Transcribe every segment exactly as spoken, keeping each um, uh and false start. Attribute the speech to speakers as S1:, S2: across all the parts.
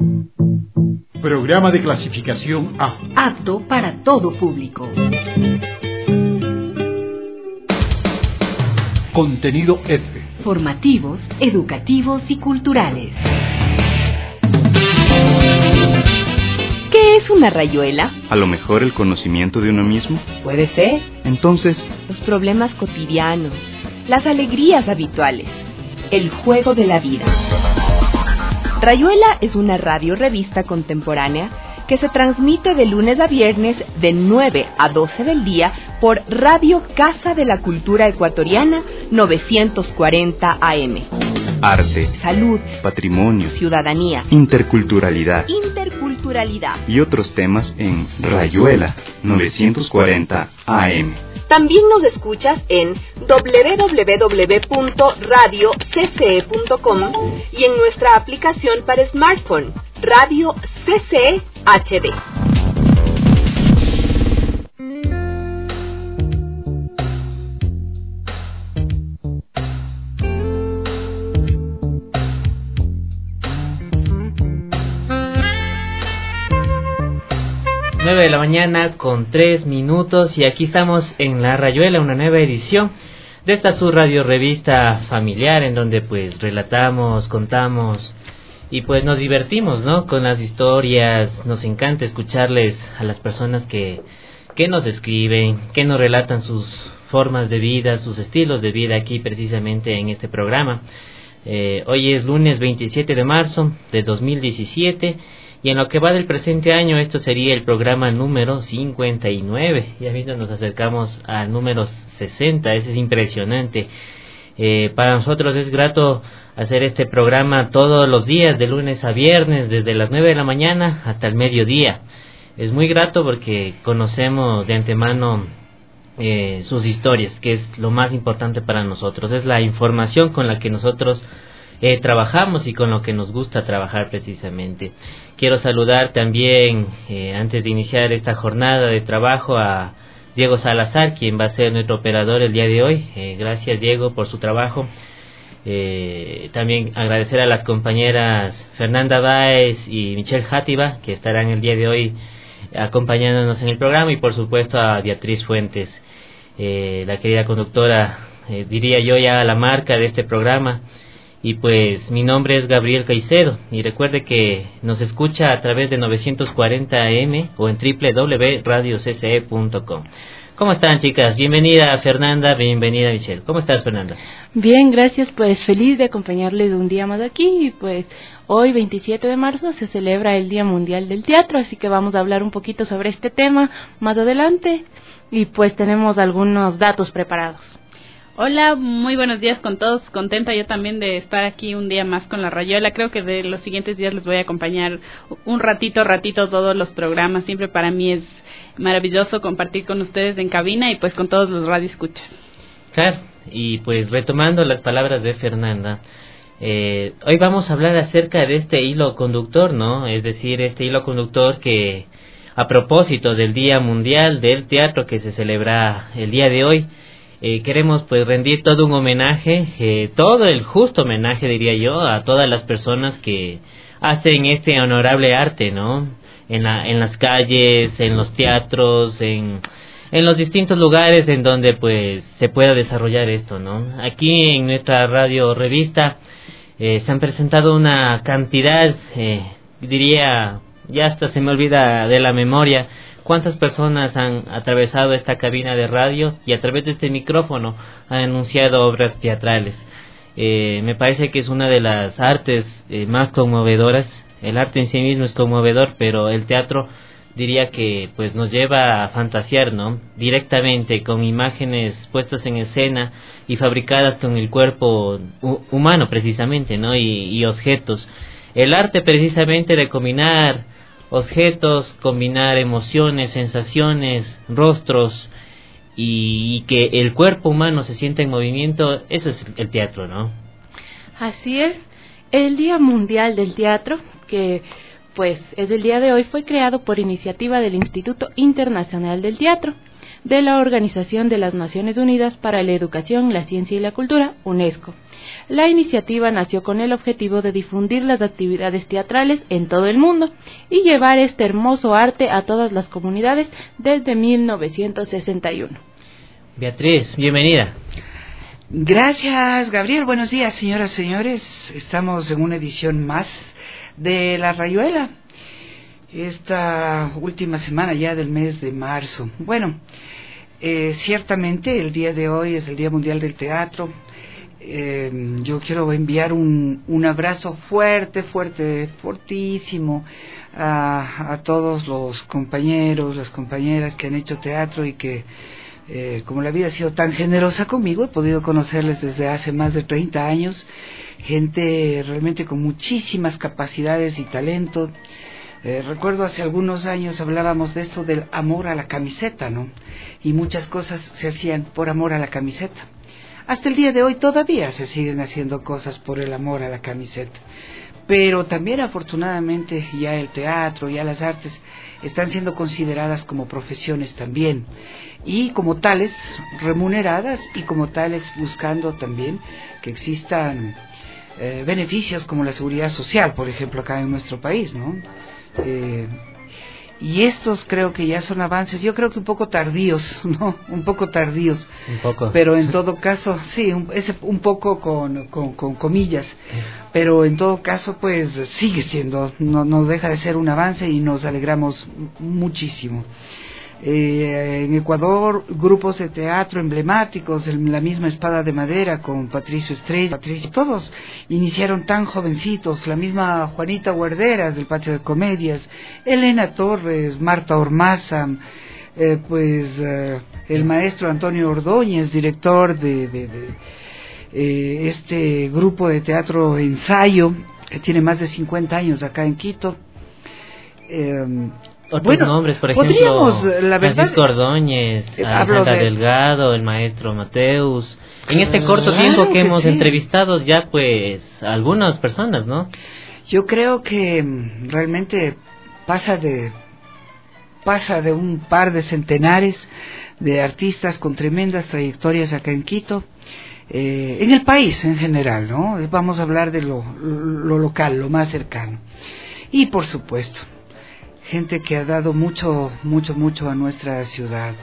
S1: Programa de clasificación A.
S2: Apto para todo público.
S1: Contenido F.
S2: Formativos, educativos y culturales. ¿Qué es una rayuela?
S3: A lo mejor el conocimiento de uno mismo.
S2: Puede ser.
S3: Entonces,
S4: los problemas cotidianos, las alegrías habituales, el juego de la vida. Rayuela es una radio-revista contemporánea que se transmite de lunes a viernes de nueve a doce del día por Radio Casa de la Cultura Ecuatoriana novecientos cuarenta A M.
S3: Arte,
S4: salud,
S3: patrimonio,
S4: ciudadanía,
S3: interculturalidad,
S4: interculturalidad
S3: y otros temas en Rayuela novecientos cuarenta A M.
S4: También nos escuchas en doble u doble u doble u punto radio c c e punto com y en nuestra aplicación para smartphone, Radio C C E H D.
S5: nueve de la mañana con tres minutos y aquí estamos en La Rayuela, una nueva edición de esta su radio revista familiar en donde pues relatamos, contamos y pues nos divertimos, ¿no? Con las historias. Nos encanta escucharles a las personas que, que nos escriben, que nos relatan sus formas de vida, sus estilos de vida aquí precisamente en este programa. Eh, hoy es lunes veintisiete de marzo de dos mil diecisiete. Y en lo que va del presente año, esto sería el programa número cincuenta y nueve. Ya mismo nos acercamos al número sesenta, eso es impresionante. Eh, para nosotros es grato hacer este programa todos los días, de lunes a viernes, desde las nueve de la mañana hasta el mediodía. Es muy grato porque conocemos de antemano eh, sus historias, que es lo más importante para nosotros. Es la información con la que nosotros Eh, trabajamos y con lo que nos gusta trabajar precisamente. Quiero saludar también, eh, antes de iniciar esta jornada de trabajo, a Diego Salazar, quien va a ser nuestro operador el día de hoy. Eh, gracias, Diego, por su trabajo. Eh, también agradecer a las compañeras Fernanda Báez y Michelle Játiva, que estarán el día de hoy acompañándonos en el programa, y por supuesto a Beatriz Fuentes, eh, la querida conductora, eh, diría yo ya la marca de este programa. Y pues mi nombre es Gabriel Caicedo y recuerde que nos escucha a través de novecientos cuarenta A M o en doble u doble u doble u punto radio c c e punto com. ¿Cómo están, chicas? Bienvenida Fernanda, bienvenida Michelle. ¿Cómo estás, Fernanda?
S6: Bien, gracias, pues feliz de acompañarles un día más aquí. Y pues hoy, veintisiete de marzo, se celebra el Día Mundial del Teatro, así que vamos a hablar un poquito sobre este tema más adelante y pues tenemos algunos datos preparados.
S7: Hola, muy buenos días con todos. Contenta yo también de estar aquí un día más con La Rayuela. Creo que de los siguientes días les voy a acompañar un ratito, ratito todos los programas. Siempre para mí es maravilloso compartir con ustedes en cabina y pues con todos los radioescuchas.
S5: Claro, y pues retomando las palabras de Fernanda, eh, hoy vamos a hablar acerca de este hilo conductor, ¿no? Es decir, este hilo conductor que a propósito del Día Mundial del Teatro que se celebra el día de hoy, Eh, queremos pues rendir todo un homenaje, eh, todo el justo homenaje diría yo, a todas las personas que hacen este honorable arte, ¿no? En la, en las calles, en los teatros, en, en los distintos lugares en donde pues se pueda desarrollar esto, ¿no? Aquí en nuestra radio revista eh, se han presentado una cantidad, eh, diría, ya hasta se me olvida de la memoria, cuántas personas han atravesado esta cabina de radio y a través de este micrófono han anunciado obras teatrales. Eh, me parece que es una de las artes eh, más conmovedoras. El arte en sí mismo es conmovedor, pero el teatro diría que pues nos lleva a fantasear, ¿no? Directamente con imágenes puestas en escena y fabricadas con el cuerpo hu- humano precisamente, ¿no? Y, y objetos. El arte precisamente de combinar objetos, combinar emociones, sensaciones, rostros y, y que el cuerpo humano se sienta en movimiento, eso es el teatro, ¿no?
S6: Así es. El Día Mundial del Teatro, que pues es el día de hoy, fue creado por iniciativa del Instituto Internacional del Teatro. de la Organización de las Naciones Unidas para la Educación, la Ciencia y la Cultura, UNESCO. La iniciativa nació con el objetivo de difundir las actividades teatrales en todo el mundo y llevar este hermoso arte a todas las comunidades desde mil novecientos sesenta y uno.
S5: Beatriz, bienvenida.
S8: Gracias, Gabriel. Buenos días, señoras y señores. Estamos en una edición más de La Rayuela, esta última semana ya del mes de marzo. Bueno, eh, ciertamente el día de hoy es el Día Mundial del Teatro. Eh, yo quiero enviar un, un abrazo fuerte, fuerte, fortísimo a, a todos los compañeros, las compañeras que han hecho teatro y que, eh, como la vida ha sido tan generosa conmigo, he podido conocerles desde hace más de treinta años, gente realmente con muchísimas capacidades y talento. Eh, recuerdo hace algunos años hablábamos de esto del amor a la camiseta, ¿no? Y muchas cosas se hacían por amor a la camiseta. Hasta el día de hoy todavía se siguen haciendo cosas por el amor a la camiseta. Pero también afortunadamente ya el teatro, ya las artes están siendo consideradas como profesiones también. Y como tales remuneradas y como tales buscando también que existan eh, beneficios como la seguridad social, por ejemplo, acá en nuestro país, ¿no? Eh, y estos creo que ya son avances, yo creo que un poco tardíos, ¿no? Un poco tardíos.
S5: Un poco.
S8: Pero en todo caso, sí, un, ese, un poco con, con, con comillas, pero en todo caso, pues sigue siendo, no, no deja de ser un avance y nos alegramos muchísimo. Eh, en Ecuador, grupos de teatro emblemáticos, en la misma Espada de Madera con Patricio Estrella, Patricio, todos iniciaron tan jovencitos, la misma Juanita Guarderas del Patio de Comedias, Elena Torres, Marta Ormaza, eh, pues eh, el maestro Antonio Ordóñez, director de, de, de eh, este grupo de teatro Ensayo, que tiene más de cincuenta años acá en Quito. Eh,
S5: Otros
S8: bueno,
S5: nombres, por ejemplo, la verdad, Francisco Ordóñez, Alejandra de... Delgado, el maestro Mateus. En este ah, corto tiempo que, que hemos sí. entrevistado ya, pues, a algunas personas, ¿no?
S8: Yo creo que realmente pasa de pasa de un par de centenares de artistas con tremendas trayectorias acá en Quito, eh, en el país en general, ¿no? Vamos a hablar de lo, lo local, lo más cercano. Y, por supuesto, gente que ha dado mucho, mucho, mucho a nuestra ciudad.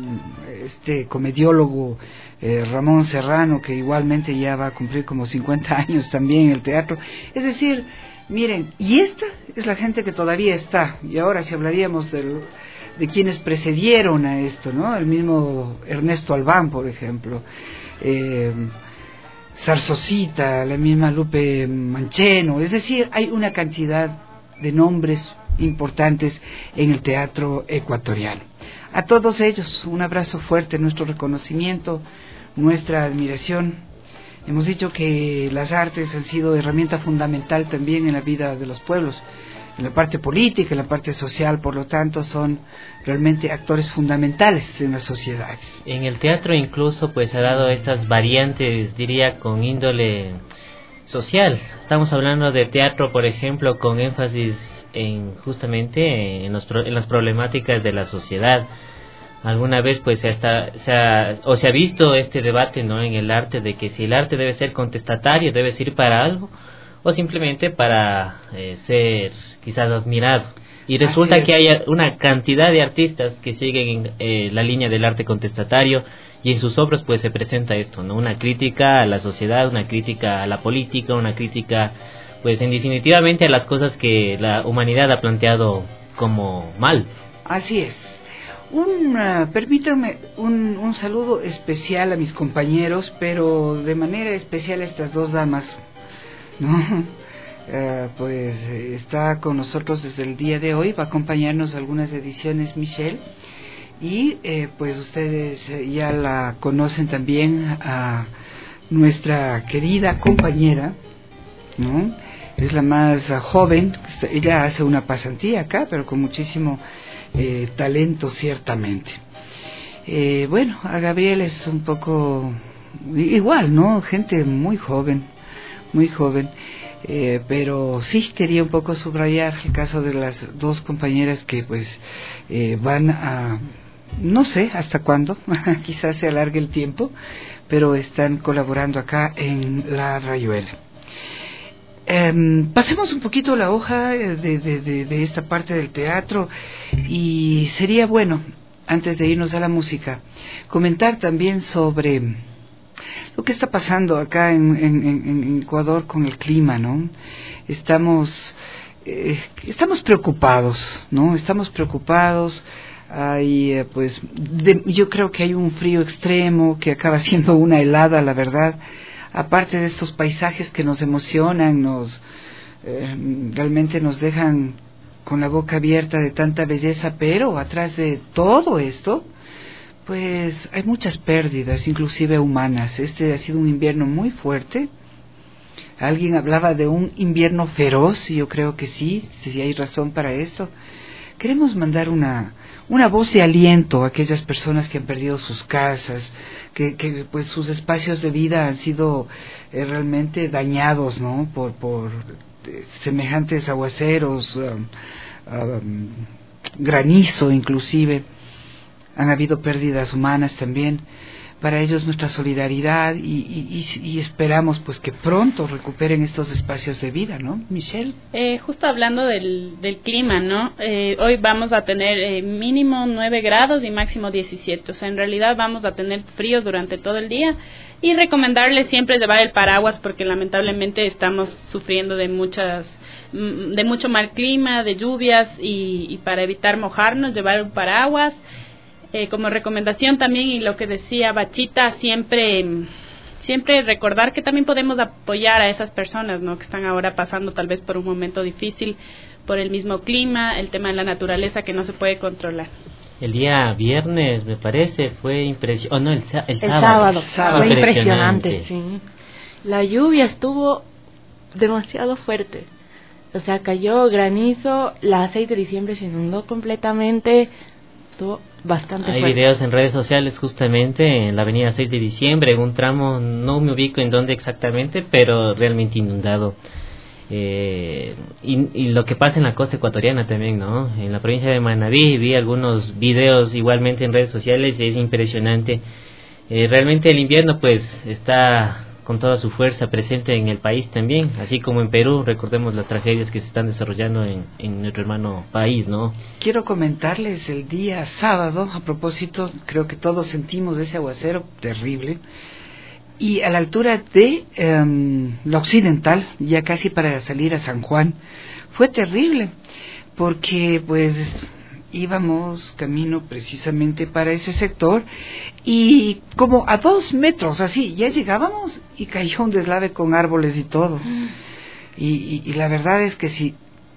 S8: Este comediólogo eh, Ramón Serrano, que igualmente ya va a cumplir como cincuenta años también en el teatro. Es decir, miren, y esta es la gente que todavía está. Y ahora si hablaríamos de, de quienes precedieron a esto, ¿no? El mismo Ernesto Albán, por ejemplo. Eh, Zarzocita, la misma Lupe Mancheno. Es decir, hay una cantidad de nombres importantes en el teatro ecuatoriano. A todos ellos un abrazo fuerte, nuestro reconocimiento, nuestra admiración. Hemos dicho que las artes han sido herramienta fundamental también en la vida de los pueblos, en la parte política, en la parte social, por lo tanto son realmente actores fundamentales en las sociedades.
S5: En el teatro incluso pues ha dado estas variantes, diría, con índole social. Estamos hablando de teatro, por ejemplo, con énfasis en justamente en, los, en las problemáticas de la sociedad. Alguna vez pues se ha, se ha, o se ha visto este debate, ¿no?, en el arte, de que si el arte debe ser contestatario, debe ser para algo, o simplemente para eh, ser quizás admirado. Y resulta que hay una cantidad de artistas que siguen eh, la línea del arte contestatario, y en sus obras pues se presenta esto, ¿no? Una crítica a la sociedad, una crítica a la política, una crítica pues en definitivamente a las cosas que la humanidad ha planteado como mal.
S8: Así es. Un, uh, permítanme un, un saludo especial a mis compañeros, pero de manera especial a estas dos damas, ¿no? Uh, pues está con nosotros desde el día de hoy, va a acompañarnos algunas ediciones Michelle, y eh, pues ustedes ya la conocen también, a nuestra querida compañera, ¿no? Es la más uh, joven, ella hace una pasantía acá, pero con muchísimo eh, talento ciertamente. Eh, bueno, a Gabriel es un poco igual, ¿no? Gente muy joven, muy joven. Eh, pero sí quería un poco subrayar el caso de las dos compañeras que pues eh, van a no sé hasta cuándo, quizás se alargue el tiempo, pero están colaborando acá en La Rayuela. Eh, pasemos un poquito la hoja de, de, de, de esta parte del teatro, y sería bueno, antes de irnos a la música, comentar también sobre lo que está pasando acá en, en, en Ecuador con el clima, ¿no? Estamos, eh, estamos preocupados, ¿no? Estamos preocupados. Hay, eh, pues, de, yo creo que hay un frío extremo que acaba siendo una helada, la verdad. Aparte de estos paisajes que nos emocionan, nos eh, realmente nos dejan con la boca abierta de tanta belleza, pero atrás de todo esto, pues hay muchas pérdidas, inclusive humanas. Este ha sido un invierno muy fuerte. Alguien hablaba de un invierno feroz, y yo creo que sí, sí hay razón para esto. Queremos mandar una una voz de aliento a aquellas personas que han perdido sus casas, que, que pues sus espacios de vida han sido eh, realmente dañados, ¿no? Por por eh, semejantes aguaceros, um, um, granizo inclusive. Han habido pérdidas humanas también. Para ellos nuestra solidaridad, y, y, y esperamos pues que pronto recuperen estos espacios de vida, ¿no, Michelle?
S7: Eh, justo hablando del, del clima, ¿no? Eh, hoy vamos a tener eh, mínimo nueve grados y máximo diecisiete, o sea, en realidad vamos a tener frío durante todo el día, y recomendarles siempre llevar el paraguas, porque lamentablemente estamos sufriendo de muchas de mucho mal clima, de lluvias, y, y para evitar mojarnos, llevar un paraguas. Eh, como recomendación también, y lo que decía Bachita, siempre siempre recordar que también podemos apoyar a esas personas, ¿no? Que están ahora pasando tal vez por un momento difícil por el mismo clima, el tema de la naturaleza que no se puede controlar.
S5: El día viernes, me parece, fue impresionante. Oh, no, el, el,
S6: el
S5: sábado.
S6: sábado. Fue impresionante, sí. La lluvia estuvo demasiado fuerte. O sea, cayó granizo, la seis de diciembre se inundó completamente. Estuvo bastante
S5: Hay
S6: fuerte.
S5: videos en redes sociales justamente en la avenida seis de diciembre, en un tramo, no me ubico en dónde exactamente, pero realmente inundado. Eh, y, y lo que pasa en la costa ecuatoriana también, ¿no? En la provincia de Manabí vi algunos videos igualmente en redes sociales y es impresionante. Eh, realmente el invierno pues está con toda su fuerza presente en el país también, así como en Perú. Recordemos las tragedias que se están desarrollando en, en nuestro hermano país, ¿no?
S8: Quiero comentarles el día sábado, a propósito, creo que todos sentimos ese aguacero terrible, y a la altura de um, la Occidental, ya casi para salir a San Juan, fue terrible, porque pues íbamos camino precisamente para ese sector, y como a dos metros así, ya llegábamos y cayó un deslave con árboles y todo. Y, y, y la verdad es que si,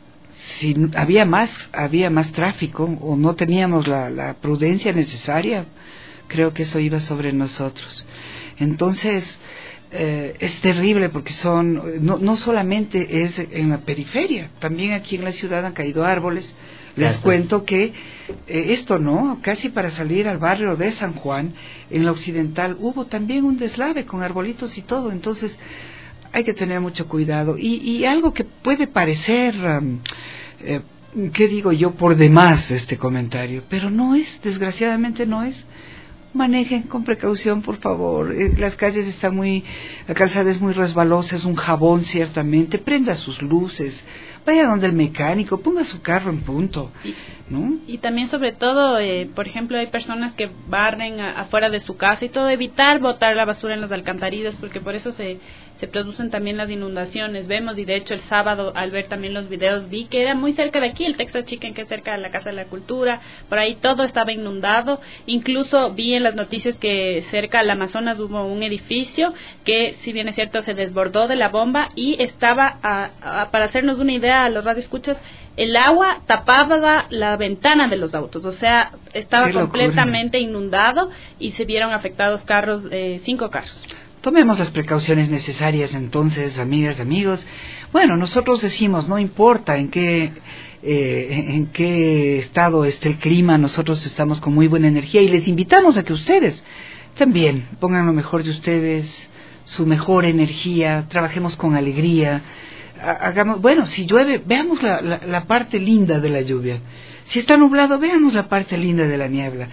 S8: si había más, había más tráfico, o no teníamos la, la prudencia necesaria, creo que eso iba sobre nosotros. Entonces, eh, es terrible, porque son, no, no solamente es en la periferia, también aquí en la ciudad han caído árboles. Les Gracias. Cuento que eh, esto no, casi para salir al barrio de San Juan, en la Occidental, hubo también un deslave con arbolitos y todo. Entonces hay que tener mucho cuidado. Y, y algo que puede parecer, um, eh, ¿qué digo yo?, por demás este comentario, pero no es, desgraciadamente no es. Manejen con precaución, por favor. Eh, las calles están muy, la calzada es muy resbalosa, es un jabón ciertamente. Prenda sus luces, vaya donde el mecánico, ponga su carro en punto, ¿no?
S7: Y también, sobre todo, eh, por ejemplo, hay personas que barren a, afuera de su casa y todo, evitar botar la basura en los alcantarillos, porque por eso se se producen también las inundaciones. Vemos, y de hecho el sábado, al ver también los videos, vi que era muy cerca de aquí, el Texas Chicken, que es cerca de la Casa de la Cultura, por ahí todo estaba inundado. Incluso vi en las noticias que cerca al Amazonas hubo un edificio que, si bien es cierto, se desbordó de la bomba, y estaba, a, a, para hacernos una idea a los radioescuchas, el agua tapaba la ventana de los autos, o sea, estaba completamente inundado, y se vieron afectados carros, eh, cinco carros.
S8: Tomemos las precauciones necesarias entonces, amigas, amigos. Bueno, nosotros decimos, no importa en qué eh, en qué estado esté el clima, nosotros estamos con muy buena energía, y les invitamos a que ustedes también pongan lo mejor de ustedes, su mejor energía, trabajemos con alegría. Hagamos, bueno, si llueve, veamos la, la, la parte linda de la lluvia. Si está nublado, veamos la parte linda de la niebla.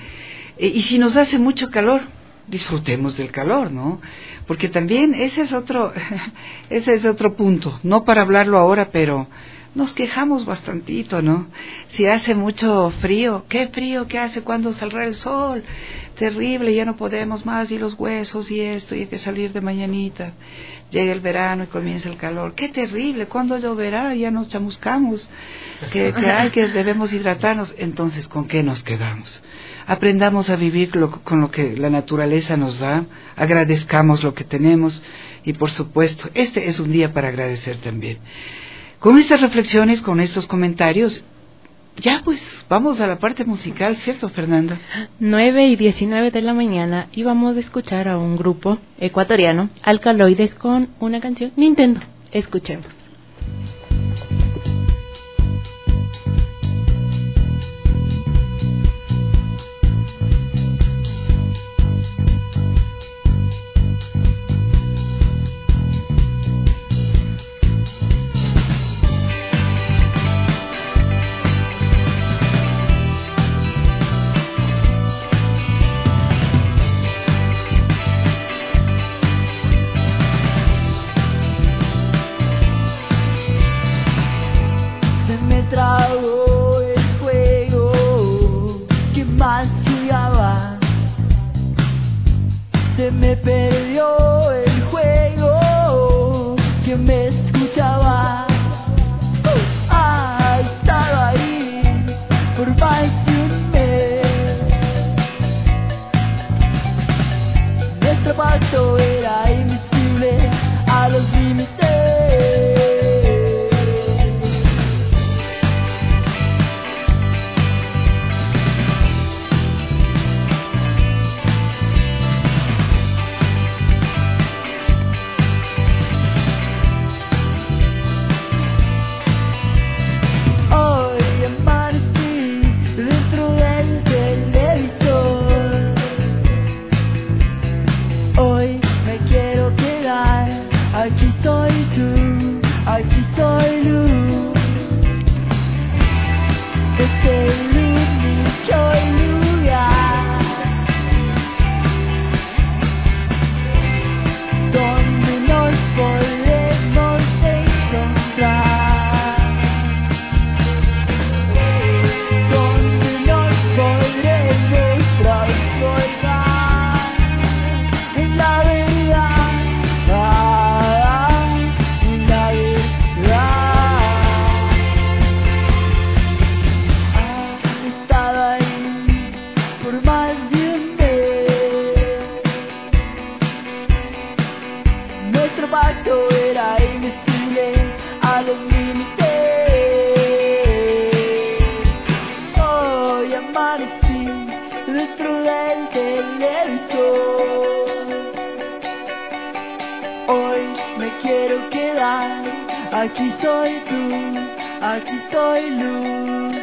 S8: Eh, y si nos hace mucho calor, disfrutemos del calor, ¿no? Porque también ese es otro, ese es otro punto, no para hablarlo ahora, pero nos quejamos bastantito, ¿no? Si hace mucho frío, qué frío que hace cuando saldrá el sol, terrible, ya no podemos más, y los huesos y esto, y hay que salir de mañanita, llega el verano y comienza el calor, qué terrible, cuando lloverá, ya nos chamuscamos, que, que hay que debemos hidratarnos. Entonces, ¿con qué nos quedamos? Aprendamos a vivir lo, con lo que la naturaleza nos da, agradezcamos lo que tenemos, y por supuesto, este es un día para agradecer también. Con estas reflexiones, con estos comentarios, ya pues vamos a la parte musical, ¿cierto, Fernanda?
S6: nueve y diecinueve de la mañana y vamos a escuchar a un grupo ecuatoriano, Alcaloides, con una canción Nintendo. Escuchemos.
S9: Aquí soy tú, aquí soy luz.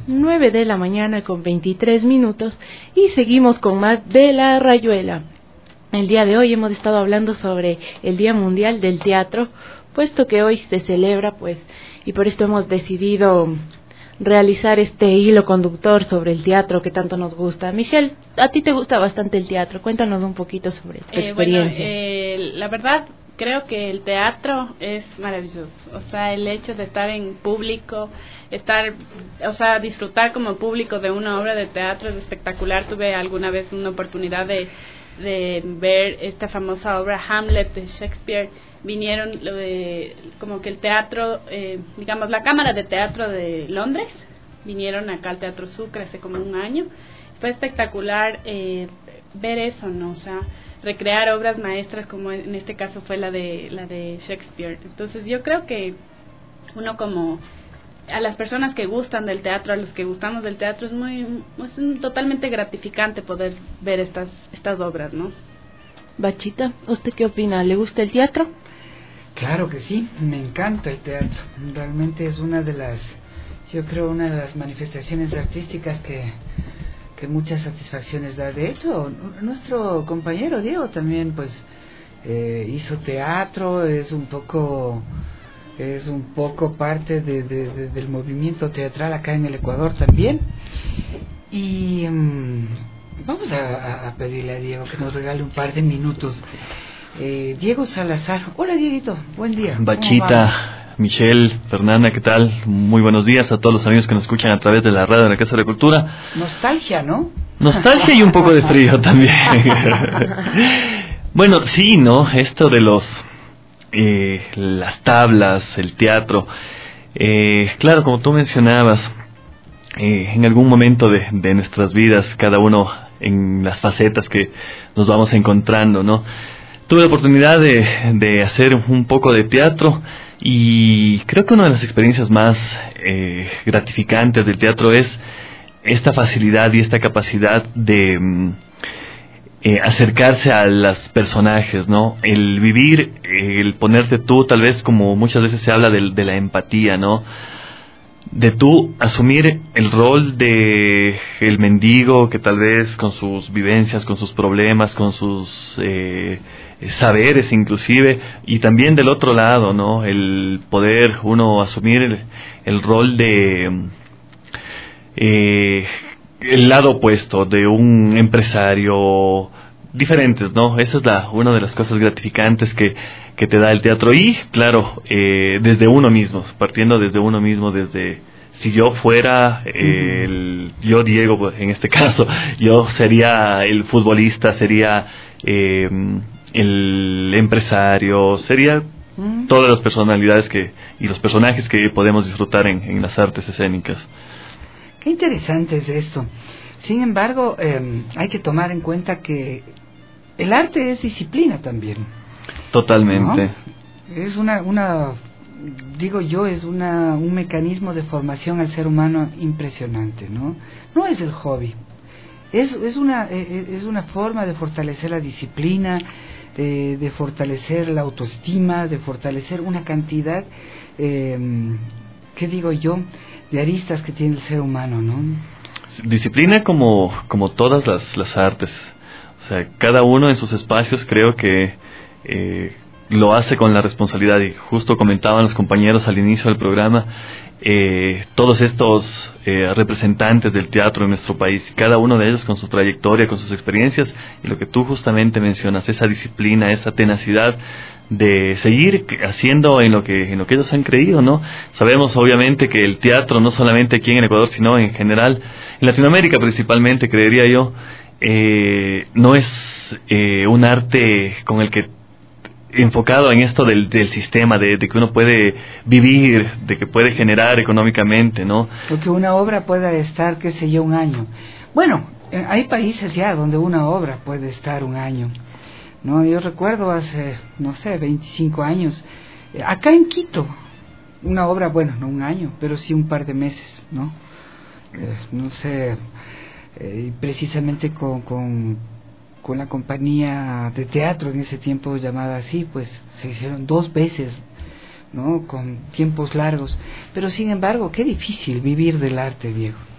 S6: nueve de la mañana con veintitrés minutos y seguimos con más de La Rayuela. El día de hoy hemos estado hablando sobre el Día Mundial del Teatro, puesto que hoy se celebra, pues, y por esto hemos decidido realizar este hilo conductor sobre el teatro que tanto nos gusta. Michelle, a ti te gusta bastante el teatro, cuéntanos un poquito sobre tu
S7: eh,
S6: experiencia.
S7: Bueno, eh, la verdad, creo que el teatro es maravilloso, o sea, el hecho de estar en público, estar, o sea, disfrutar como público de una obra de teatro es espectacular. Tuve alguna vez una oportunidad de, de ver esta famosa obra Hamlet de Shakespeare. Vinieron lo de, como que el teatro, eh, digamos, la Cámara de Teatro de Londres, vinieron acá al Teatro Sucre hace como un año. Fue espectacular eh, ver eso, ¿no? O sea, recrear obras maestras como en este caso fue la de la de Shakespeare. Entonces yo creo que uno, como a las personas que gustan del teatro, a los que gustamos del teatro, es muy es totalmente gratificante poder ver estas estas obras, ¿no?
S6: Bachita, ¿usted qué opina? ¿Le gusta el teatro?
S8: Claro que sí, me encanta el teatro. Realmente es una de las, yo creo, una de las manifestaciones artísticas que que muchas satisfacciones da. De hecho, nuestro compañero Diego también, pues, eh, hizo teatro, es un poco, es un poco parte de, de, de, del movimiento teatral acá en el Ecuador también. Y um, vamos a, a pedirle a Diego que nos regale un par de minutos. Eh, Diego Salazar, hola Dieguito, buen día.
S10: Bachita, Michelle, Fernanda, ¿qué tal? Muy buenos días a todos los amigos que nos escuchan a través de la radio de la Casa de la Cultura.
S8: Nostalgia, ¿no?
S10: Nostalgia y un poco de frío también. Bueno, sí, ¿no? Esto de los, eh, las tablas, el teatro. Eh, claro, como tú mencionabas, eh, en algún momento de, de nuestras vidas, cada uno en las facetas que nos vamos encontrando, ¿no? Tuve la oportunidad de, de hacer un poco de teatro y creo que una de las experiencias más eh, gratificantes del teatro es esta facilidad y esta capacidad de eh, acercarse a los personajes, ¿no? El vivir, el ponerte tú, tal vez como muchas veces se habla de, de la empatía, ¿no? De tú asumir el rol de el mendigo que tal vez con sus vivencias, con sus problemas, con sus eh, saberes inclusive, y también del otro lado, ¿no? El poder uno asumir el, el rol de eh, el lado opuesto de un empresario, diferentes, ¿no? Esa es la una de las cosas gratificantes que que te da el teatro y, claro, eh, desde uno mismo, partiendo desde uno mismo, desde si yo fuera eh, el, yo Diego, pues, en este caso, yo sería el futbolista, sería eh, el empresario, sería todas las personalidades que y los personajes que podemos disfrutar en, en las artes escénicas.
S8: Qué interesante es esto. Sin embargo, eh, hay que tomar en cuenta que el arte es disciplina también.
S10: Totalmente.
S8: ¿No? Es una, una, digo yo, es una, un mecanismo de formación al ser humano impresionante, ¿no? No es el hobby. Es, es una, es una forma de fortalecer la disciplina, de, de fortalecer la autoestima, de fortalecer una cantidad, eh, ¿qué digo yo?, de aristas que tiene el ser humano, ¿no?
S10: Disciplina como, como todas las, las artes. O sea, cada uno en sus espacios creo que eh, lo hace con la responsabilidad. Y justo comentaban los compañeros al inicio del programa, eh, todos estos eh, representantes del teatro en nuestro país, cada uno de ellos con su trayectoria, con sus experiencias, y lo que tú justamente mencionas, esa disciplina, esa tenacidad de seguir haciendo en lo que en lo que ellos han creído, ¿no? Sabemos obviamente que el teatro, no solamente aquí en el Ecuador, sino en general, en Latinoamérica principalmente, creería yo, eh, no es eh, un arte con el que enfocado en esto del, del sistema, de, de que uno puede vivir, de que puede generar económicamente, ¿no?
S8: Porque una obra puede estar, qué sé yo, un año. Bueno, hay países ya donde una obra puede estar un año, ¿no? Yo recuerdo hace, no sé, veinticinco años, acá en Quito, una obra, bueno, no un año, pero sí un par de meses, ¿no? Eh, no sé, eh, precisamente con... con con la compañía de teatro en ese tiempo llamada así, pues se hicieron dos veces, ¿no? Con tiempos largos. Pero sin embargo, qué difícil vivir del arte, Diego.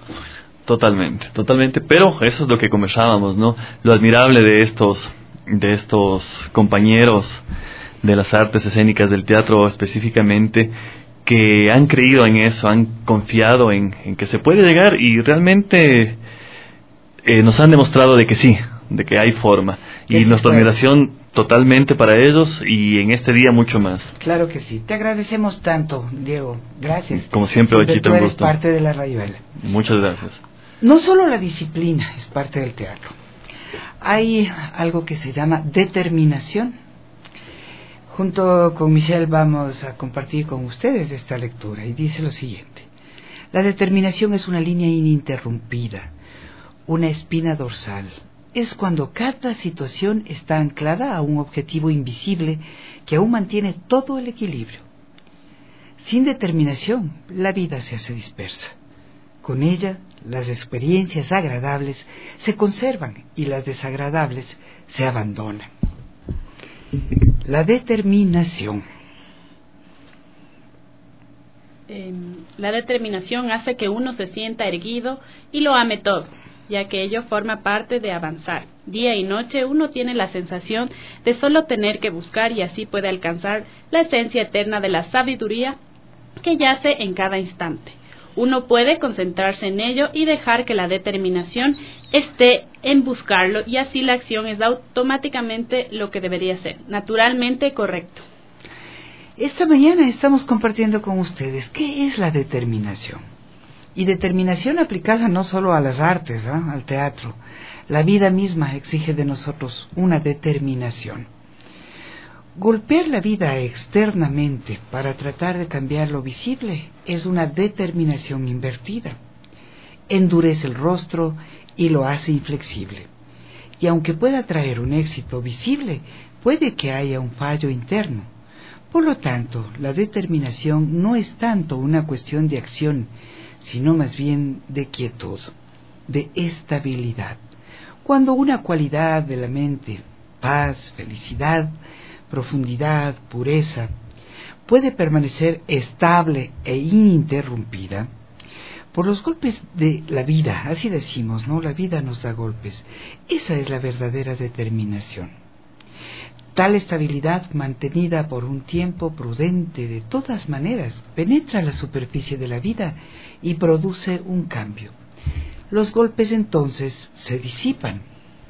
S10: Totalmente, totalmente, pero eso es lo que conversábamos, ¿no? Lo admirable de estos, de estos compañeros de las artes escénicas del teatro específicamente, que han creído en eso, han confiado en, en que se puede llegar y realmente eh, nos han demostrado de que sí, de que hay forma. Y nuestra admiración totalmente para ellos y en este día mucho más.
S8: Claro que sí. Te agradecemos tanto, Diego. Gracias.
S10: Como siempre, Ochita,
S8: un
S10: gusto.
S8: Tú eres parte de la Rayuela.
S10: Muchas gracias.
S8: No solo la disciplina es parte del teatro. Hay algo que se llama determinación. Junto con Michelle vamos a compartir con ustedes esta lectura y dice lo siguiente. La determinación es una línea ininterrumpida, una espina dorsal. Es cuando cada situación está anclada a un objetivo invisible que aún mantiene todo el equilibrio. Sin determinación, la vida se hace dispersa. Con ella, las experiencias agradables se conservan y las desagradables se abandonan. La determinación.
S7: Eh, la determinación hace que uno se sienta erguido y lo ame todo, ya que ello forma parte de avanzar. Día y noche uno tiene la sensación de solo tener que buscar y así puede alcanzar la esencia eterna de la sabiduría que yace en cada instante. Uno puede concentrarse en ello y dejar que la determinación esté en buscarlo y así la acción es automáticamente lo que debería ser, naturalmente correcto.
S8: Esta mañana estamos compartiendo con ustedes qué es la determinación. Y determinación aplicada no solo a las artes, ¿eh? al teatro. La vida misma exige de nosotros una determinación. Golpear la vida externamente para tratar de cambiar lo visible es una determinación invertida. Endurece el rostro y lo hace inflexible. Y aunque pueda traer un éxito visible, puede que haya un fallo interno. Por lo tanto, la determinación no es tanto una cuestión de acción, sino más bien de quietud, de estabilidad. Cuando una cualidad de la mente, paz, felicidad, profundidad, pureza, puede permanecer estable e ininterrumpida, por los golpes de la vida, así decimos, ¿no? La vida nos da golpes. Esa es la verdadera determinación. Tal estabilidad mantenida por un tiempo prudente de todas maneras penetra la superficie de la vida y produce un cambio. Los golpes entonces se disipan.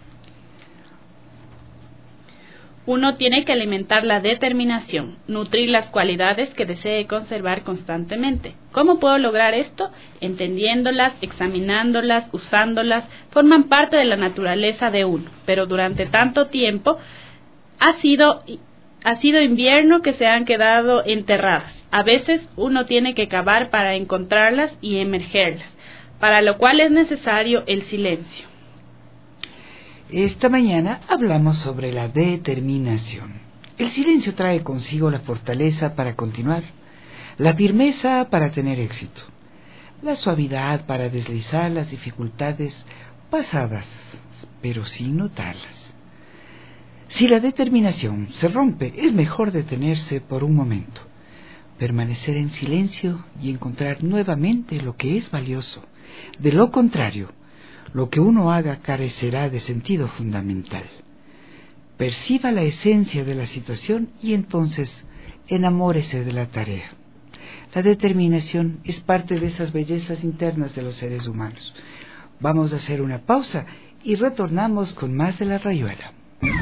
S7: Uno tiene que alimentar la determinación, nutrir las cualidades que desee conservar constantemente. ¿Cómo puedo lograr esto? Entendiéndolas, examinándolas, usándolas, forman parte de la naturaleza de uno, pero durante tanto tiempo ha sido, ha sido invierno que se han quedado enterradas. A veces uno tiene que cavar para encontrarlas y emergerlas, para lo cual es necesario el silencio.
S8: Esta mañana hablamos sobre la determinación. El silencio trae consigo la fortaleza para continuar, la firmeza para tener éxito, la suavidad para deslizar las dificultades pasadas, pero sin notarlas. Si la determinación se rompe, es mejor detenerse por un momento, permanecer en silencio y encontrar nuevamente lo que es valioso. De lo contrario, lo que uno haga carecerá de sentido fundamental. Perciba la esencia de la situación y entonces enamórese de la tarea. La determinación es parte de esas bellezas internas de los seres humanos. Vamos a hacer una pausa y retornamos con más de La Rayuela.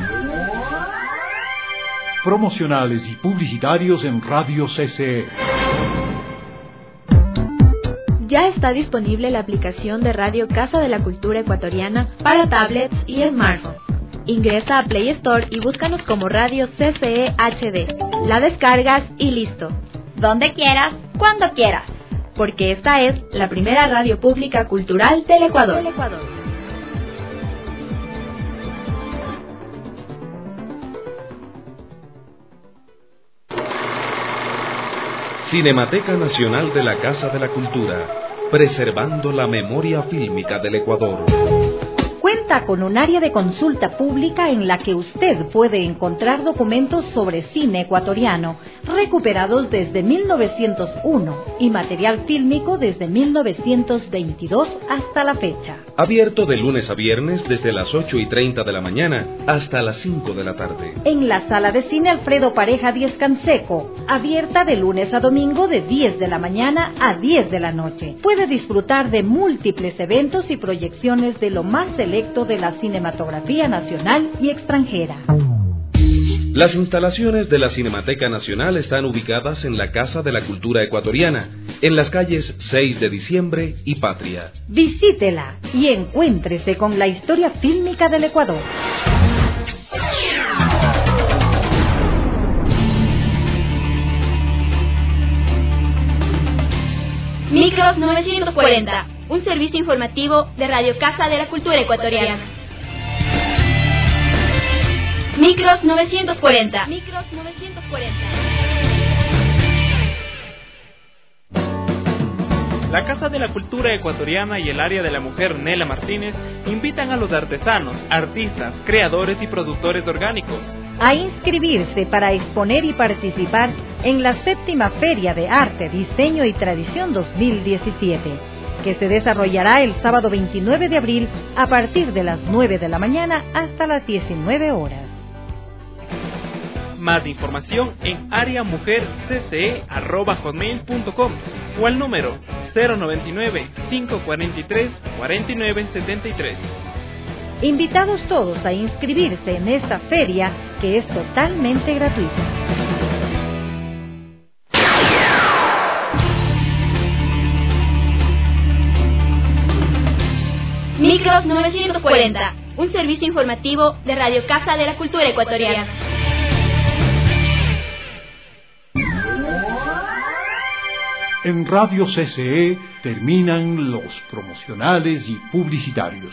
S1: Promocionales y publicitarios en Radio C C E.
S11: Ya está disponible la aplicación de Radio Casa de la Cultura Ecuatoriana para tablets y smartphones. Ingresa a Play Store y búscanos como Radio C C E H D. La descargas y listo. Donde quieras, cuando quieras. Porque esta es la primera radio pública cultural del Ecuador.
S12: Cinemateca Nacional de la Casa de la Cultura, preservando la memoria fílmica del Ecuador.
S13: Cuenta con un área de consulta pública en la que usted puede encontrar documentos sobre cine ecuatoriano, recuperados desde mil novecientos uno y material fílmico desde mil novecientos veintidós hasta la fecha.
S12: Abierto de lunes a viernes desde las ocho y treinta de la mañana hasta las cinco de la tarde.
S13: En la sala de cine Alfredo Pareja Díez Canseco, abierta de lunes a domingo de diez de la mañana a diez de la noche. Puede disfrutar de múltiples eventos y proyecciones de lo más selecto de la cinematografía nacional y extranjera.
S12: Las instalaciones de la Cinemateca Nacional están ubicadas en la Casa de la Cultura Ecuatoriana, en las calles seis de diciembre y Patria.
S13: Visítela y encuéntrese con la historia fílmica del Ecuador.
S11: Micros novecientos cuarenta, un servicio informativo de Radio Casa de la Cultura Ecuatoriana. Micros novecientos cuarenta. Micros novecientos cuarenta.
S14: La Casa de la Cultura Ecuatoriana y el área de la mujer Nela Martínez invitan a los artesanos, artistas, creadores y productores orgánicos
S13: a inscribirse para exponer y participar en la séptima Feria de Arte, Diseño y Tradición dos mil diecisiete, que se desarrollará el sábado veintinueve de abril a partir de las nueve de la mañana hasta las diecinueve horas.
S14: Más información en areamujercce arroba hotmail punto com o al número cero noventa y nueve, cinco cuarenta y tres, cuarenta y nueve setenta y tres.
S13: Invitados todos a inscribirse en esta feria que es totalmente gratuita.
S11: Micros novecientos cuarenta, un servicio informativo de Radio Casa de la Cultura Ecuatoriana.
S1: En Radio C C E terminan los promocionales y publicitarios.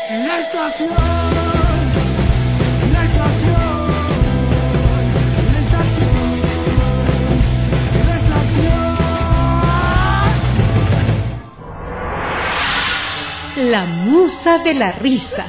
S9: La estación, la estación, la estación, la estación.
S15: La musa de la risa.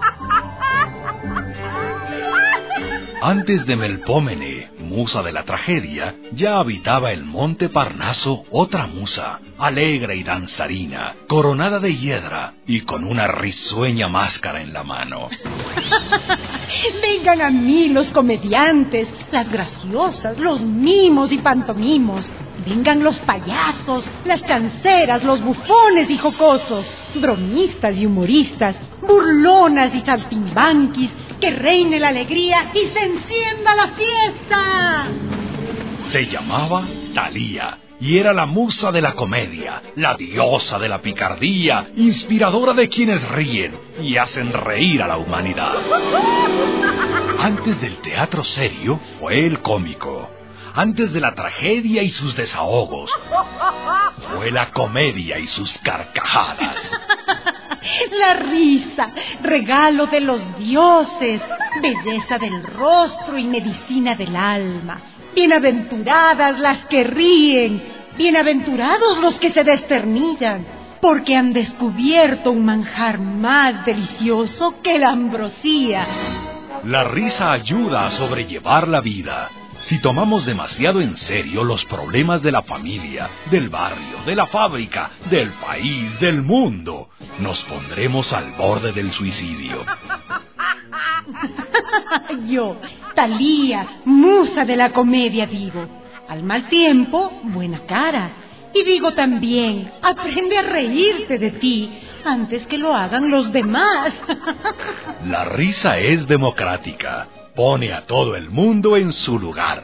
S16: Antes de Melpómene, musa de la tragedia, ya habitaba el monte Parnaso otra musa, alegre y danzarina, coronada de hiedra y con una risueña máscara en la mano.
S15: Vengan a mí los comediantes, las graciosas, los mimos y pantomimos. Vengan los payasos, las chanceras, los bufones y jocosos, bromistas y humoristas, burlonas y saltimbanquis, que reine la alegría y se encienda la fiesta.
S16: Se llamaba Thalía y era la musa de la comedia, la diosa de la picardía, inspiradora de quienes ríen y hacen reír a la humanidad. Antes del teatro serio fue el cómico. Antes de la tragedia y sus desahogos, fue la comedia y sus carcajadas.
S15: La risa, regalo de los dioses, belleza del rostro y medicina del alma. Bienaventuradas las que ríen, bienaventurados los que se desternillan, porque han descubierto un manjar más delicioso que la ambrosía.
S16: La risa ayuda a sobrellevar la vida. Si tomamos demasiado en serio los problemas de la familia, del barrio, de la fábrica, del país, del mundo, nos pondremos al borde del suicidio.
S15: Yo, Thalía, musa de la comedia, digo, al mal tiempo, buena cara. Y digo también, aprende a reírte de ti antes que lo hagan los demás.
S16: La risa es democrática. Pone a todo el mundo en su lugar.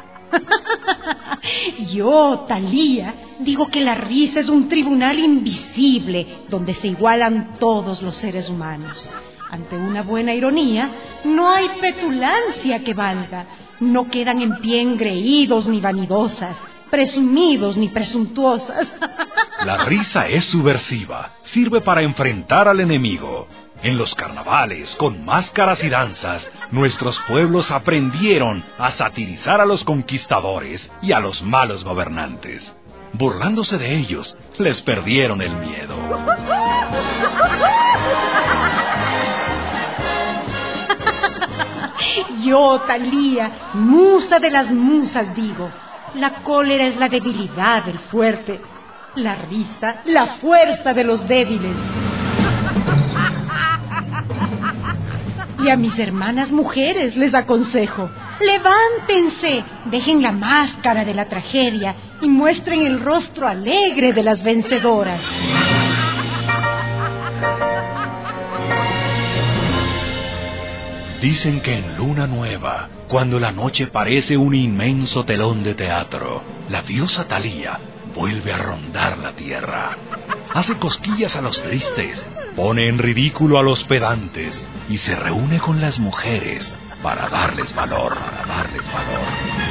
S15: Yo, Thalía, digo que la risa es un tribunal invisible donde se igualan todos los seres humanos. Ante una buena ironía, no hay petulancia que valga. No quedan en pie engreídos ni vanidosas, presumidos ni presuntuosas.
S16: La risa es subversiva, sirve para enfrentar al enemigo. En los carnavales, con máscaras y danzas, nuestros pueblos aprendieron a satirizar a los conquistadores y a los malos gobernantes. Burlándose de ellos, les perdieron el miedo.
S15: Yo, Thalía, musa de las musas, digo, la cólera es la debilidad del fuerte, la risa, la fuerza de los débiles. Y a mis hermanas mujeres les aconsejo, levántense, dejen la máscara de la tragedia y muestren el rostro alegre de las vencedoras.
S16: Dicen que en luna nueva, cuando la noche parece un inmenso telón de teatro, la diosa Thalía vuelve a rondar la tierra. Hace cosquillas a los tristes, pone en ridículo a los pedantes y se reúne con las mujeres para darles valor, para darles valor.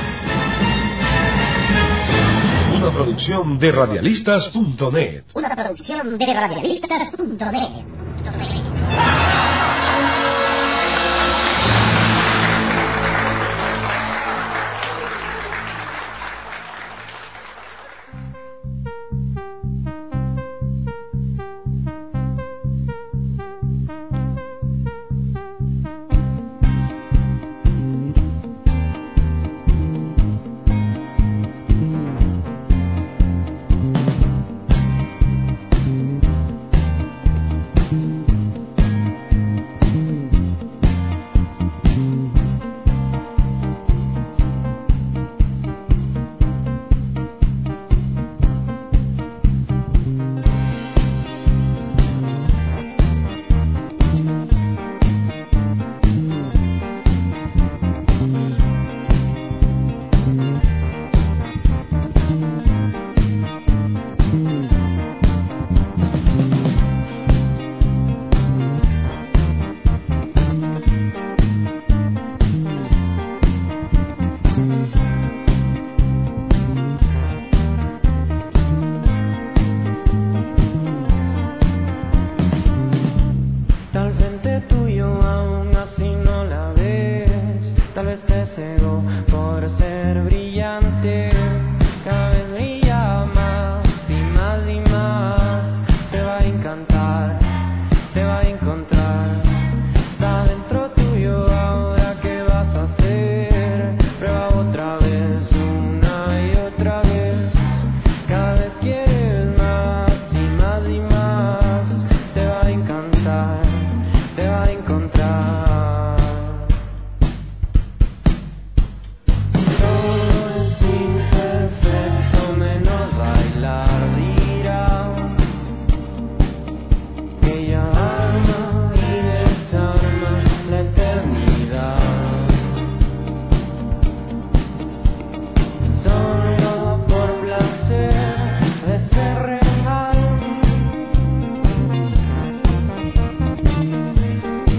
S12: Una producción de radialistas punto net.
S17: Una producción de radialistas punto net.
S18: te va a encontrar. Todo es imperfecto menos bailar, dirá. Ella ama y desarma la eternidad. Solo por placer de ser real.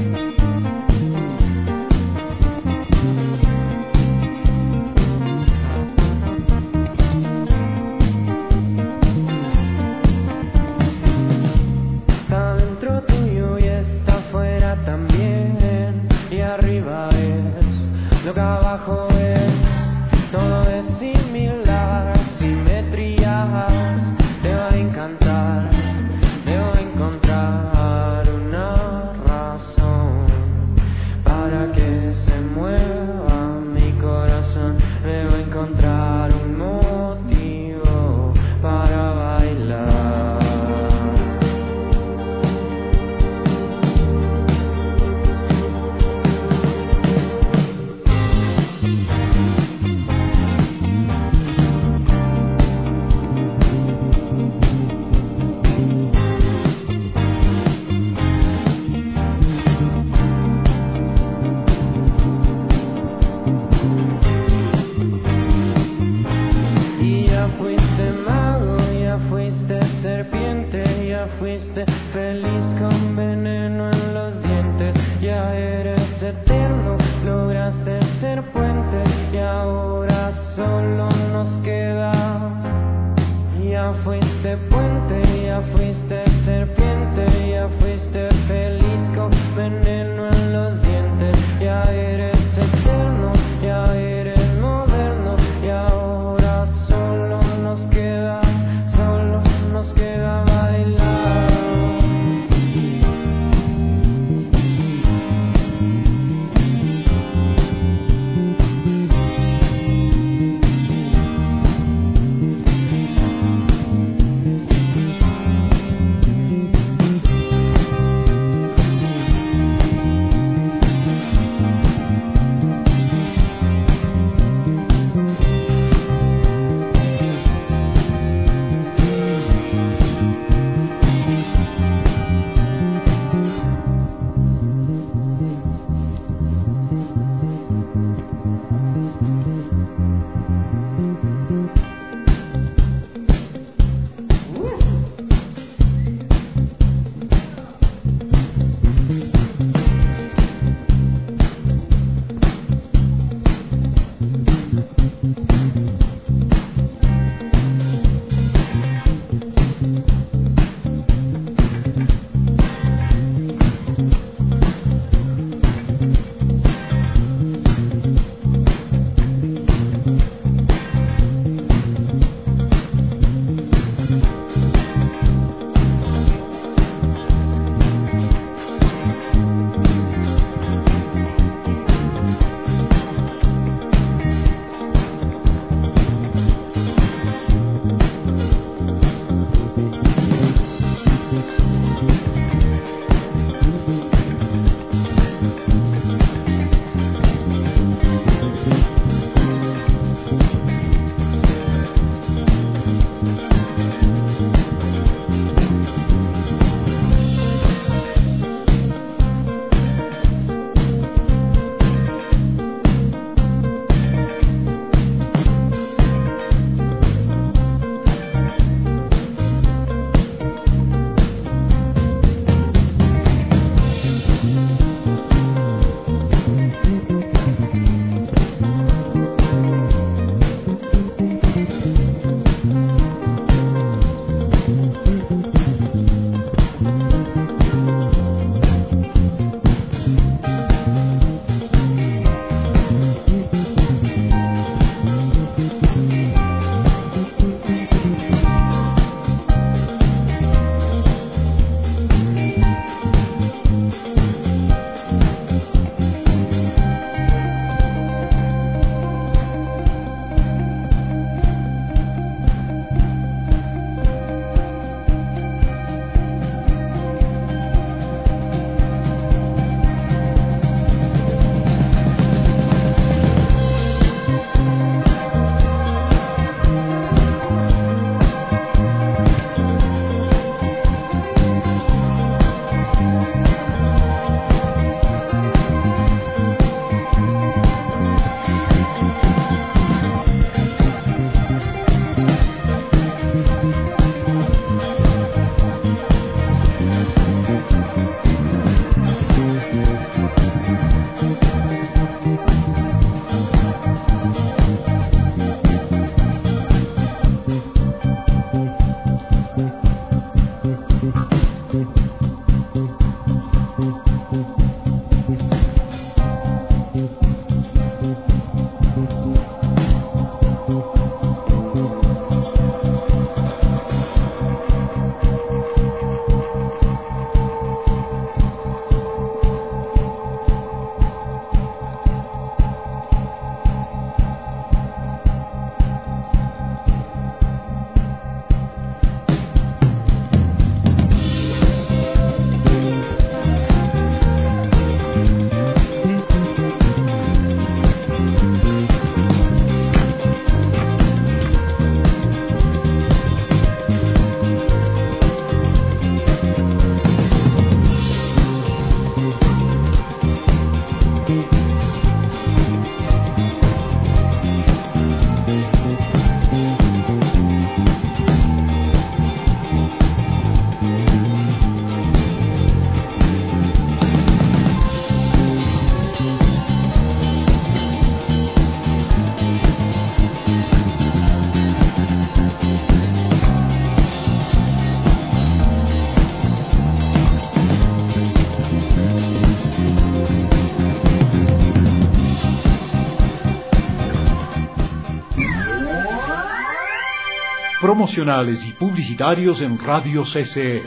S1: promocionales y publicitarios en Radio C C E.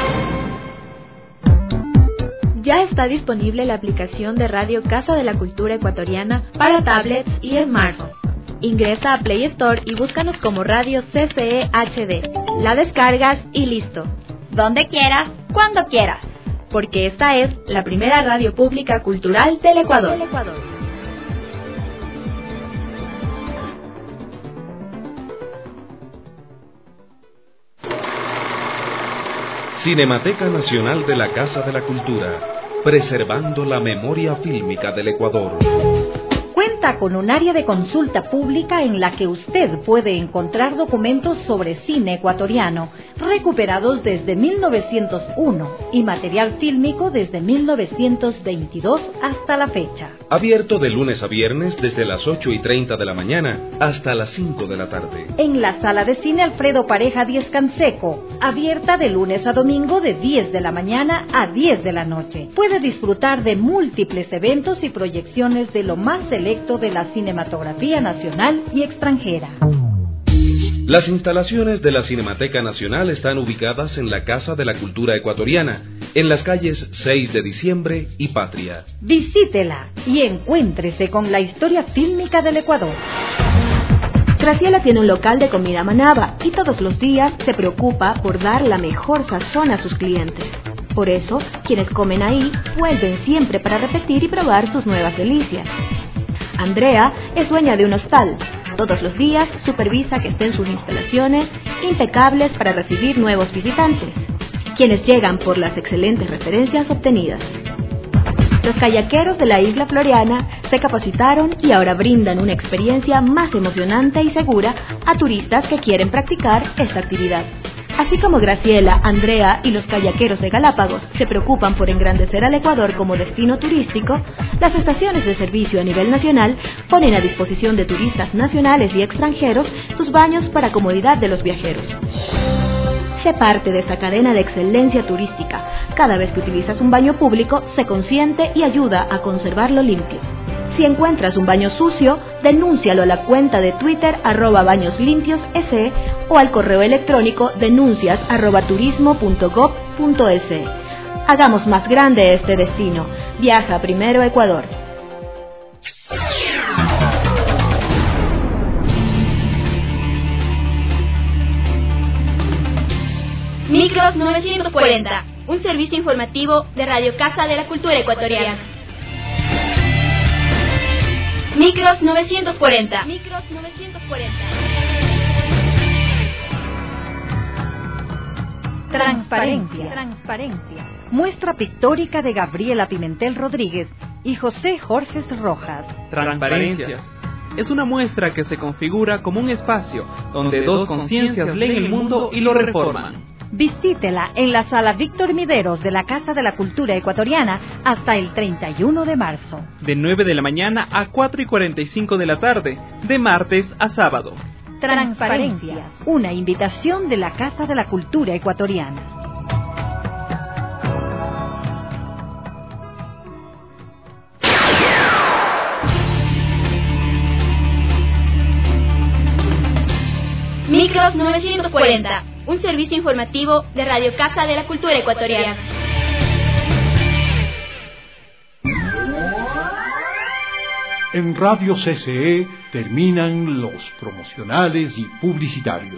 S11: Ya está disponible la aplicación de Radio Casa de la Cultura Ecuatoriana para tablets y smartphones. Ingresa a Play Store y búscanos como Radio C C E H D. La descargas y listo. Donde quieras, cuando quieras. Porque esta es la primera radio pública cultural del Ecuador.
S12: Cinemateca Nacional de la Casa de la Cultura, preservando la memoria fílmica del Ecuador.
S13: Cuenta con un área de consulta pública en la que usted puede encontrar documentos sobre cine ecuatoriano recuperados desde mil novecientos uno y material fílmico desde mil novecientos veintidós hasta la fecha.
S12: Abierto de lunes a viernes desde las ocho y treinta de la mañana hasta las cinco de la tarde.
S13: En la sala de cine Alfredo Pareja Díez Canseco, abierta de lunes a domingo de diez de la mañana a diez de la noche. Puede disfrutar de múltiples eventos y proyecciones de lo más selecto de la cinematografía nacional y extranjera.
S12: Las instalaciones de la Cinemateca Nacional están ubicadas en la Casa de la Cultura Ecuatoriana, en las calles seis de diciembre y Patria.
S13: Visítela y encuéntrese con la historia fílmica del Ecuador.
S4: Graciela tiene un local de comida manaba y todos los días se preocupa por dar la mejor sazón a sus clientes. Por eso, quienes comen ahí vuelven siempre para repetir y probar sus nuevas delicias. Andrea es dueña de un hostal. Todos los días supervisa que estén sus instalaciones impecables para recibir nuevos visitantes, quienes llegan por las excelentes referencias obtenidas. Los kayakeros de la isla Floriana se capacitaron y ahora brindan una experiencia más emocionante y segura a turistas que quieren practicar esta actividad. Así como Graciela, Andrea y los kayakeros de Galápagos se preocupan por engrandecer al Ecuador como destino turístico, las estaciones de servicio a nivel nacional ponen a disposición de turistas nacionales y extranjeros sus baños para comodidad de los viajeros. Sé parte de esta cadena de excelencia turística. Cada vez que utilizas un baño público, se consiente y ayuda a conservarlo limpio. Si encuentras un baño sucio, denúncialo a la cuenta de Twitter arroba baños limpios S o al correo electrónico denuncias arroba turismo punto gob punto es. Hagamos más grande este destino. Viaja primero a Ecuador.
S11: Micros novecientos cuarenta, un servicio informativo de Radio Casa de la Cultura Ecuatoriana. Micros novecientos cuarenta. Micros novecientos cuarenta.
S13: Transparencia. Transparencia. Muestra pictórica de Gabriela Pimentel Rodríguez y José Jorges Rojas.
S14: Transparencias. Es una muestra que se configura como un espacio donde dos conciencias leen el mundo y lo reforman.
S13: Visítela en la sala Víctor Mideros de la Casa de la Cultura Ecuatoriana hasta el treinta y uno de marzo.
S14: De nueve de la mañana a cuatro y cuarenta y cinco de la tarde, de martes a sábado.
S13: Transparencias, una invitación de la Casa de la Cultura Ecuatoriana.
S11: Micros novecientos cuarenta, un servicio informativo de Radio Casa de la Cultura Ecuatoriana.
S1: En Radio C C E terminan los promocionales y publicitarios.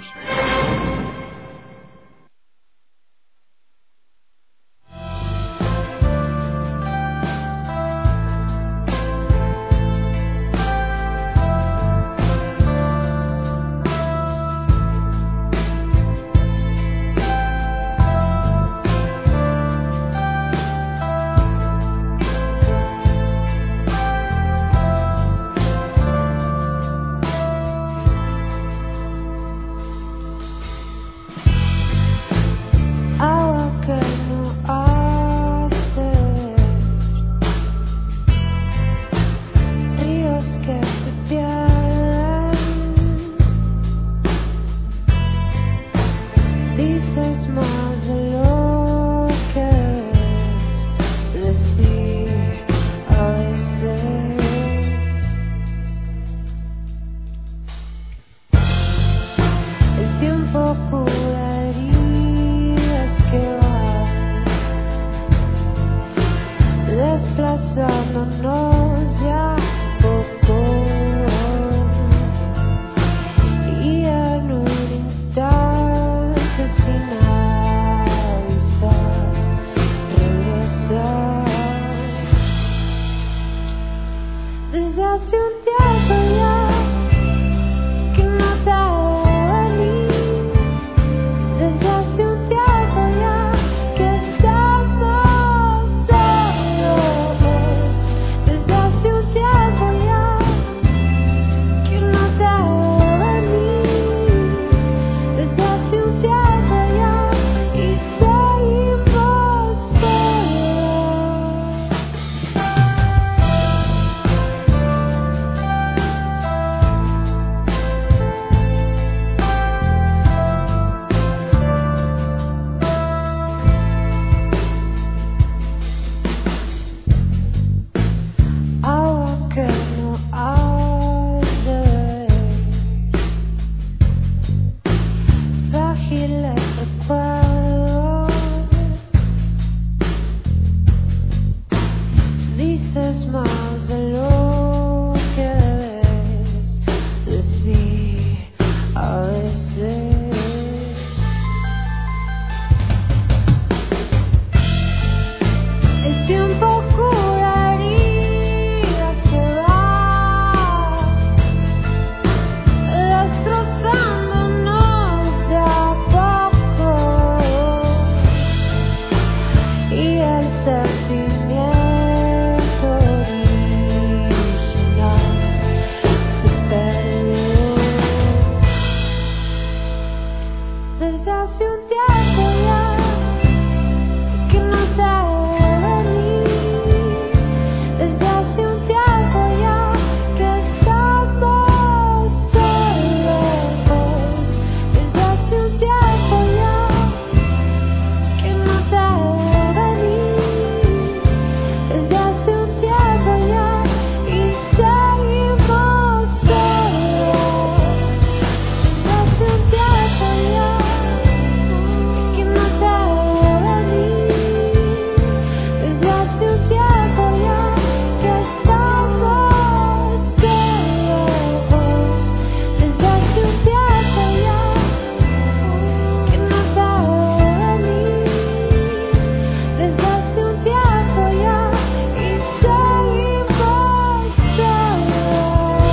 S19: destrozándonos ya poco, y en un instante sin avisar regresar. Desde hace un tiempo ya que no te vení, desde hace un tiempo ya que estamos solos, desde hace un tiempo ya que no te vení, desde hace un tiempo ya y seguimos solos. Agua que no arde, frágiles recuerdos, dices más de lo que debes decir a veces. El tiempo cura heridas que van destrozándonos de a poco, y el sentimiento original se perdió. Desde hace un tiempo ya que no te vení, desde hace un tiempo ya que estamos solos, desde hace un tiempo ya que no te vení, desde hace un tiempo ya y seguimos solos, desde hace un tiempo ya que no te vení, desde hace un tiempo ya que estamos solos, desde hace un tiempo ya que no te vení, desde hace un tiempo ya y seguimos solos.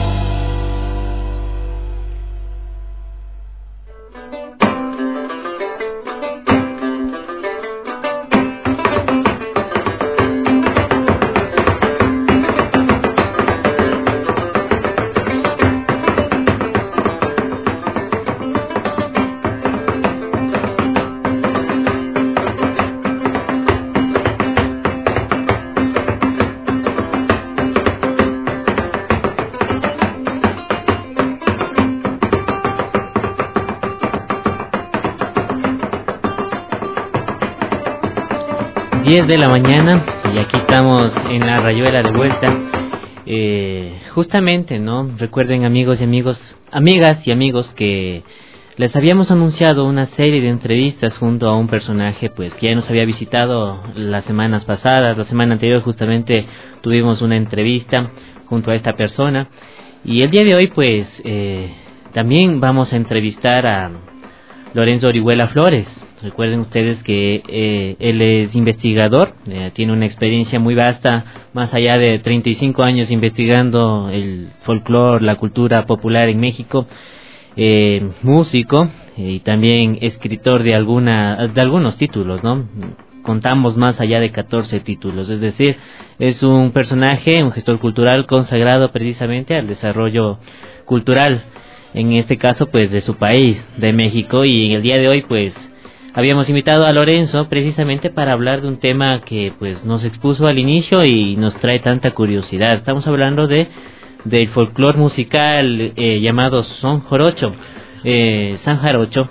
S5: diez de la mañana y aquí estamos en la Rayuela de vuelta. Eh, justamente, ¿no? Recuerden, amigos y amigos, amigas y amigos, que les habíamos anunciado una serie de entrevistas junto a un personaje pues que ya nos había visitado las semanas pasadas. La semana anterior justamente tuvimos una entrevista junto a esta persona, y el día de hoy pues eh, también vamos a entrevistar a Lorenzo Orihuela Flores. Recuerden ustedes que eh, él es investigador, eh, tiene una experiencia muy vasta, más allá de treinta y cinco años investigando el folclore, la cultura popular en México, eh, músico eh, y también escritor de alguna de algunos títulos, ¿no? Contamos más allá de catorce títulos, es decir, es un personaje, un gestor cultural consagrado precisamente al desarrollo cultural, en este caso pues de su país, de México, y en el día de hoy pues habíamos invitado a Lorenzo precisamente para hablar de un tema que pues nos expuso al inicio y nos trae tanta curiosidad. Estamos hablando de del folclore musical eh, llamado son jarocho, eh, san jarocho,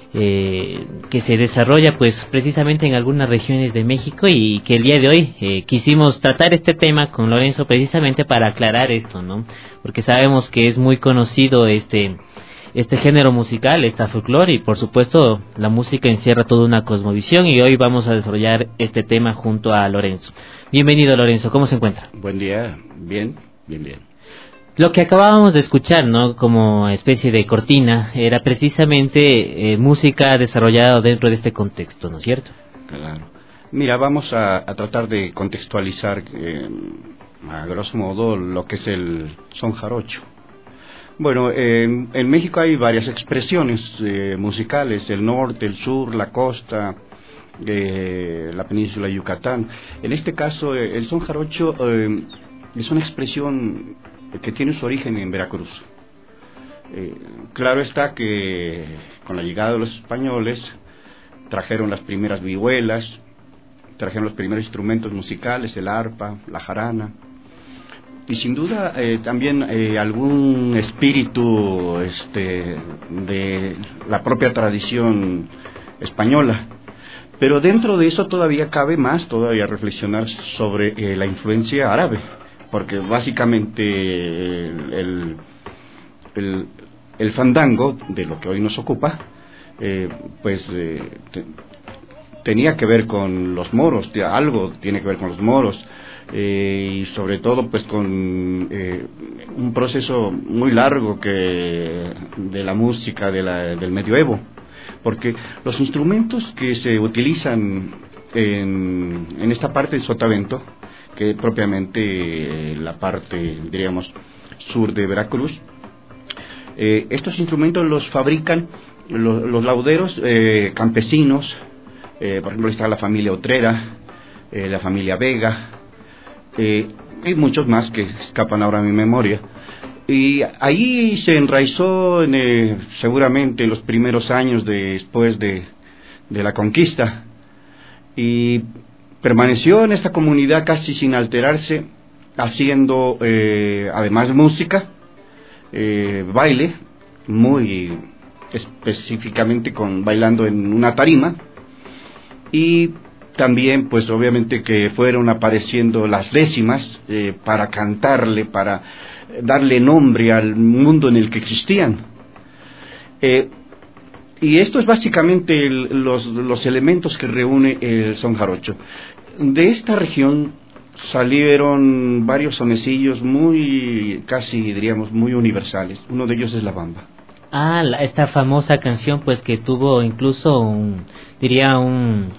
S5: eh, que se desarrolla pues precisamente en algunas regiones de México, y que el día de hoy eh, quisimos tratar este tema con Lorenzo precisamente para aclarar esto, ¿no? Porque sabemos que es muy conocido este este género musical, esta folclore, y por supuesto la música encierra toda una cosmovisión, y hoy vamos a desarrollar este tema junto a Lorenzo. Bienvenido, Lorenzo, ¿cómo se encuentra?
S20: Buen día, bien, bien, bien.
S5: Lo que acabábamos de escuchar, ¿no?, como especie de cortina, era precisamente eh, música desarrollada dentro de este contexto, ¿no es cierto?
S20: Claro. Mira, vamos a, a tratar de contextualizar eh, a grosso modo lo que es el son jarocho. Bueno, eh, en México hay varias expresiones eh, musicales, el norte, el sur, la costa, eh, la península de Yucatán. En este caso, eh, el son jarocho eh, es una expresión que tiene su origen en Veracruz. Eh, claro está que con la llegada de los españoles trajeron las primeras vihuelas, trajeron los primeros instrumentos musicales, el arpa, la jarana, y sin duda eh, también eh, algún espíritu este, de la propia tradición española. Pero dentro de eso todavía cabe más, todavía reflexionar sobre eh, la influencia árabe, porque básicamente el, el, el fandango, de lo que hoy nos ocupa, eh, pues eh, te, tenía que ver con los moros, algo tiene que ver con los moros, eh, y sobre todo pues con eh, un proceso muy largo que de la música de la, del medioevo, porque los instrumentos que se utilizan en, en esta parte del sotavento, que es propiamente eh, la parte, diríamos, sur de Veracruz, eh, estos instrumentos los fabrican los, los lauderos eh, campesinos. Eh, por ejemplo, está la familia Otrera, eh, la familia Vega, eh, y muchos más que escapan ahora a mi memoria. Y ahí se enraizó en, eh, seguramente en los primeros años de, después de, de la conquista, y permaneció en esta comunidad casi sin alterarse, haciendo eh, además música, eh, baile, muy específicamente con bailando en una tarima, y también pues obviamente que fueron apareciendo las décimas eh, para cantarle, para darle nombre al mundo en el que existían. Eh, y esto es básicamente el, los, los elementos que reúne el son jarocho. De esta región salieron varios sonecillos muy, casi diríamos, muy universales. Uno de ellos es la bamba.
S5: Ah, la, esta famosa canción pues que tuvo incluso un, diría un,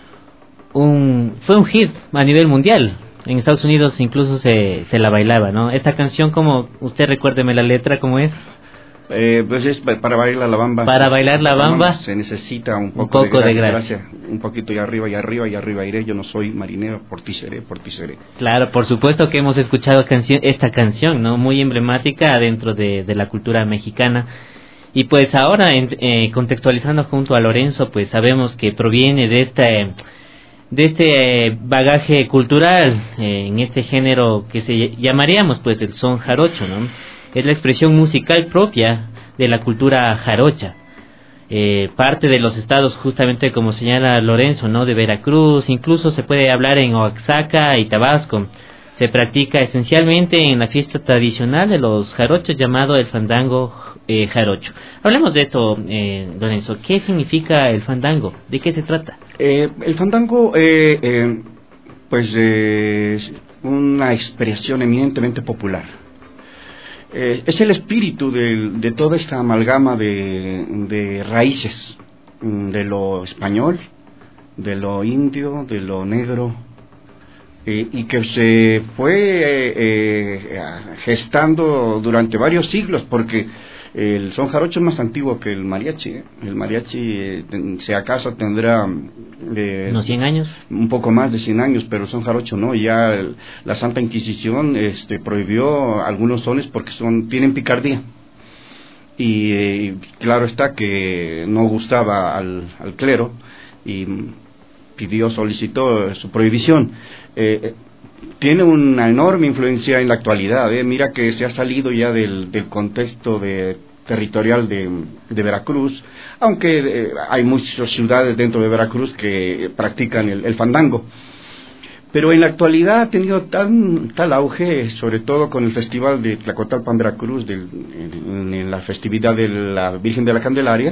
S5: un, fue un hit a nivel mundial. En Estados Unidos incluso se, se la bailaba, ¿no? Esta canción, como usted recuérdeme la letra, ¿cómo es?
S20: Eh, pues es para bailar la bamba.
S5: Para bailar la bamba
S20: se necesita un poco,
S5: un poco de, gra de gracia.
S20: gracia, un poquito y arriba y arriba y arriba iré. Yo no soy marinero, por ti seré, por ti seré.
S5: Claro, por supuesto que hemos escuchado canción, esta canción, ¿no? Muy emblemática dentro de, de la cultura mexicana. Y pues ahora, en, eh, contextualizando junto a Lorenzo, pues sabemos que proviene de este, de este bagaje cultural, eh, en este género que se llamaríamos pues el son jarocho, ¿no? Es la expresión musical propia de la cultura jarocha. Eh, parte de los estados, justamente como señala Lorenzo, ¿no?, de Veracruz, incluso se puede hablar en Oaxaca y Tabasco. Se practica esencialmente en la fiesta tradicional de los jarochos llamado el fandango eh, jarocho. Hablemos de esto, eh, Lorenzo. ¿Qué significa el fandango? ¿De qué se trata?
S20: Eh, el fandango, eh, eh, pues, eh, es una expresión eminentemente popular. Eh, es el espíritu de, de toda esta amalgama de, de raíces, de lo español, de lo indio, de lo negro, eh, y que se fue eh, eh, gestando durante varios siglos, porque el son jarocho es más antiguo que el mariachi. ¿eh? El mariachi, eh, ten, si acaso tendrá eh,
S5: unos cien años,
S20: un poco más de cien años, pero el son jarocho no. Ya el, la Santa Inquisición este, prohibió algunos sones porque son tienen picardía, y eh, claro está que no gustaba al, al clero y pidió, solicitó su prohibición. Eh, tiene una enorme influencia en la actualidad. ¿eh? Mira que se ha salido ya del, del contexto de, territorial de, de Veracruz, aunque eh, hay muchas ciudades dentro de Veracruz que practican el, el fandango. pero en la actualidad ha tenido tan, tal auge, sobre todo con el festival de Tlacotalpan, Veracruz, del, en, en la festividad de la Virgen de la Candelaria,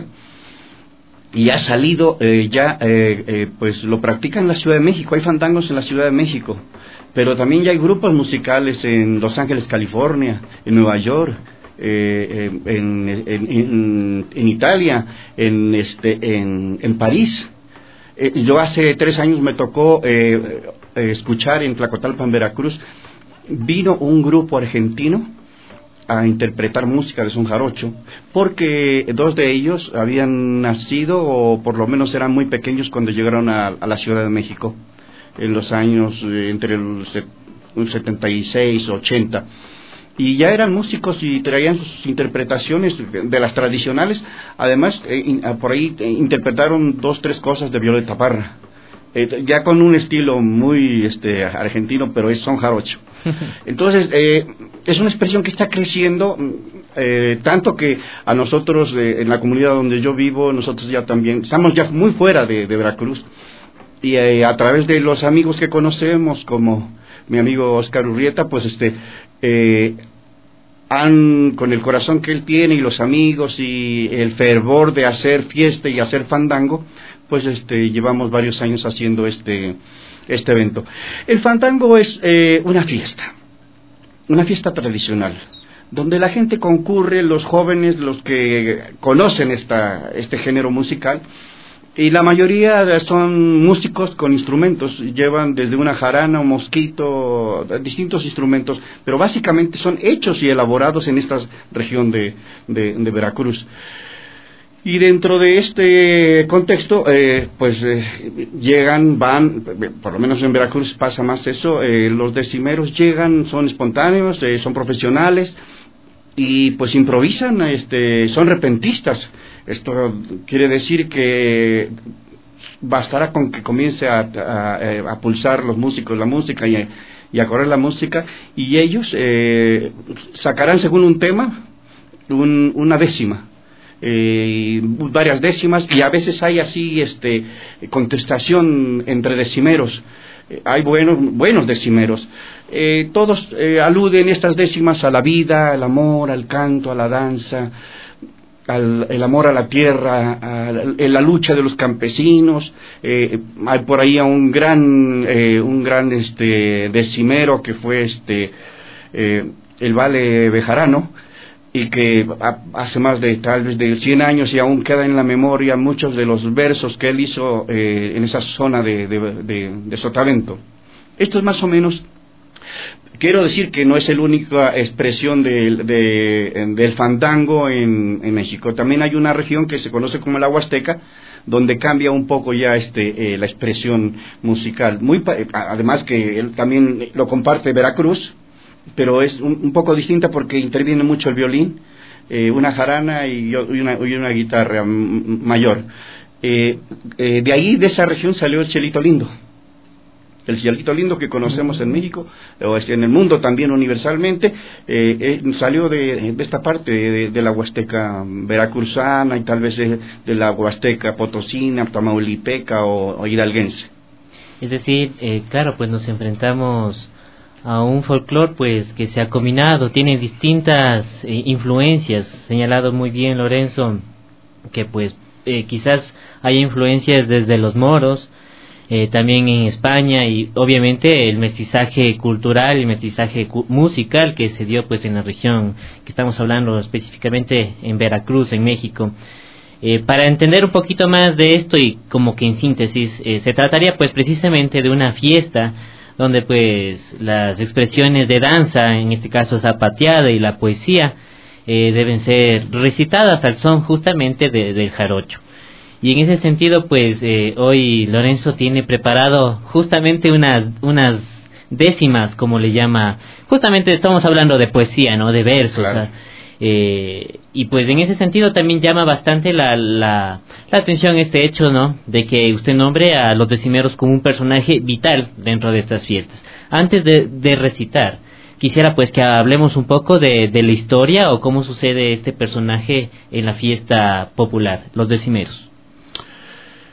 S20: y ha salido eh, ya, eh, eh, pues lo practican en la Ciudad de México, hay fandangos en la Ciudad de México, pero también ya hay grupos musicales en Los Ángeles, California, en Nueva York, eh, en, en, en, en Italia, en, este, en, en París. Eh, yo hace tres años me tocó eh, eh, escuchar en Tlacotalpan, Veracruz, vino un grupo argentino a interpretar música de son jarocho, porque dos de ellos habían nacido, o por lo menos eran muy pequeños cuando llegaron a, a la Ciudad de México, en los años eh, entre el setenta y seis, ochenta, y ya eran músicos y traían sus interpretaciones de las tradicionales. Además, eh, in, por ahí eh, interpretaron dos, tres cosas de Violeta Parra, eh, ya con un estilo muy este, argentino, pero es son jarocho. Entonces, eh, es una expresión que está creciendo, eh, tanto que a nosotros, eh, en la comunidad donde yo vivo, nosotros ya también, estamos ya muy fuera de, de Veracruz, y eh, a través de los amigos que conocemos, como mi amigo Oscar Urrieta, pues este, eh, han, con el corazón que él tiene, y los amigos, y el fervor de hacer fiesta y hacer fandango, pues este, llevamos varios años haciendo este este evento. El fandango es eh, una fiesta, una fiesta tradicional, donde la gente concurre, los jóvenes, los que conocen esta, este género musical, y la mayoría son músicos con instrumentos, llevan desde una jarana, un mosquito, distintos instrumentos, pero básicamente son hechos y elaborados en esta región de, de, de Veracruz. Y dentro de este contexto, eh, pues eh, llegan, van, por lo menos en Veracruz pasa más eso, eh, los decimeros llegan, son espontáneos, eh, son profesionales, y pues improvisan, este, son repentistas. Esto quiere decir que bastará con que comience a, a, a pulsar los músicos la música y a, y a correr la música, y ellos eh, sacarán según un tema un, una décima. Eh, varias décimas, y a veces hay así este contestación entre decimeros, eh, hay buenos buenos decimeros, eh, todos eh, aluden estas décimas a la vida, al amor, al canto, a la danza, al el amor a la tierra, a la, a la lucha de los campesinos. Eh, hay por ahí a un gran eh, un gran este decimero que fue este eh, el Vale Bejarano, y que hace más de tal vez de cien años y aún queda en la memoria muchos de los versos que él hizo eh, en esa zona de, de, de, de Sotavento. Esto es más o menos, quiero decir que no es la única expresión de, de, del fandango en, en México. También hay una región que se conoce como la Huasteca, donde cambia un poco ya este eh, la expresión musical. Muy, además que él también lo comparte Veracruz, pero es un, un poco distinta porque interviene mucho el violín, eh, una jarana y, y, una, y una guitarra m- mayor. Eh, eh, de ahí, de esa región, salió el Chelito Lindo. El Chelito Lindo que conocemos en México, o en el mundo también universalmente, eh, eh, salió de, de esta parte, de, de la Huasteca veracruzana, y tal vez de, de la Huasteca potosina, tamaulipeca o, o hidalguense.
S5: Es decir, eh, claro, pues nos enfrentamos a un folclore pues que se ha combinado, tiene distintas eh, influencias, señalado muy bien Lorenzo, que pues eh, quizás hay influencias desde los moros, eh, también en España, y obviamente el mestizaje cultural y mestizaje cu- musical que se dio pues en la región que estamos hablando, específicamente en Veracruz, en México. Eh, para entender un poquito más de esto, y como que en síntesis, eh, se trataría pues precisamente de una fiesta donde pues las expresiones de danza, en este caso zapateada, y la poesía eh, deben ser recitadas al son justamente de, del jarocho. Y en ese sentido pues eh, hoy Lorenzo tiene preparado justamente unas unas décimas, como le llama, justamente estamos hablando de poesía, ¿no?, de versos. Claro. O sea, Eh, y pues en ese sentido también llama bastante la, la, la atención este hecho, ¿no?, de que usted nombre a los decimeros como un personaje vital dentro de estas fiestas. Antes de, de recitar, quisiera pues que hablemos un poco de, de la historia o cómo sucede este personaje en la fiesta popular, los decimeros.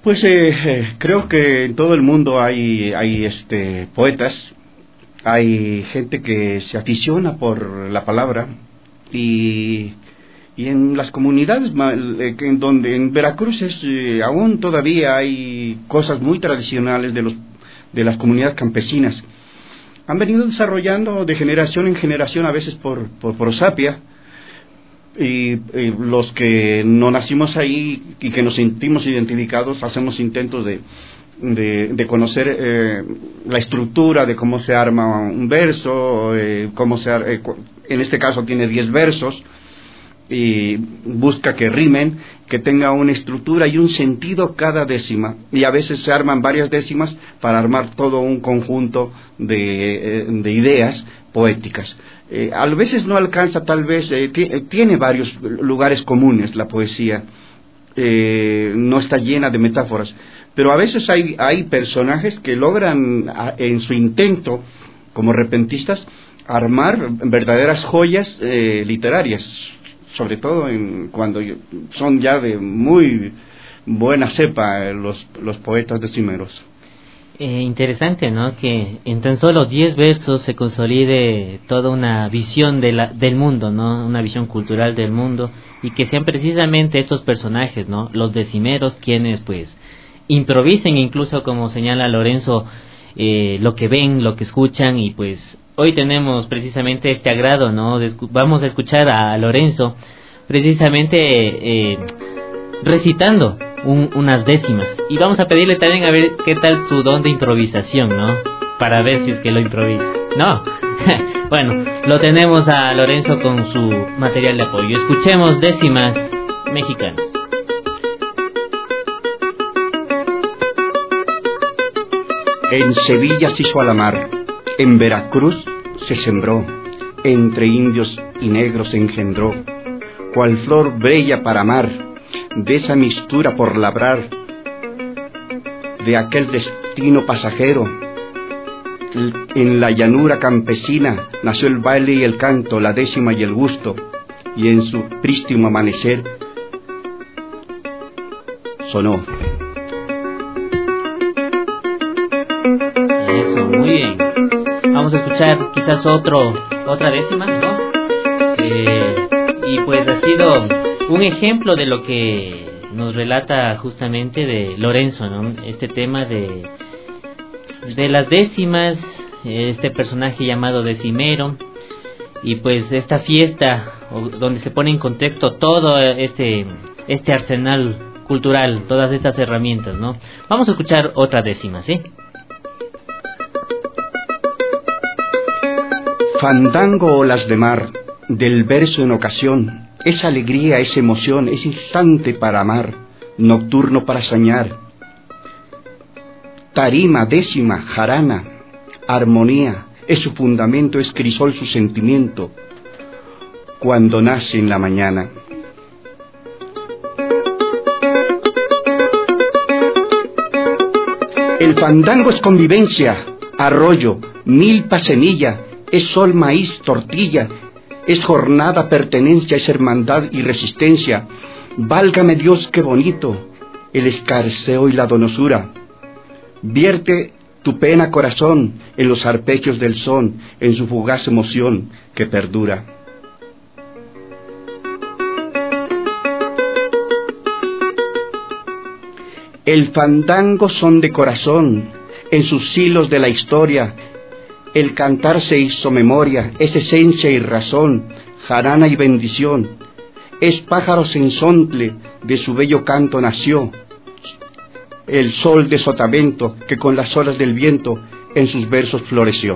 S20: Pues eh, eh, creo que en todo el mundo hay, hay este, poetas, hay gente que se aficiona por la palabra y, y en las comunidades en donde en Veracruz es, eh, aún todavía hay cosas muy tradicionales de los de las comunidades campesinas. Han venido desarrollando de generación en generación, a veces por, por prosapia, y, y los que no nacimos ahí y que nos sentimos identificados, hacemos intentos de, de, de conocer eh, la estructura de cómo se arma un verso, eh, cómo se ar- eh, en este caso tiene diez versos, y busca que rimen, que tenga una estructura y un sentido cada décima, y a veces se arman varias décimas para armar todo un conjunto de, de ideas poéticas. Eh, a veces no alcanza, tal vez, eh, t- tiene varios lugares comunes la poesía, eh, no está llena de metáforas, pero a veces hay, hay personajes que logran a, en su intento como repentistas armar verdaderas joyas eh, literarias, sobre todo en, cuando son ya de muy buena cepa eh, los, los poetas decimeros.
S5: Eh, interesante, ¿no? Que en tan solo diez versos se consolide toda una visión de la, del mundo, ¿no? Una visión cultural del mundo, y que sean precisamente estos personajes, ¿no? Los decimeros quienes, pues, improvisen, incluso como señala Lorenzo, eh, lo que ven, lo que escuchan, y pues hoy tenemos precisamente este agrado, ¿no? De, vamos a escuchar a Lorenzo precisamente eh, recitando un, unas décimas, y vamos a pedirle también a ver qué tal su don de improvisación, ¿no? Para ver si es que lo improvisa. No, bueno, lo tenemos a Lorenzo con su material de apoyo. Escuchemos décimas mexicanas.
S20: En Sevilla se hizo a la mar, en Veracruz se sembró, entre indios y negros se engendró, cual flor bella para amar, de esa mistura por labrar, de aquel destino pasajero. En la llanura campesina nació el baile y el canto, la décima y el gusto, y en su prístino amanecer sonó.
S5: Eso, muy bien. Vamos a escuchar quizás otro, otra décima, ¿no? Eh, y pues ha sido un ejemplo de lo que nos relata justamente de Lorenzo, ¿no? Este tema de, de las décimas, este personaje llamado decimero, y pues esta fiesta donde se pone en contexto todo este, este arsenal cultural, todas estas herramientas, ¿no? Vamos a escuchar otra décima, ¿sí?
S20: Fandango olas de mar, del verso en ocasión, es alegría, es emoción, es instante para amar, nocturno para soñar. Tarima, décima, jarana, armonía, es su fundamento, es crisol su sentimiento, cuando nace en la mañana. El fandango es convivencia, arroyo, milpa, semilla, es sol, maíz, tortilla, es jornada, pertenencia, es hermandad y resistencia. Válgame Dios, qué bonito, el escarceo y la donosura. Vierte tu pena, corazón, en los arpegios del son, en su fugaz emoción que perdura. El fandango son de corazón, en sus hilos de la historia. El cantar se hizo memoria, es esencia y razón, jarana y bendición. Es pájaro sensontle, de su bello canto nació. El sol de Sotavento, que con las olas del viento en sus versos floreció.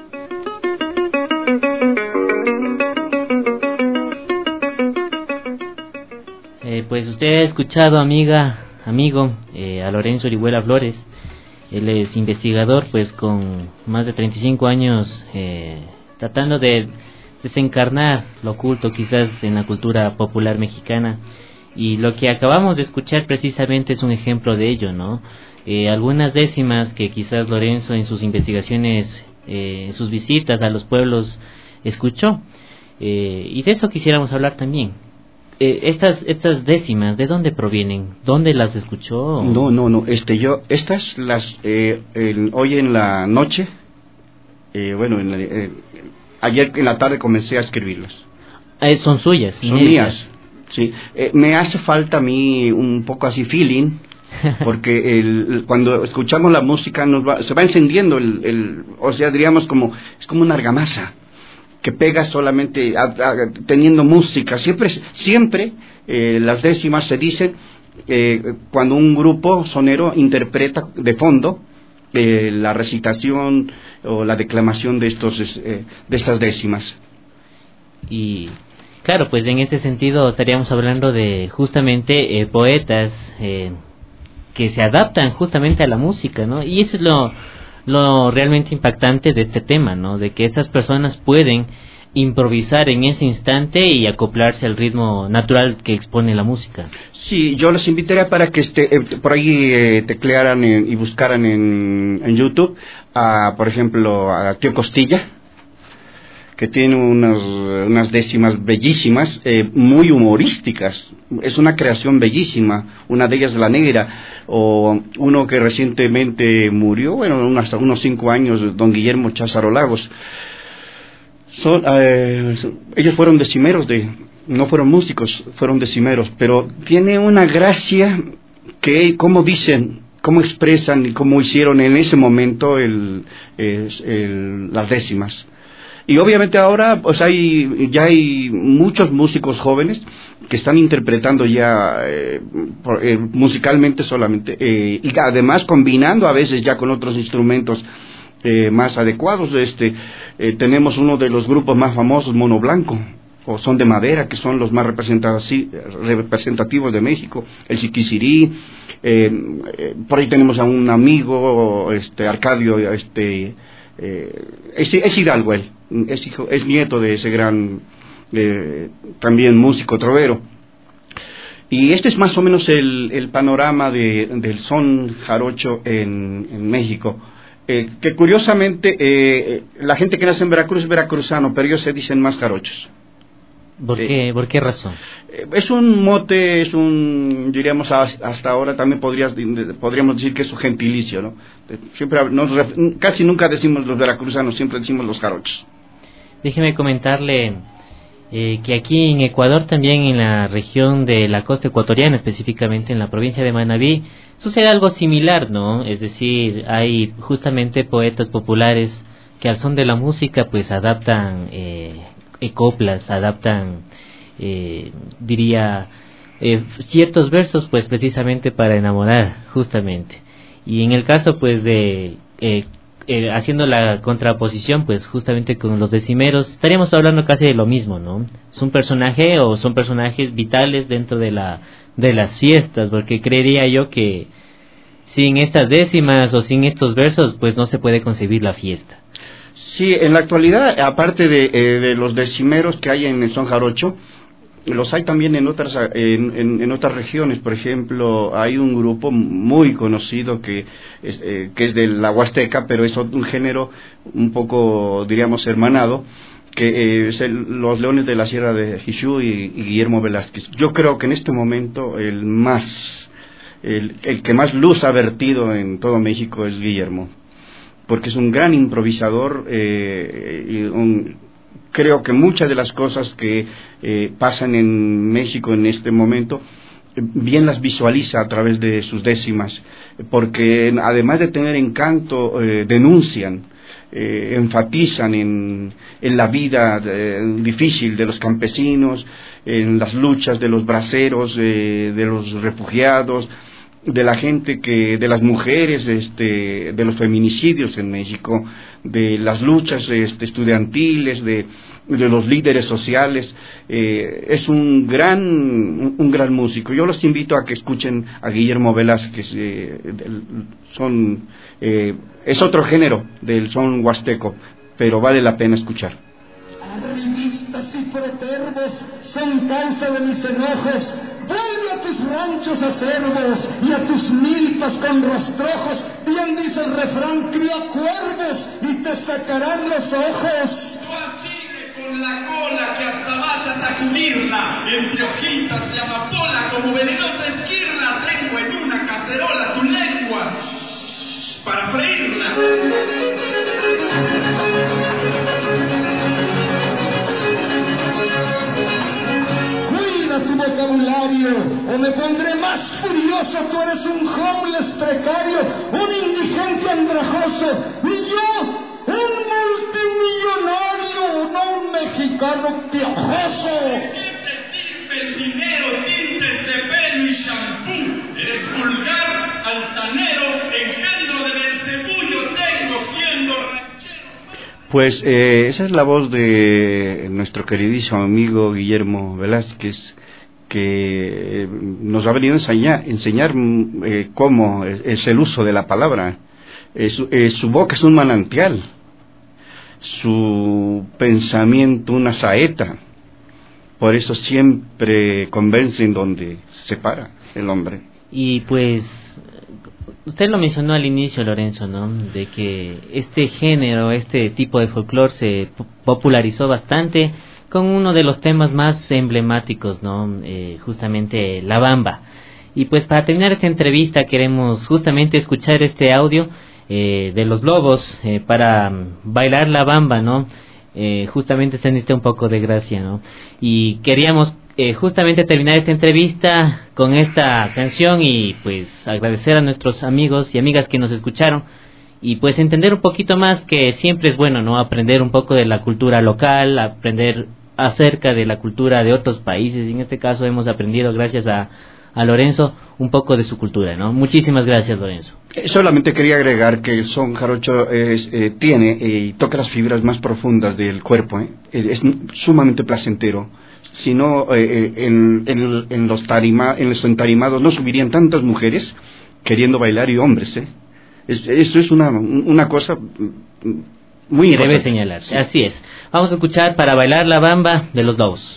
S5: Eh, pues usted ha escuchado, amiga, amigo, eh, a Lorenzo Orihuela Flores. Él es investigador, pues con más de treinta y cinco años, eh, tratando de desencarnar lo oculto quizás en la cultura popular mexicana. Y lo que acabamos de escuchar precisamente es un ejemplo de ello, ¿no? Eh, algunas décimas que quizás Lorenzo en sus investigaciones, eh, en sus visitas a los pueblos, escuchó. Eh, y de eso quisiéramos hablar también. eh, estas estas décimas, ¿de dónde provienen? ¿Dónde las escuchó?
S20: No, no, no. Este, yo estas las eh, el, hoy en la noche, eh, bueno, en la, eh, ayer en la tarde comencé a escribirlas.
S5: Eh, son suyas.
S20: Son mías. Sí. Eh, me hace falta a mí un poco así feeling. Porque el, cuando escuchamos la música nos va, se va encendiendo el, el, o sea, diríamos como, es como una argamasa que pega solamente a, a, teniendo música. Siempre, siempre eh, las décimas se dicen eh, cuando un grupo sonero interpreta de fondo eh, la recitación o la declamación de estos eh, de estas décimas.
S5: Y claro, pues en este sentido estaríamos hablando de justamente eh, poetas eh, que se adaptan justamente a la música, ¿no? Y eso es lo, lo realmente impactante de este tema, ¿no? De que estas personas pueden improvisar en ese instante y acoplarse al ritmo natural que expone la música.
S20: Sí, yo los invitaría para que este, eh, por ahí eh, teclearan en, y buscaran en, en YouTube, a, por ejemplo, a Tío Costilla, que tiene unas, unas décimas bellísimas, eh, muy humorísticas. Es una creación bellísima, una de ellas La Negra, o uno que recientemente murió, bueno, hasta unos cinco años, don Guillermo Cházaro Lagos. Son, eh, ellos fueron decimeros, de, no fueron músicos, fueron decimeros, pero tiene una gracia que, como dicen, cómo expresan y cómo hicieron en ese momento el, el, el, las décimas. Y obviamente ahora pues hay ya hay muchos músicos jóvenes que están interpretando ya eh, por, eh, musicalmente solamente eh, y además combinando a veces ya con otros instrumentos eh, más adecuados. Este eh, tenemos uno de los grupos más famosos, Mono Blanco, o Son de Madera, que son los más representativos de México, el Siquicirí. Eh, eh, por ahí tenemos a un amigo, este Arcadio, este eh, es, es Hidalgo él. Es, hijo, es nieto de ese gran eh, también músico trovero. Y este es más o menos el, el panorama de, del son jarocho en, en México, eh, que curiosamente eh, la gente que nace en Veracruz es veracruzano, pero ellos se dicen más jarochos.
S5: ¿Por qué, ¿por qué razón?
S20: Eh, es un mote, es un, diríamos hasta ahora también podrías, podríamos decir que es un gentilicio, ¿no? Siempre nos, casi nunca decimos los veracruzanos, siempre decimos los jarochos.
S5: Déjeme comentarle eh, que aquí en Ecuador, también en la región de la costa ecuatoriana, específicamente en la provincia de Manabí, sucede algo similar, ¿no? Es decir, hay justamente poetas populares que al son de la música pues adaptan eh, coplas, adaptan, eh, diría, eh, ciertos versos pues precisamente para enamorar, justamente. Y en el caso pues de... Eh, Eh, haciendo la contraposición pues justamente con los decimeros, estaríamos hablando casi de lo mismo, ¿no? Es un personaje o son personajes vitales dentro de la de las fiestas, porque creería yo que sin estas décimas o sin estos versos pues no se puede concebir la fiesta.
S20: Sí, en la actualidad, aparte de, eh, de los decimeros que hay en el son jarocho, los hay también en otras en, en, en otras regiones. Por ejemplo, hay un grupo muy conocido que es, eh, que es de la Huasteca, pero es un género un poco, diríamos, hermanado, que eh, es el, los Leones de la Sierra de Jixú y, y Guillermo Velázquez. Yo creo que en este momento el más el, el que más luz ha vertido en todo México es Guillermo, porque es un gran improvisador eh, y un creo que muchas de las cosas que eh, pasan en México en este momento, eh, bien las visualiza a través de sus décimas, porque además de tener encanto, eh, denuncian, eh, enfatizan en, en la vida eh, difícil de los campesinos, en las luchas de los braceros, eh, de los refugiados, de la gente que, de las mujeres, este, de los feminicidios en México, de las luchas este, estudiantiles, de, de los líderes sociales. Eh, es un gran, un gran músico. Yo los invito a que escuchen a Guillermo Velázquez. Eh, son, eh, es otro género del son huasteco, pero vale la pena escuchar.
S21: Arribistas y protervos son causa de mis enojos. Vuelve a tus ranchos acervos y a tus milpas con rastrojos. Bien dice el refrán, cría cuervos y te sacarán los ojos.
S2: con la cola que hasta vas a sacudirla, entre hojitas de amapola como venenosa esquirla, tengo en una cacerola tu lengua para freírla.
S21: Cuida tu vocabulario o me pondré más furioso. Tú eres un homeless precario, un indigente andrajoso, y yo un multimillonario, no un mexicano piojoso.
S2: ¿Qué te sirve el dinero, tintes de pelo y shampoo? Eres vulgar, altanero, engendro de Belcebú, tengo siendo ranchero.
S20: Pues eh, esa es la voz de nuestro queridísimo amigo Guillermo Velázquez, que nos ha venido a enseñar, enseñar eh, cómo es el uso de la palabra. Eh, su, eh, su boca es un manantial, su pensamiento una saeta, por eso siempre convence en donde se para el hombre.
S5: Y pues usted lo mencionó al inicio, Lorenzo, ¿no? De que este género, este tipo de folclore se popularizó bastante con uno de los temas más emblemáticos, ¿no? Eh, justamente la bamba. Y pues para terminar esta entrevista queremos justamente escuchar este audio eh, de los Lobos eh, para bailar la bamba, ¿no? Eh, justamente se necesita un poco de gracia, ¿no? Y queríamos eh, justamente terminar esta entrevista con esta canción y pues agradecer a nuestros amigos y amigas que nos escucharon y pues entender un poquito más que siempre es bueno, ¿no? Aprender un poco de la cultura local, aprender acerca de la cultura de otros países. En este caso hemos aprendido gracias a, a Lorenzo un poco de su cultura, ¿no? Muchísimas gracias, Lorenzo.
S20: Eh, solamente quería agregar que el son jarocho es, eh, tiene eh, y toca las fibras más profundas del cuerpo, ¿eh? Es sumamente placentero. Si no, eh, en, en, en, los tarima, en los entarimados no subirían tantas mujeres queriendo bailar y hombres, ¿eh? Es, eso es una, una cosa muy
S5: que debe señalarse. Así es. Vamos a escuchar Para bailar la bamba de los Lobos.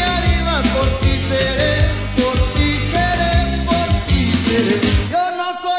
S21: Yo no soy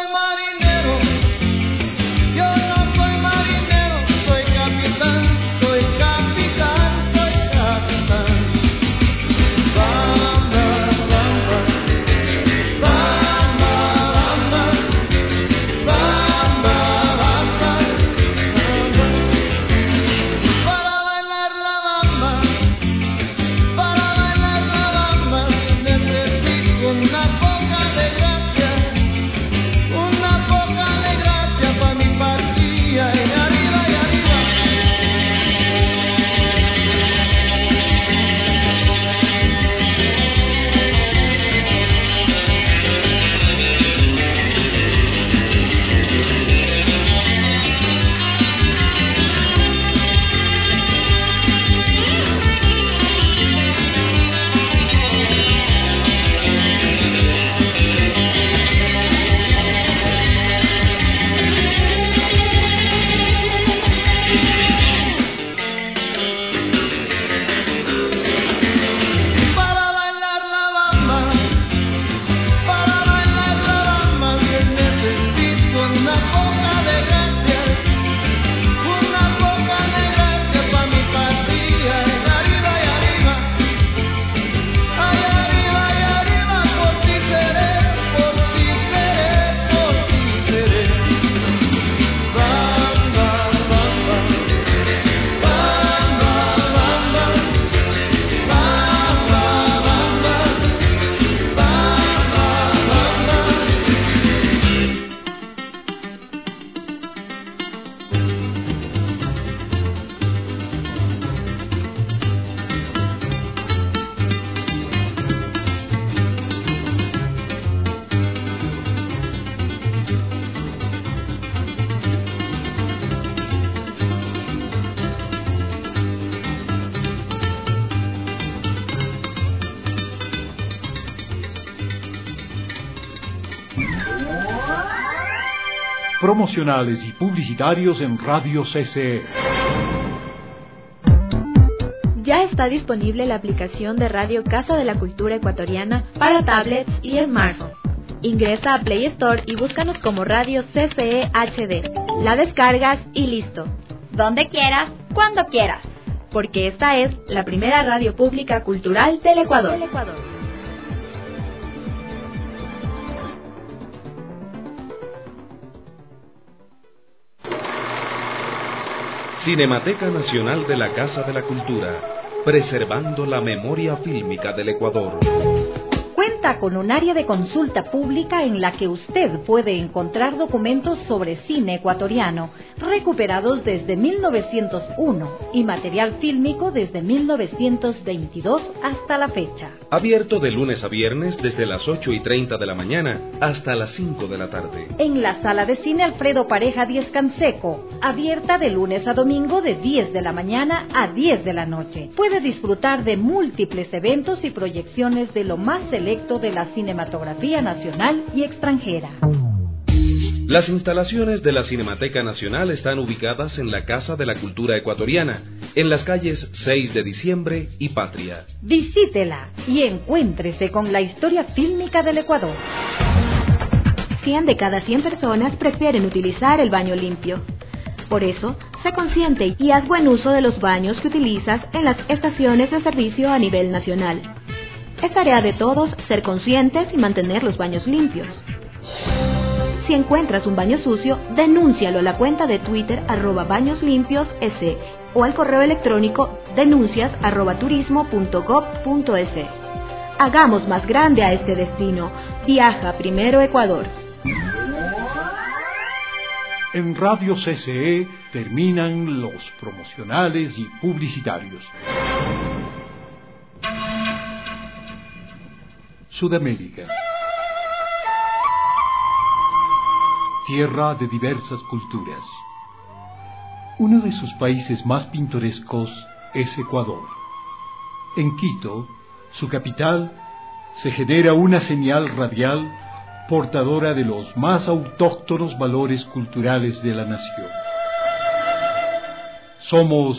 S1: promocionales y publicitarios en Radio C C E.
S11: Ya está disponible la aplicación de Radio Casa de la Cultura Ecuatoriana para tablets y smartphones. Ingresa a Play Store y búscanos como Radio C C E H D. La descargas y listo. Donde quieras, cuando quieras. Porque esta es la primera radio pública cultural del Ecuador. Del Ecuador.
S12: Cinemateca Nacional de la Casa de la Cultura, preservando la memoria fílmica del Ecuador.
S13: Cuenta con un área de consulta pública en la que usted puede encontrar documentos sobre cine ecuatoriano, recuperados desde mil novecientos uno y material fílmico desde mil novecientos veintidós hasta la fecha.
S12: Abierto de lunes a viernes desde las ocho y treinta de la mañana hasta las cinco de la tarde.
S13: En la sala de cine Alfredo Pareja Díez Canseco, abierta de lunes a domingo de diez de la mañana a diez de la noche. Puede disfrutar de múltiples eventos y proyecciones de lo más selecto de la cinematografía nacional y extranjera.
S12: Las instalaciones de la Cinemateca Nacional están ubicadas en la Casa de la Cultura Ecuatoriana, en las calles seis de diciembre y Patria.
S13: Visítela y encuéntrese con la historia fílmica del Ecuador.
S11: cien de cada cien personas prefieren utilizar el baño limpio. Por eso, sé consciente y haz buen uso de los baños que utilizas en las estaciones de servicio a nivel nacional. Es tarea de todos ser conscientes y mantener los baños limpios. Si encuentras un baño sucio, denúncialo a la cuenta de Twitter arroba baños limpios s o al correo electrónico denuncias arroba turismo punto gob punto es. Hagamos más grande a este destino. Viaja primero Ecuador.
S1: En Radio C C E terminan los promocionales y publicitarios. Sudamérica. Tierra de diversas culturas. Uno de sus países más pintorescos es Ecuador. En Quito, su capital, se genera una señal radial portadora de los más autóctonos valores culturales de la nación. Somos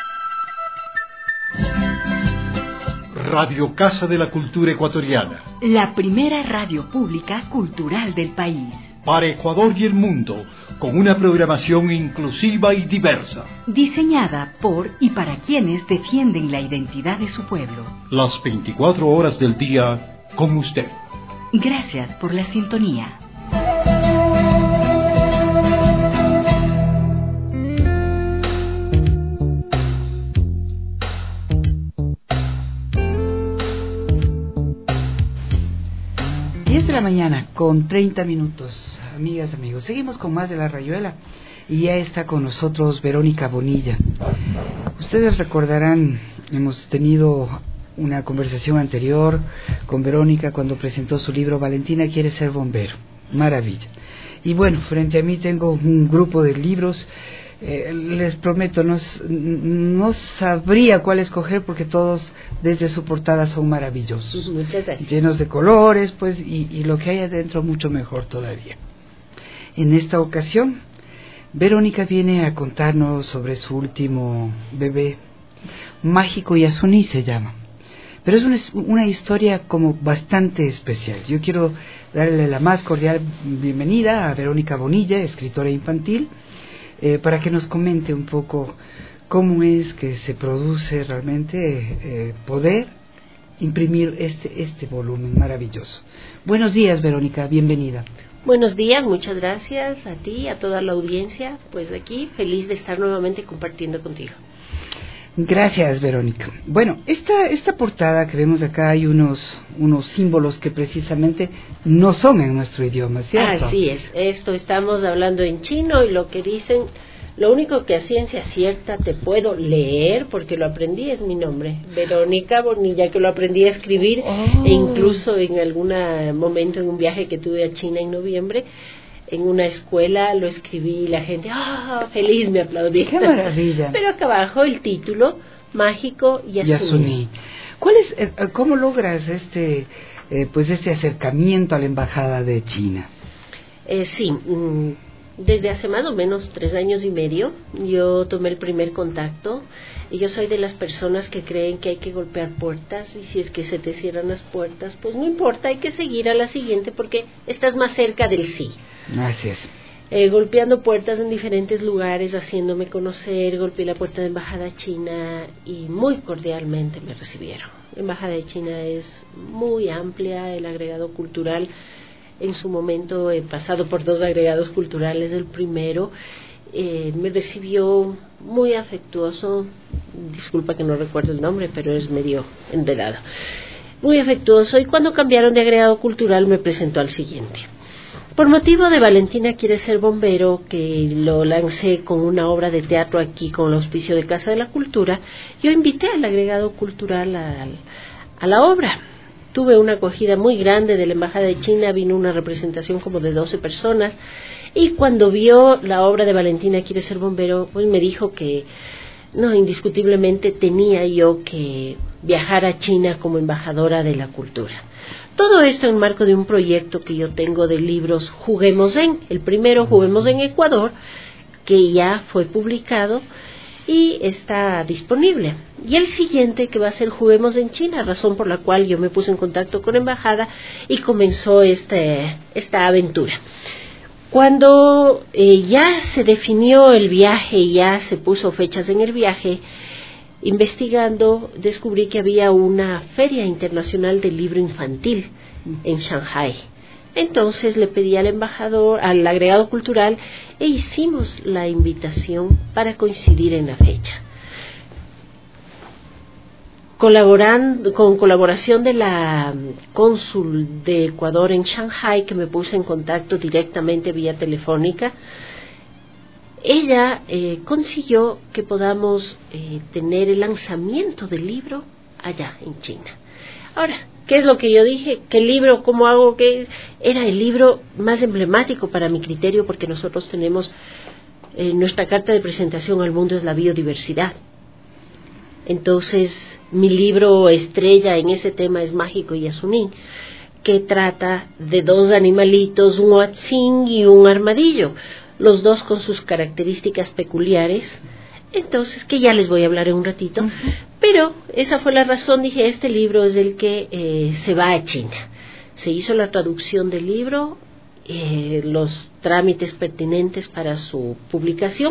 S1: Radio Casa de la Cultura Ecuatoriana,
S3: la primera radio pública cultural del país.
S1: Para Ecuador y el mundo, con una programación inclusiva y diversa.
S3: Diseñada por y para quienes defienden la identidad de su pueblo.
S1: Las veinticuatro horas del día con usted.
S3: Gracias por la sintonía.
S8: diez de la mañana con treinta minutos, amigas, amigos. Seguimos con más de La Rayuela y ya está con nosotros Verónica Bonilla. Ustedes recordarán, hemos tenido una conversación anterior con Verónica cuando presentó su libro Valentina quiere ser bombero. Maravilla. Y bueno, frente a mí tengo un grupo de libros. Eh, les prometo, no, no sabría cuál escoger porque todos desde su portada son maravillosos.
S22: Muchas gracias.
S8: Llenos de colores, pues, y, y lo que hay adentro mucho mejor todavía. En esta ocasión, Verónica viene a contarnos sobre su último bebé, Mágico Yasuní se llama. Pero es una, una historia como bastante especial. Yo quiero darle la más cordial bienvenida a Verónica Bonilla, escritora infantil, eh, para que nos comente un poco cómo es que se produce realmente eh, poder imprimir este, este volumen maravilloso. Buenos días, Verónica, bienvenida.
S22: Buenos días, muchas gracias a ti, a toda la audiencia, pues aquí feliz de estar nuevamente compartiendo contigo.
S8: Gracias, Verónica. Bueno, esta esta portada que vemos acá hay unos unos símbolos que precisamente no son en nuestro idioma, ¿cierto?
S22: Así es, esto estamos hablando en chino y lo que dicen, lo único que a ciencia cierta te puedo leer, porque lo aprendí, es mi nombre, Verónica Bonilla, que lo aprendí a escribir, oh. E incluso en algún momento en un viaje que tuve a China en noviembre, en una escuela lo escribí y la gente, ¡ah! Feliz me aplaudía.
S8: ¡Qué maravilla!
S22: Pero acá abajo el título, Mágico Yasuní.
S8: Yasuní. ¿Cuál es, eh, cómo logras este, eh, pues este acercamiento a la embajada de China?
S22: Eh, sí, mm, desde hace más o menos tres años y medio, yo tomé el primer contacto y yo soy de las personas que creen que hay que golpear puertas y si es que se te cierran las puertas, pues no importa, hay que seguir a la siguiente porque estás más cerca del sí.
S8: Así es.
S22: Eh, golpeando puertas en diferentes lugares, haciéndome conocer, golpeé la puerta de Embajada China y muy cordialmente me recibieron. La Embajada de China es muy amplia, el agregado cultural. En su momento he pasado por dos agregados culturales. El primero eh, me recibió muy afectuoso, disculpa que no recuerdo el nombre, pero es medio enredado, muy afectuoso, y cuando cambiaron de agregado cultural me presentó al siguiente. Por motivo de Valentina quiere ser bombero, que lo lancé con una obra de teatro aquí con el auspicio de Casa de la Cultura, yo invité al agregado cultural a, a la obra. Tuve una acogida muy grande de la Embajada de China, vino una representación como de doce personas, y cuando vio la obra de Valentina quiere ser bombero, pues me dijo que, no, indiscutiblemente tenía yo que viajar a China como embajadora de la cultura. Todo esto en marco de un proyecto que yo tengo de libros Juguemos en, el primero Juguemos en Ecuador, que ya fue publicado y está disponible. Y el siguiente que va a ser Juguemos en China, razón por la cual yo me puse en contacto con la embajada y comenzó este, esta aventura. Cuando eh, ya se definió el viaje y ya se puso fechas en el viaje, investigando descubrí que había una feria internacional del libro infantil en Shanghai. Entonces le pedí al embajador, al agregado cultural, e hicimos la invitación para coincidir en la fecha. Colaborando, con colaboración de la cónsul de Ecuador en Shanghai, que me puse en contacto directamente vía telefónica, ella eh, consiguió que podamos eh, tener el lanzamiento del libro allá en China. Ahora, ¿qué es lo que yo dije? ¿Qué libro? ¿Cómo hago? ¿Qué? Era el libro más emblemático para mi criterio, porque nosotros tenemos, eh, nuestra carta de presentación al mundo es la biodiversidad. Entonces, mi libro estrella en ese tema es Mágico y Yasuní, que trata de dos animalitos, un huatzín y un armadillo, los dos con sus características peculiares, entonces que ya les voy a hablar en un ratito, uh-huh. Pero esa fue la razón, dije, este libro es el que eh, se va a China. Se hizo la traducción del libro, eh, los trámites pertinentes para su publicación,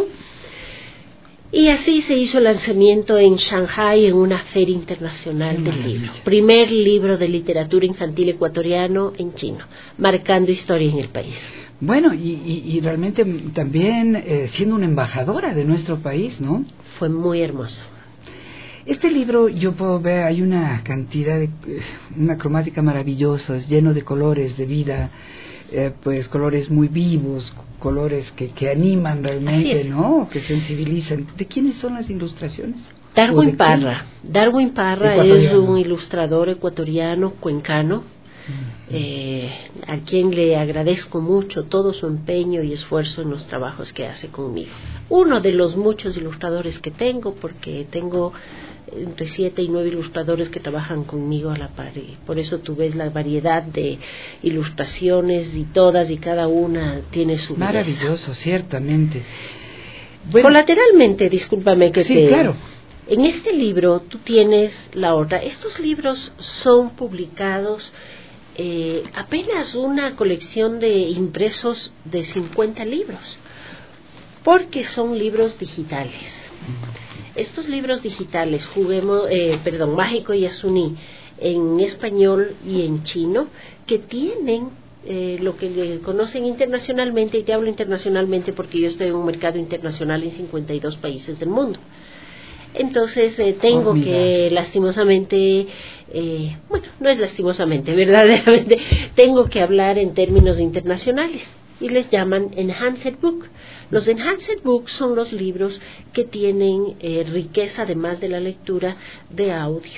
S22: y así se hizo el lanzamiento en Shanghai en una feria internacional del libro. Primer libro de literatura infantil ecuatoriano en chino, marcando historia en el país.
S8: Bueno, y, y, y realmente también eh, siendo una embajadora de nuestro país, ¿no?
S22: Fue muy hermoso.
S8: Este libro, yo puedo ver, hay una cantidad de, una cromática maravillosa, es lleno de colores, de vida, eh, pues colores muy vivos, colores que, que animan realmente, ¿no? Que sensibilizan. ¿De quiénes son las ilustraciones?
S22: Darwin Parra. Darwin Parra es un ilustrador ecuatoriano, cuencano, Eh, a quien le agradezco mucho todo su empeño y esfuerzo en los trabajos que hace conmigo. Uno de los muchos ilustradores que tengo, porque tengo entre siete y nueve ilustradores que trabajan conmigo a la par, y por eso tú ves la variedad de ilustraciones y todas y cada una tiene su belleza.
S8: Maravilloso, ciertamente.
S22: Bueno, colateralmente, discúlpame que
S8: sí,
S22: te...
S8: claro.
S22: En este libro tú tienes la otra. Estos libros son publicados eh, apenas una colección de impresos de cincuenta libros, porque son libros digitales. Estos libros digitales, juguemos, eh, perdón, Mágico y Yasuní, en español y en chino, que tienen eh, lo que le conocen internacionalmente, y te hablo internacionalmente porque yo estoy en un mercado internacional en cincuenta y dos países del mundo. Entonces eh, tengo oh, que lastimosamente, eh, bueno, no es lastimosamente, verdaderamente, tengo que hablar en términos internacionales y les llaman Enhanced Book. Los Enhanced Books son los libros que tienen eh, riqueza, además de la lectura, de audio.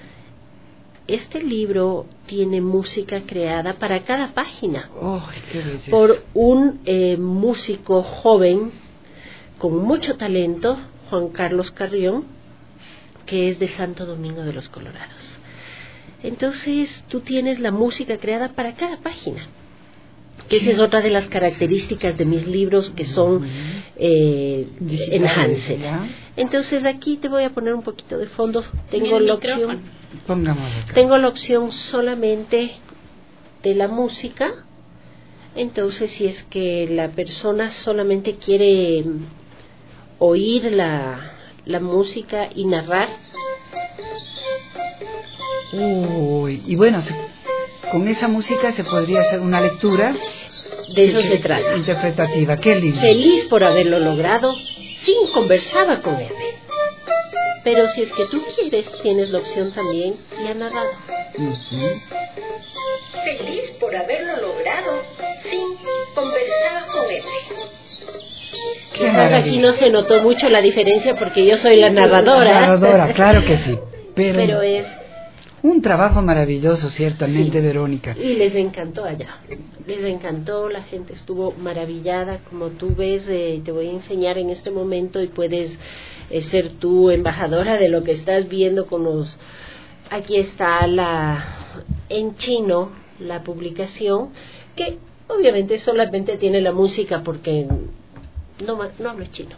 S22: Este libro tiene música creada para cada página
S8: oh, qué belleza.
S22: por un eh, músico joven con mucho talento, Juan Carlos Carrión, que es de Santo Domingo de los Colorados. Entonces tú tienes la música creada para cada página. que esa es otra de las características de mis libros que son eh, enhanced. Entonces aquí te voy a poner un poquito de fondo. Tengo la opción,
S8: Pongamos acá.
S22: tengo la opción solamente de la música. Entonces si es que la persona solamente quiere oír la, la música y narrar.
S8: Uy, y bueno, se, con esa música se podría hacer una lectura.
S22: De eso se trata.
S8: Interpretativa, qué lindo.
S22: Feliz por haberlo logrado, Sin conversaba con él. Pero si es que tú quieres, tienes la opción también y a narrado.
S8: Uh-huh.
S22: Feliz por haberlo logrado, Sin conversaba con él. Quizás aquí no se notó mucho la diferencia porque yo soy la narradora.
S8: La narradora, claro que sí. Pero,
S22: pero es
S8: un trabajo maravilloso, ciertamente, sí. Verónica.
S22: Y les encantó allá. Les encantó, la gente estuvo maravillada. Como tú ves, eh, te voy a enseñar en este momento y puedes eh, ser tú embajadora de lo que estás viendo con los... Aquí está la en chino la publicación, que obviamente solamente tiene la música porque... No, no hablo chino.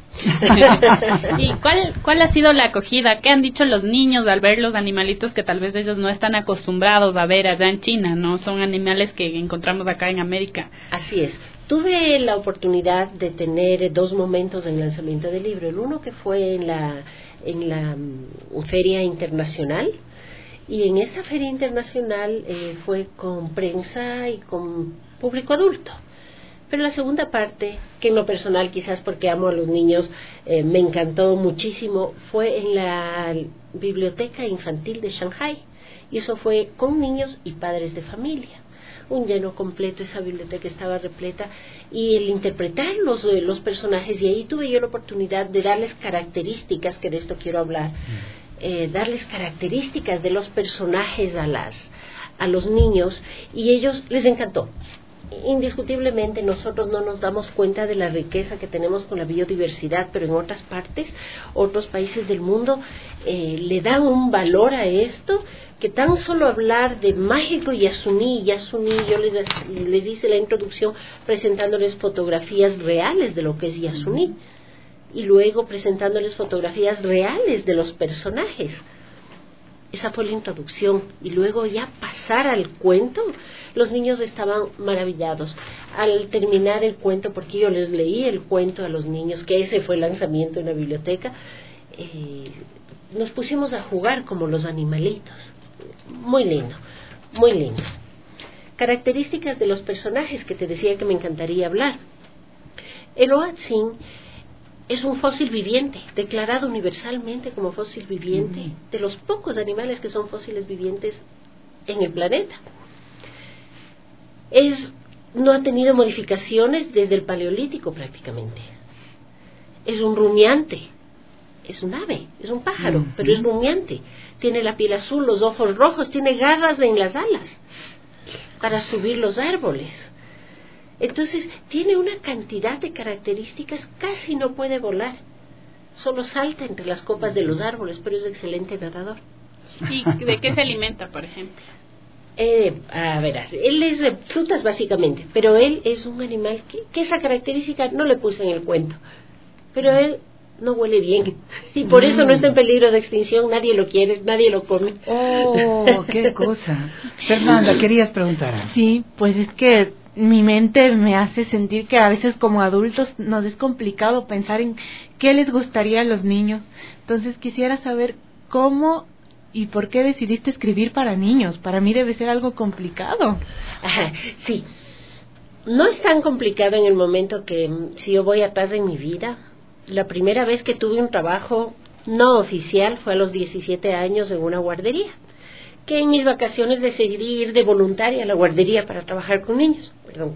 S7: ¿Y cuál, cuál ha sido la acogida? ¿Qué han dicho los niños al ver los animalitos que tal vez ellos no están acostumbrados a ver allá en China? No son animales que encontramos acá en América.
S22: Así es. Tuve la oportunidad de tener dos momentos en el lanzamiento del libro. El uno que fue en la, en la um, Feria Internacional. Y en esta Feria Internacional eh, fue con prensa y con público adulto. Pero la segunda parte, que en lo personal, quizás porque amo a los niños, eh, me encantó muchísimo, fue en la Biblioteca Infantil de Shanghai. Y eso fue con niños y padres de familia. Un lleno completo, esa biblioteca estaba repleta. Y el interpretar los, los personajes, y ahí tuve yo la oportunidad de darles características, que de esto quiero hablar, eh, darles características de los personajes a, las, a los niños, y ellos les encantó. Indiscutiblemente nosotros no nos damos cuenta de la riqueza que tenemos con la biodiversidad, pero en otras partes, otros países del mundo eh, le dan un valor a esto, que tan solo hablar de mágico Yasuní, Yasuní, yo les, les hice la introducción presentándoles fotografías reales de lo que es Yasuní, y luego presentándoles fotografías reales de los personajes. Esa fue la introducción, y luego ya pasar al cuento, los niños estaban maravillados. Al terminar el cuento, porque yo les leí el cuento a los niños, que ese fue el lanzamiento en la biblioteca, eh, nos pusimos a jugar como los animalitos. Muy lindo, muy lindo. Características de los personajes que te decía que me encantaría hablar. El Hoatzin es un fósil viviente, declarado universalmente como fósil viviente, uh-huh. de los pocos animales que son fósiles vivientes en el planeta. Es, no ha tenido modificaciones desde el Paleolítico prácticamente. Es un rumiante, es un ave, es un pájaro, uh-huh. pero es rumiante. Tiene la piel azul, los ojos rojos, tiene garras en las alas para subir los árboles. Entonces, tiene una cantidad de características, casi no puede volar. Solo salta entre las copas de los árboles, pero es excelente nadador.
S7: ¿Y de qué se alimenta, por ejemplo?
S22: Eh, a verás, él es de frutas básicamente, pero él es un animal que, que esa característica no le puse en el cuento. Pero él no huele bien, y por eso no está en peligro de extinción, nadie lo quiere, nadie lo come.
S8: ¡Oh, qué cosa! Fernanda, querías preguntar algo.
S6: Sí, pues es que mi mente me hace sentir que a veces como adultos nos es complicado pensar en qué les gustaría a los niños. Entonces quisiera saber cómo y por qué decidiste escribir para niños. Para mí debe ser algo complicado.
S22: Ajá, sí, no es tan complicado en el momento que si yo voy atrás de mi vida, la primera vez que tuve un trabajo no oficial fue a los diecisiete años en una guardería, que en mis vacaciones decidí ir de voluntaria a la guardería para trabajar con niños. Perdón.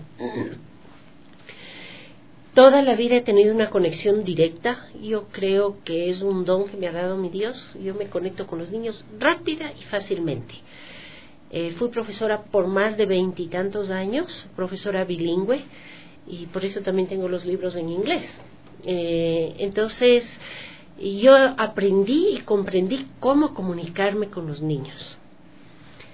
S22: Toda la vida he tenido una conexión directa. Yo creo que es un don que me ha dado mi Dios. Yo me conecto con los niños rápida y fácilmente. Eh, fui profesora por más de veintitantos años, profesora bilingüe, y por eso también tengo los libros en inglés. Eh, entonces, yo aprendí y comprendí cómo comunicarme con los niños.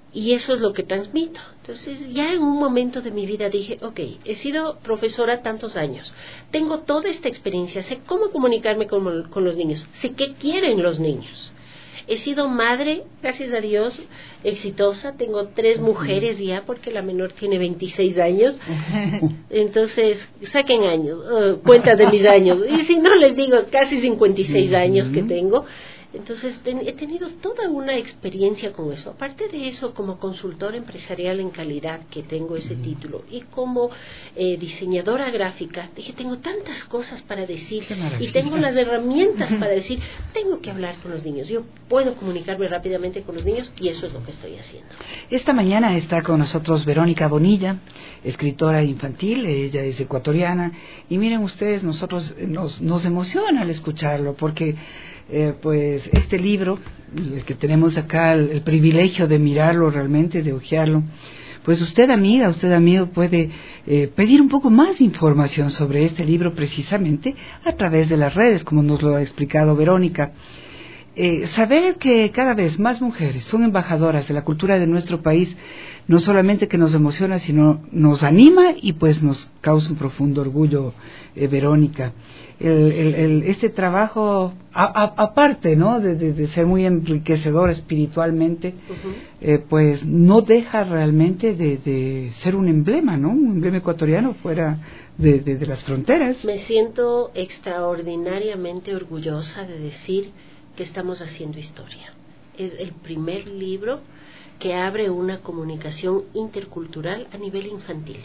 S22: y eso es lo que transmito. Entonces, ya en un momento de mi vida dije, ok, he sido profesora tantos años, tengo toda esta experiencia, sé cómo comunicarme con, con los niños, sé qué quieren los niños. He sido madre, gracias a Dios, exitosa, tengo tres mujeres ya, porque la menor tiene veintiséis años, entonces, saquen años, uh, cuenta de mis años, y si no les digo, casi cincuenta y seis años que tengo. Entonces ten, he tenido toda una experiencia con eso. Aparte de eso, como consultora empresarial en calidad, que tengo ese mm. título, y como eh, diseñadora gráfica, dije, tengo tantas cosas para decir y tengo las herramientas para decir, tengo que hablar con los niños. Yo puedo comunicarme rápidamente con los niños y eso es lo que estoy haciendo.
S8: Esta mañana está con nosotros Verónica Bonilla, escritora infantil, ella es ecuatoriana, y miren ustedes, nosotros nos, nos emociona al escucharlo, porque Eh, pues este libro, el que tenemos acá el, el privilegio de mirarlo realmente, de hojearlo, pues usted amiga, usted amigo puede eh, pedir un poco más información sobre este libro precisamente a través de las redes, como nos lo ha explicado Verónica. Eh, saber que cada vez más mujeres son embajadoras de la cultura de nuestro país, no solamente que nos emociona, sino nos anima y pues nos causa un profundo orgullo, eh, Verónica. El, el, el, este trabajo, a, a, aparte, ¿no?, de, de, de ser muy enriquecedor espiritualmente, uh-huh. eh, pues no deja realmente de, de ser un emblema, ¿no?, un emblema ecuatoriano fuera de, de, de las fronteras.
S22: Me siento extraordinariamente orgullosa de decir que estamos haciendo historia. Es el primer libro que abre una comunicación intercultural a nivel infantil.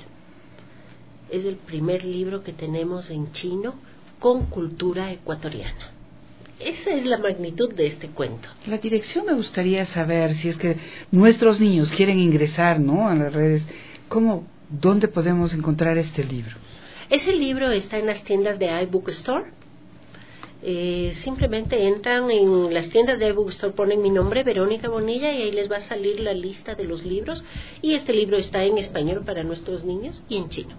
S22: Es el primer libro que tenemos en chino con cultura ecuatoriana. Esa es la magnitud de este cuento.
S8: La dirección me gustaría saber, si es que nuestros niños quieren ingresar, ¿no?, a las redes, ¿cómo, dónde podemos encontrar este libro?
S22: Ese libro está en las tiendas de iBook Store. Eh, simplemente entran en las tiendas de iBook Store, ponen mi nombre, Verónica Bonilla, y ahí les va a salir la lista de los libros, y este libro está en español para nuestros niños y en chino.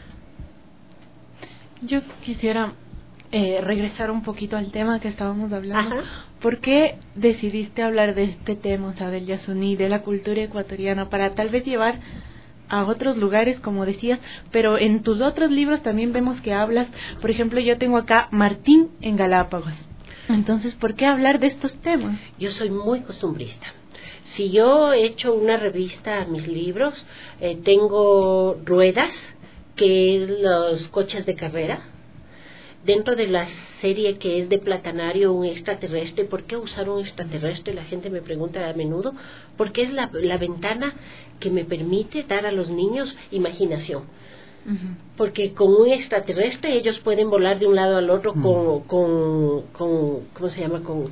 S6: Yo quisiera eh, regresar un poquito al tema que estábamos hablando. Ajá. ¿Por qué decidiste hablar de este tema, Sabel Yasuní, de la cultura ecuatoriana, para tal vez llevar a otros lugares, como decías, pero en tus otros libros también vemos que hablas, por ejemplo, yo tengo acá Martín en Galápagos. Entonces, ¿por qué hablar de estos temas?
S22: Yo soy muy costumbrista. Si yo he hecho una revista a mis libros, eh, tengo Ruedas, que es los coches de carrera. Dentro de la serie que es de Platanario, un extraterrestre. ¿Por qué usar un extraterrestre? La gente me pregunta a menudo. Porque es la, la ventana que me permite dar a los niños imaginación. Uh-huh. Porque con un extraterrestre ellos pueden volar de un lado al otro uh-huh. con, con, con, ¿cómo se llama? Con...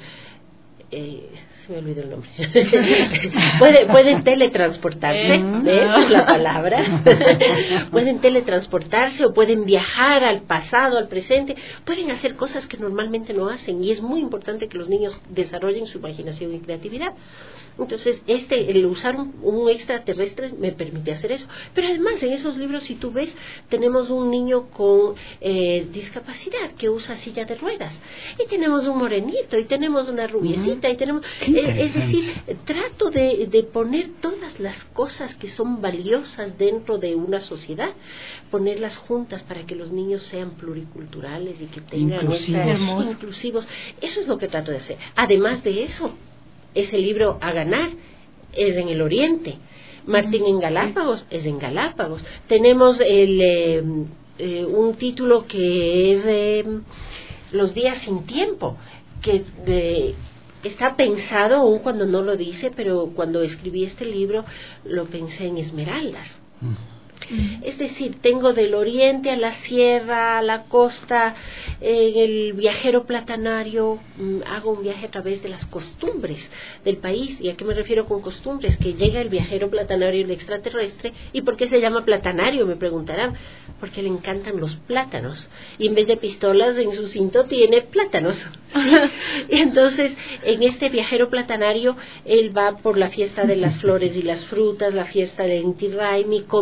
S22: Eh, se me olvidó el nombre. Puede, pueden teletransportarse, ¿eh? Esa es la palabra. Pueden teletransportarse o pueden viajar al pasado, al presente, pueden hacer cosas que normalmente no hacen, y es muy importante que los niños desarrollen su imaginación y creatividad. Entonces, este, el usar un, un extraterrestre me permite hacer eso. Pero además, en esos libros, si tú ves, tenemos un niño con eh, discapacidad que usa silla de ruedas, y tenemos un morenito, y tenemos una rubiecita, uh-huh. y tenemos... Eh, es decir, trato de, de poner todas las cosas que son valiosas dentro de una sociedad, ponerlas juntas para que los niños sean pluriculturales y que tengan inclusivos. Esa, inclusivos. Eso es lo que trato de hacer. Además de eso, ese libro A Ganar es en el Oriente. Martín en Galápagos es en Galápagos. Tenemos el, eh, eh, un título que es eh, Los días sin tiempo, que de, está pensado, aún cuando no lo dice, pero cuando escribí este libro lo pensé en Esmeraldas. Mm. Es decir, tengo del oriente a la sierra, a la costa, en el viajero platanario, hago un viaje a través de las costumbres del país. ¿Y a qué me refiero con costumbres? Que llega el viajero platanario, el extraterrestre. ¿Y por qué se llama platanario? Me preguntarán. Porque le encantan los plátanos, y en vez de pistolas en su cinto tiene plátanos, ¿sí? Y entonces en este viajero platanario él va por la fiesta de las flores y las frutas, la fiesta del Inti Raymi, come bolores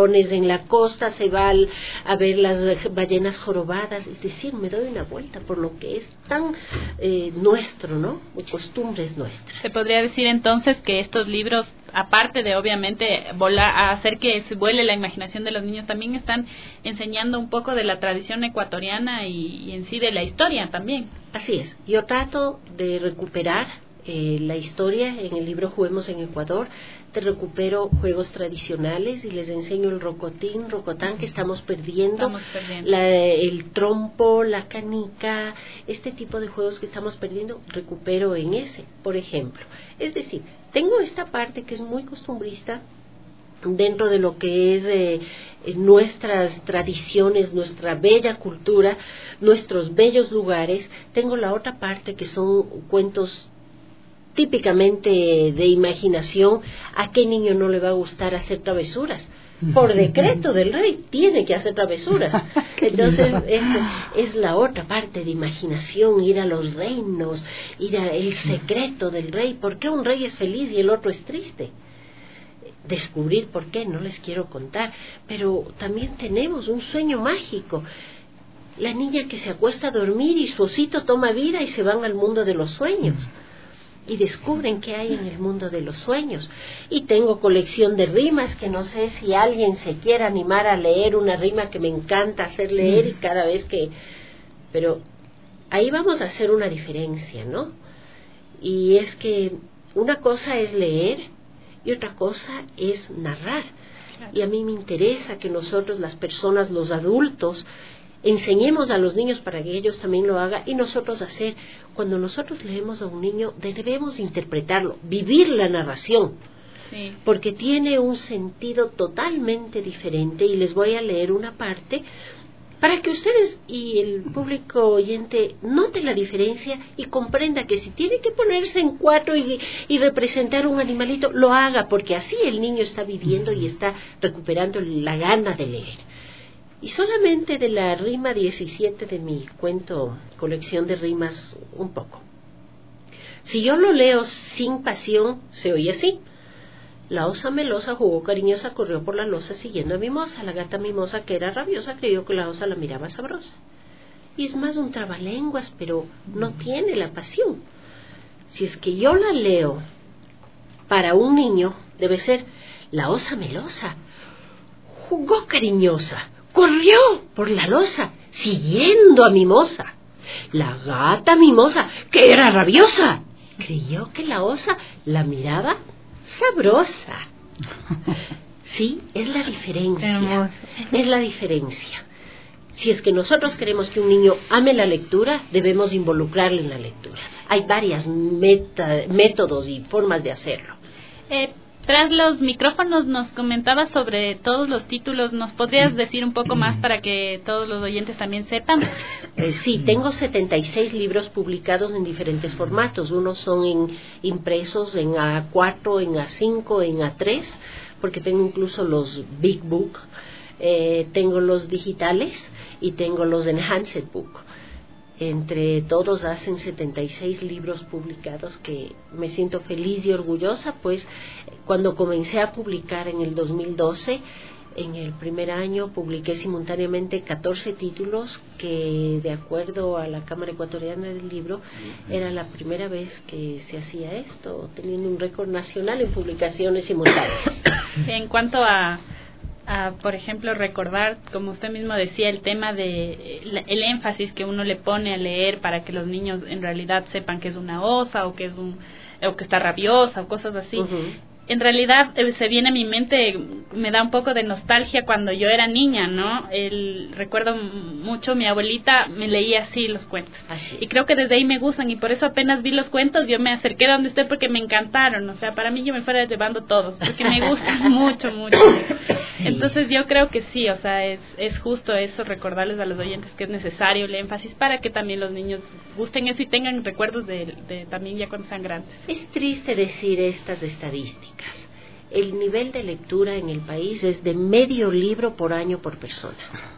S22: tiburones en la costa, se va al, a ver las ballenas jorobadas, es decir, me doy una vuelta por lo que es tan eh, nuestro, ¿no? Costumbres nuestras.
S7: Se podría decir entonces que estos libros, aparte de obviamente volar, hacer que se vuele la imaginación de los niños, también están enseñando un poco de la tradición ecuatoriana y, y en sí de la historia también.
S22: Así es, yo trato de recuperar eh, la historia en el libro Juguemos en Ecuador, te recupero juegos tradicionales y les enseño el rocotín, rocotán que estamos perdiendo,
S7: estamos perdiendo.
S22: La, el trompo, la canica, este tipo de juegos que estamos perdiendo, recupero en ese, por ejemplo. Es decir, tengo esta parte que es muy costumbrista dentro de lo que es eh, nuestras tradiciones, nuestra bella cultura, nuestros bellos lugares. Tengo la otra parte que son cuentos típicamente de imaginación. ¿A qué niño no le va a gustar hacer travesuras? Por decreto del rey tiene que hacer travesuras. Entonces es, es la otra parte de imaginación, ir a los reinos, ir a el secreto del rey. ¿Por qué un rey es feliz y el otro es triste? Descubrir por qué, no les quiero contar, pero también tenemos un sueño mágico. La niña que se acuesta a dormir y su osito toma vida y se van al mundo de los sueños y descubren qué hay en el mundo de los sueños. Y tengo colección de rimas que no sé si alguien se quiera animar a leer una rima que me encanta hacer leer y cada vez que... Pero ahí vamos a hacer una diferencia, ¿no? Y es que una cosa es leer y otra cosa es narrar. Y a mí me interesa que nosotros, las personas, los adultos, enseñemos a los niños para que ellos también lo hagan y nosotros hacer. Cuando nosotros leemos a un niño debemos interpretarlo, vivir la narración, sí, porque tiene un sentido totalmente diferente. Y les voy a leer una parte para que ustedes y el público oyente note la diferencia y comprenda que si tiene que ponerse en cuatro y, y representar un animalito, lo haga, porque así el niño está viviendo y está recuperando la gana de leer. Y solamente de la rima diecisiete de mi cuento, colección de rimas, un poco. Si yo lo leo sin pasión, se oye así. La osa melosa jugó cariñosa, corrió por la losa siguiendo a Mimosa. La gata mimosa, que era rabiosa, creyó que la osa la miraba sabrosa. Y es más un trabalenguas, pero no tiene la pasión. Si es que yo la leo para un niño, debe ser: la osa melosa jugó cariñosa, corrió por la losa siguiendo a Mimosa. La gata mimosa, que era rabiosa, creyó que la osa la miraba sabrosa. Sí, es la diferencia. Es la diferencia. Si es que nosotros queremos que un niño ame la lectura, debemos involucrarle en la lectura. Hay varias meta, métodos y formas de hacerlo.
S7: Eh, tras los micrófonos nos comentabas sobre todos los títulos. ¿Nos podrías decir un poco más para que todos los oyentes también sepan?
S22: Eh, sí, tengo setenta y seis libros publicados en diferentes formatos. Unos son en, impresos en A cuatro, en A cinco, en A tres, porque tengo incluso los Big Book. Eh, tengo los digitales y tengo los Enhanced Book. Entre todos hacen setenta y seis libros publicados, que me siento feliz y orgullosa, pues cuando comencé a publicar en el dos mil doce, en el primer año publiqué simultáneamente catorce títulos, que de acuerdo a la Cámara Ecuatoriana del Libro era la primera vez que se hacía esto, teniendo un récord nacional en publicaciones simultáneas.
S7: En cuanto a A, por ejemplo, recordar, como usted mismo decía, el tema de el énfasis que uno le pone a leer para que los niños en realidad sepan que es una osa o que es un o que está rabiosa o cosas así. Uh-huh. En realidad eh, se viene a mi mente, me da un poco de nostalgia cuando yo era niña, ¿no? El, recuerdo mucho, mi abuelita me leía así los cuentos. Así y creo que desde ahí me gustan, y por eso apenas vi los cuentos, yo me acerqué a donde usted porque me encantaron. O sea, para mí yo me fuera llevando todos, porque me gustan mucho, mucho. Sí. Entonces yo creo que sí, o sea, es, es justo eso, recordarles a los oyentes que es necesario el énfasis para que también los niños gusten eso y tengan recuerdos de, de también ya cuando sean grandes.
S22: Es triste decir estas estadísticas. El nivel de lectura en el país es de medio libro por año por persona.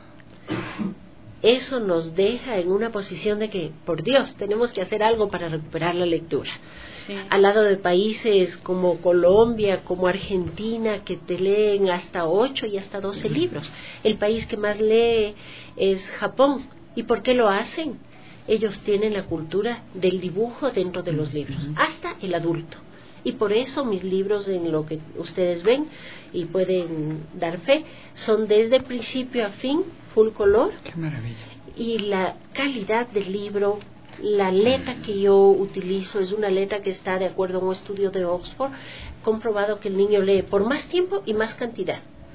S22: Eso nos deja en una posición de que, por Dios, tenemos que hacer algo para recuperar la lectura. sí. Al lado de países como Colombia, como Argentina, que te leen hasta ocho y hasta doce uh-huh. libros. El país que más lee es Japón. ¿Y por qué lo hacen? Ellos tienen la cultura del dibujo dentro de los libros, uh-huh. hasta el adulto. Y por eso mis libros, en lo que ustedes ven y pueden dar fe, son desde principio a fin, full color.
S8: ¡Qué maravilla!
S22: Y la calidad del libro, la letra que yo utilizo es una letra que está de acuerdo a un estudio de Oxford, comprobado que el niño lee por más tiempo y más cantidad.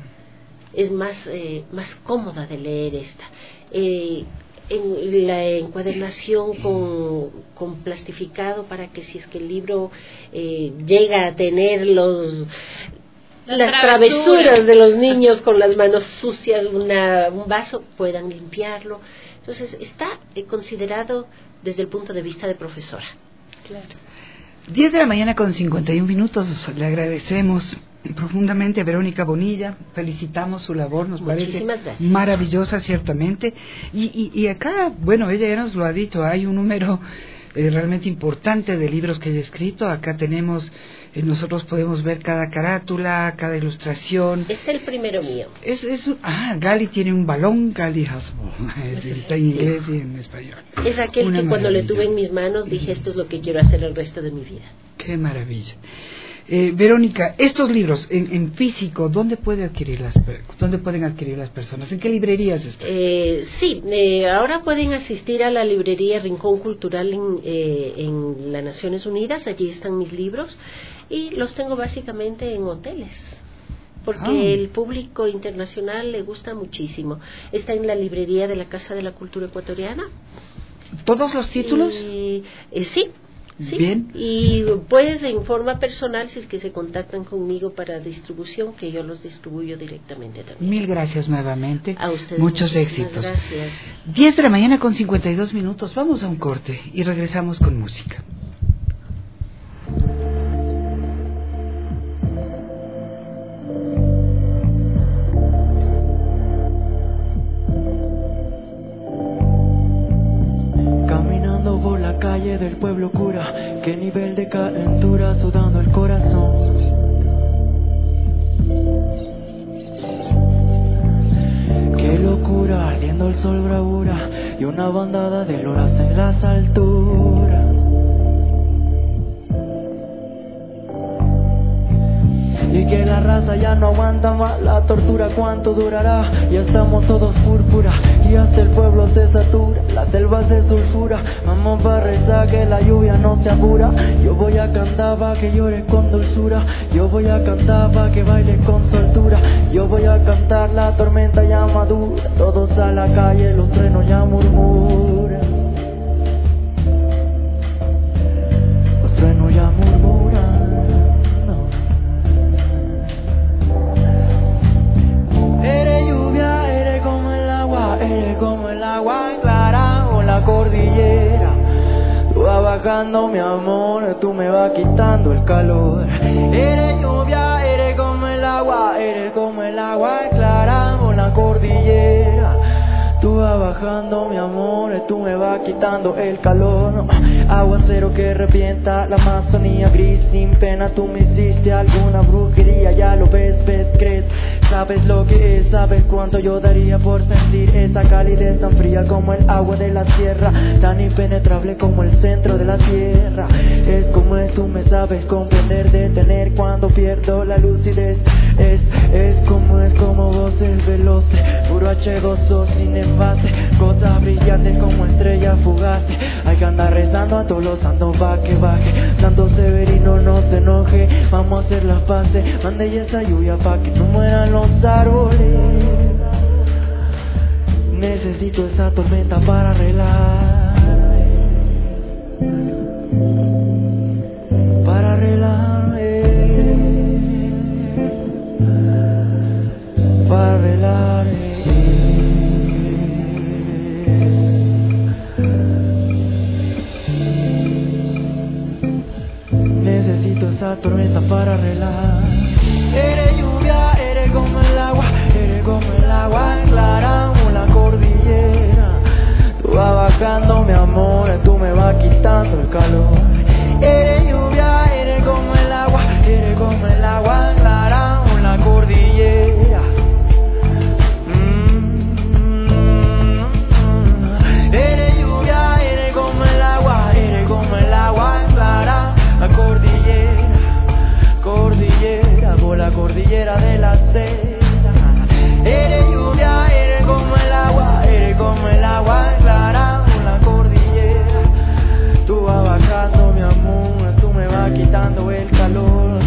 S22: Es más, eh, más cómoda de leer esta. Eh, en la encuadernación con, con plastificado, para que si es que el libro eh, llega a tener los las, las travesuras de los niños con las manos sucias, una, un vaso, puedan limpiarlo. Entonces está eh, considerado desde el punto de vista de profesora.
S8: Claro. diez de la mañana con cincuenta y un minutos. Le agradecemos profundamente a Verónica Bonilla, felicitamos su labor, nos
S22: Muchísimas
S8: parece
S22: gracias.
S8: Maravillosa, ciertamente. Y, y, y acá, bueno, ella ya nos lo ha dicho, hay un número eh, realmente importante de libros que ella ha escrito. Acá tenemos, eh, nosotros podemos ver cada carátula, cada ilustración.
S22: Este es el primero mío.
S8: Es, es un, ah, Gali tiene un balón, Gali Hasbro, está en inglés y en español.
S22: Es aquel
S8: Una
S22: que cuando
S8: maravilla.
S22: le tuve en mis manos dije, esto es lo que quiero hacer el resto de mi vida.
S8: Qué maravilla. Eh, Verónica, estos libros en, en físico, ¿dónde puede adquirir las, dónde pueden adquirir las personas? ¿En qué librerías están?
S22: Eh, sí, eh, ahora pueden asistir a la librería Rincón Cultural en, eh, en las Naciones Unidas. Allí están mis libros y los tengo básicamente en hoteles, porque ah. el público internacional le gusta muchísimo. Está en la librería de la Casa de la Cultura Ecuatoriana.
S8: ¿Todos los títulos?
S22: Eh, eh, sí. Sí,
S8: bien.
S22: Y pues en forma personal, si es que se contactan conmigo para distribución, que yo los distribuyo directamente también.
S8: Mil gracias nuevamente.
S22: A ustedes.
S8: Muchos éxitos.
S22: Gracias.
S8: diez de la mañana con cincuenta y dos minutos. Vamos a un corte y regresamos con música.
S18: Por la calle del pueblo cura, qué nivel de calentura, sudando el corazón. Qué locura, ardiendo el sol bravura, y una bandada de loras en las alturas. Y que la raza ya no aguanta más la tortura, ¿cuánto durará? Ya estamos todos púrpura y hasta el pueblo se satura, la selva se sulfura. Vamos para rezar que la lluvia no se apura. Yo voy a cantar pa' que llores con dulzura. Yo voy a cantar pa' que bailes con soltura. Yo voy a cantar, la tormenta ya madura. Todos a la calle, los trenos ya murmuran. Los trenos ya murmuran. Eres lluvia, eres como el agua, eres como el agua clara o la cordillera. Tú vas bajando mi amor, tú me vas quitando el calor. Eres lluvia, eres como el agua, eres como el agua clara o la cordillera. Tú vas bajando mi amor, tú me vas quitando el calor. Aguacero que revienta la Amazonía gris sin pena. Tú me hiciste alguna brujería, ya lo ves, ves, crees. Sabes lo que es, sabes cuánto yo daría por sentir esa calidez tan fría como el agua de la sierra, tan impenetrable como el centro de la tierra. Es como es, tú me sabes comprender, detener cuando pierdo la lucidez. Es, es como es, como voces veloces, puro H dos O sin envase, gotas brillantes como estrellas fugaces. Hay que andar rezando a todos los santos pa' que baje, Santo Severino no se enoje, vamos a hacer las paces, mande y esa lluvia pa' que no mueran los árboles. Necesito esa tormenta para arreglar, para arreglar, para arreglar. Necesito esa tormenta para arreglar. Eres lluvia, eres como el agua, eres como el agua clara o la cordillera. Tú vas bajando sed. Eres lluvia, eres como el agua, eres como el agua clara en la cordillera. Tú vas bajando mi amor, tú me vas quitando el calor.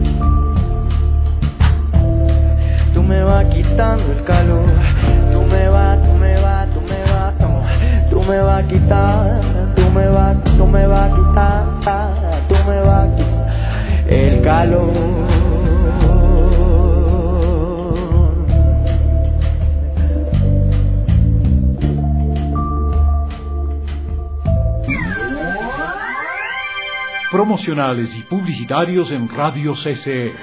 S18: Tú me vas quitando el calor. Tú me vas, tú me vas, tú me vas, tú, tú me vas a quitar, tú me vas, tú me vas a quitar, tú me vas a quitar el calor.
S1: Promocionales y publicitarios en Radio C C E.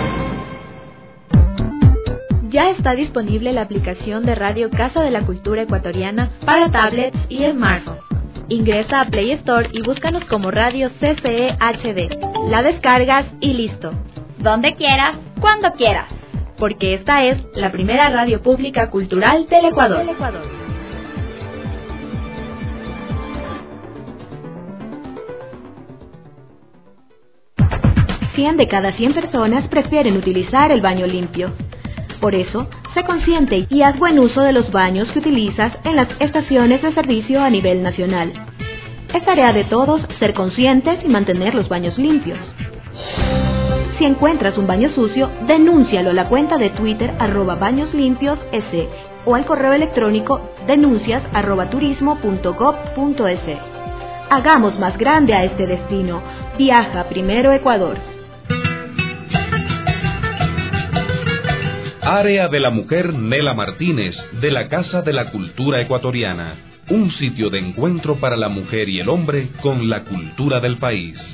S11: Ya está disponible la aplicación de Radio Casa de la Cultura Ecuatoriana para tablets y smartphones. Ingresa a Play Store y búscanos como Radio C C E H D. La descargas y listo. Donde quieras, cuando quieras. Porque esta es la primera radio pública cultural del Ecuador. Del Ecuador. cien de cada cien personas prefieren utilizar el baño limpio. Por eso, sé consciente y haz buen uso de los baños que utilizas en las estaciones de servicio a nivel nacional. Es tarea de todos ser conscientes y mantener los baños limpios. Si encuentras un baño sucio, denúncialo a la cuenta de Twitter arroba bañoslimpios s o al correo electrónico denuncias arroba turismo punto gob punto es. Hagamos más grande a este destino. Viaja primero Ecuador.
S12: Área de la Mujer Nela Martínez, de la Casa de la Cultura Ecuatoriana. Un sitio de encuentro para la mujer y el hombre con la cultura del país.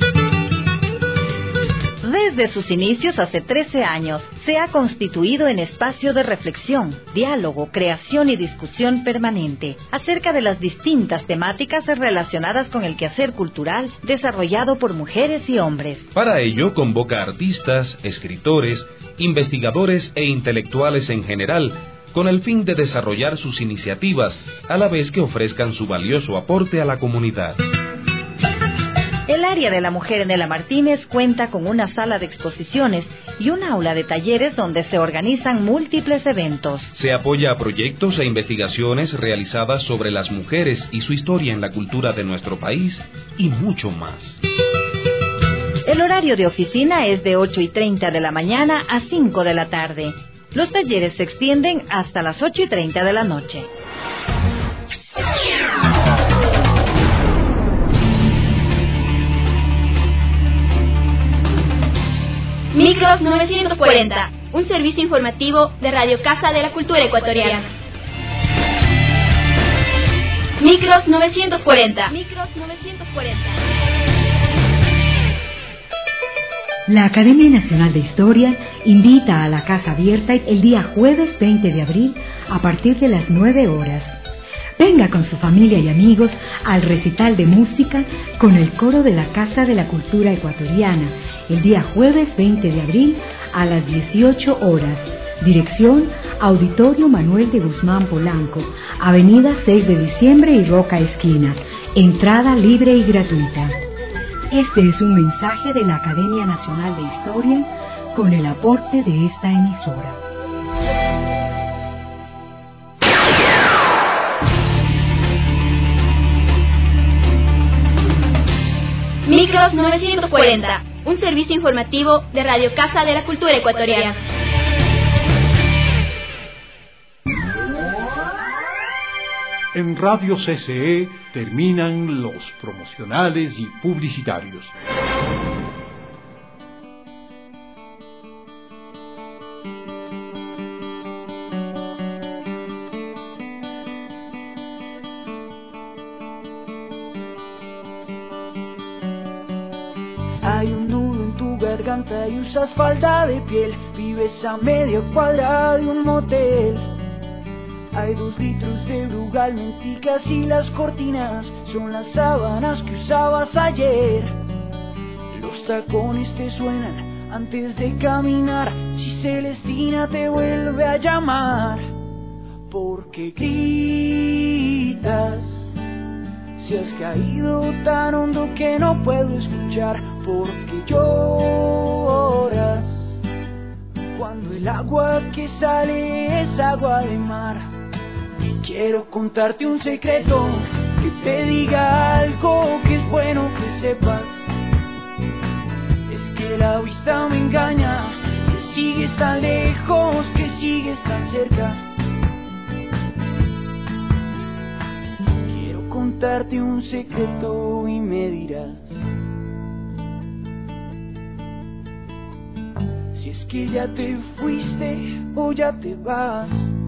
S13: Desde sus inicios hace trece años, se ha constituido en espacio de reflexión, diálogo, creación y discusión permanente acerca de las distintas temáticas relacionadas con el quehacer cultural desarrollado por mujeres y hombres.
S12: Para ello convoca artistas, escritores, investigadores e intelectuales en general, con el fin de desarrollar sus iniciativas, a la vez que ofrezcan su valioso aporte a la comunidad.
S13: El área de la mujer Nela Martínez cuenta con una sala de exposiciones y un aula de talleres donde se organizan múltiples eventos.
S12: Se apoya a proyectos e investigaciones realizadas sobre las mujeres y su historia en la cultura de nuestro país y mucho más.
S13: El horario de oficina es de ocho y treinta de la mañana a cinco de la tarde. Los talleres se extienden hasta las ocho y treinta de la noche.
S11: Micros novecientos cuarenta, un servicio informativo de Radio Casa de la Cultura Ecuatoriana. Micros novecientos cuarenta. Micros novecientos cuarenta.
S9: La Academia Nacional de Historia invita a la Casa Abierta el día jueves veinte de abril a partir de las nueve horas. Venga con su familia y amigos al recital de música con el coro de la Casa de la Cultura Ecuatoriana el día jueves veinte de abril a las dieciocho horas. Dirección: Auditorio Manuel de Guzmán Polanco, Avenida seis de diciembre y Roca Esquina. Entrada libre y gratuita. Este es un mensaje de la Academia Nacional de Historia con el aporte de esta emisora.
S11: Micros novecientos cuarenta, un servicio informativo de Radio Casa de la Cultura Ecuatoriana.
S1: En Radio C C E terminan los promocionales y publicitarios.
S18: Hay un nudo en tu garganta y usas falda de piel. Vives a media cuadra de un motel. Hay dos litros de Brugal, menticas y las cortinas son las sábanas que usabas ayer. Los tacones te suenan antes de caminar. Si Celestina te vuelve a llamar, porque gritas. Si has caído tan hondo que no puedo escuchar, porque lloras cuando el agua que sale es agua de mar. Quiero contarte un secreto, que te diga algo que es bueno que sepas. Es que la vista me engaña, que sigues tan lejos, que sigues tan cerca. Quiero contarte un secreto y me dirás si es que ya te fuiste o ya te vas.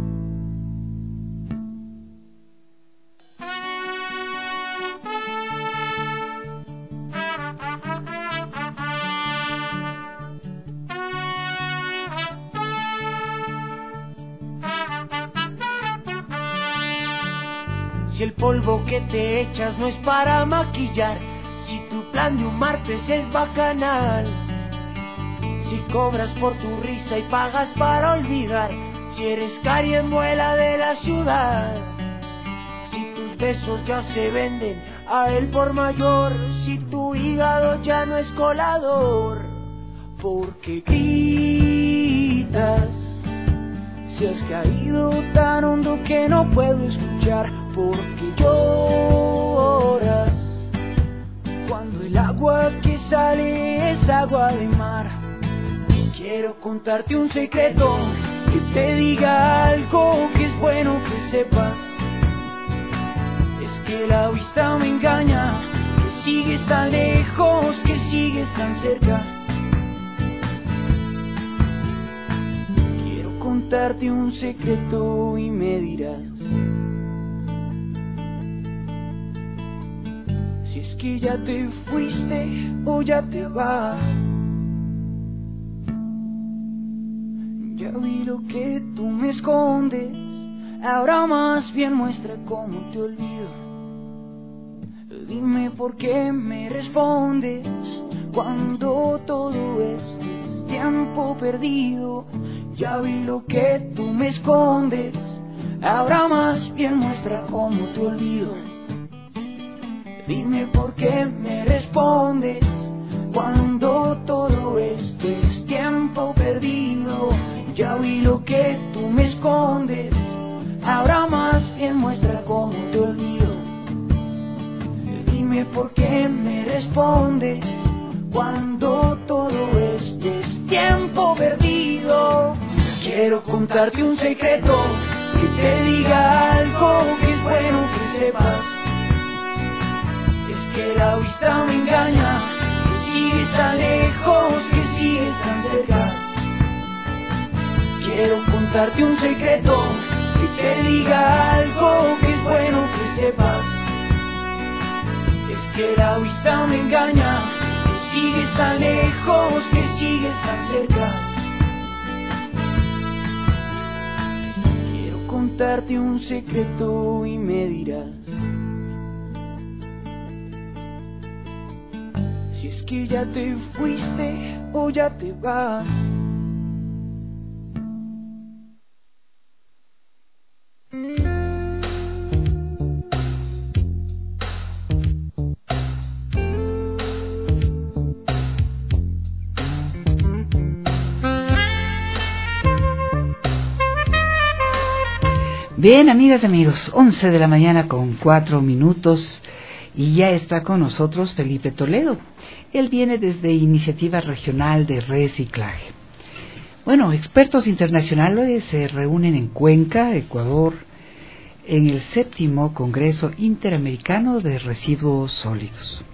S18: Si el polvo que te echas no es para maquillar, si tu plan de un martes es bacanal, si cobras por tu risa y pagas para olvidar, si eres cari en muela de la ciudad, si tus besos ya se venden a él por mayor, si tu hígado ya no es colador, porque gritas, si has caído tan hondo que no puedo escuchar, porque lloras cuando el agua que sale es agua de mar. Quiero contarte un secreto, que te diga algo que es bueno que sepas. Es que la vista me engaña, que sigues tan lejos, que sigues tan cerca. Quiero contarte un secreto y me dirás si es que ya te fuiste o ya te vas. Ya vi lo que tú me escondes, ahora más bien muestra cómo te olvido. Dime por qué me respondes cuando todo es tiempo perdido. Ya vi lo que tú me escondes, ahora más bien muestra cómo te olvido. Dime por qué me respondes cuando todo esto es tiempo perdido. Ya vi lo que tú me escondes, ahora más bien muestra cómo te olvido. Dime por qué me respondes cuando todo esto es tiempo perdido. Quiero contarte un secreto, que te diga algo que es bueno que sepas. Que la vista me engaña, que sigues tan lejos, que sigues tan cerca. Quiero contarte un secreto, que te diga algo que es bueno que sepas. Es que la vista me engaña, que sigues tan lejos, que sigues tan cerca. Quiero contarte un secreto y me dirás si es que ya te fuiste o ya te vas.
S8: Bien, amigas y amigos, once de la mañana con cuatro minutos y ya está con nosotros Felipe Toledo. Él viene desde Iniciativa Regional de Reciclaje. Bueno, expertos internacionales se reúnen en Cuenca, Ecuador, en el séptimo Congreso Interamericano de Residuos Sólidos.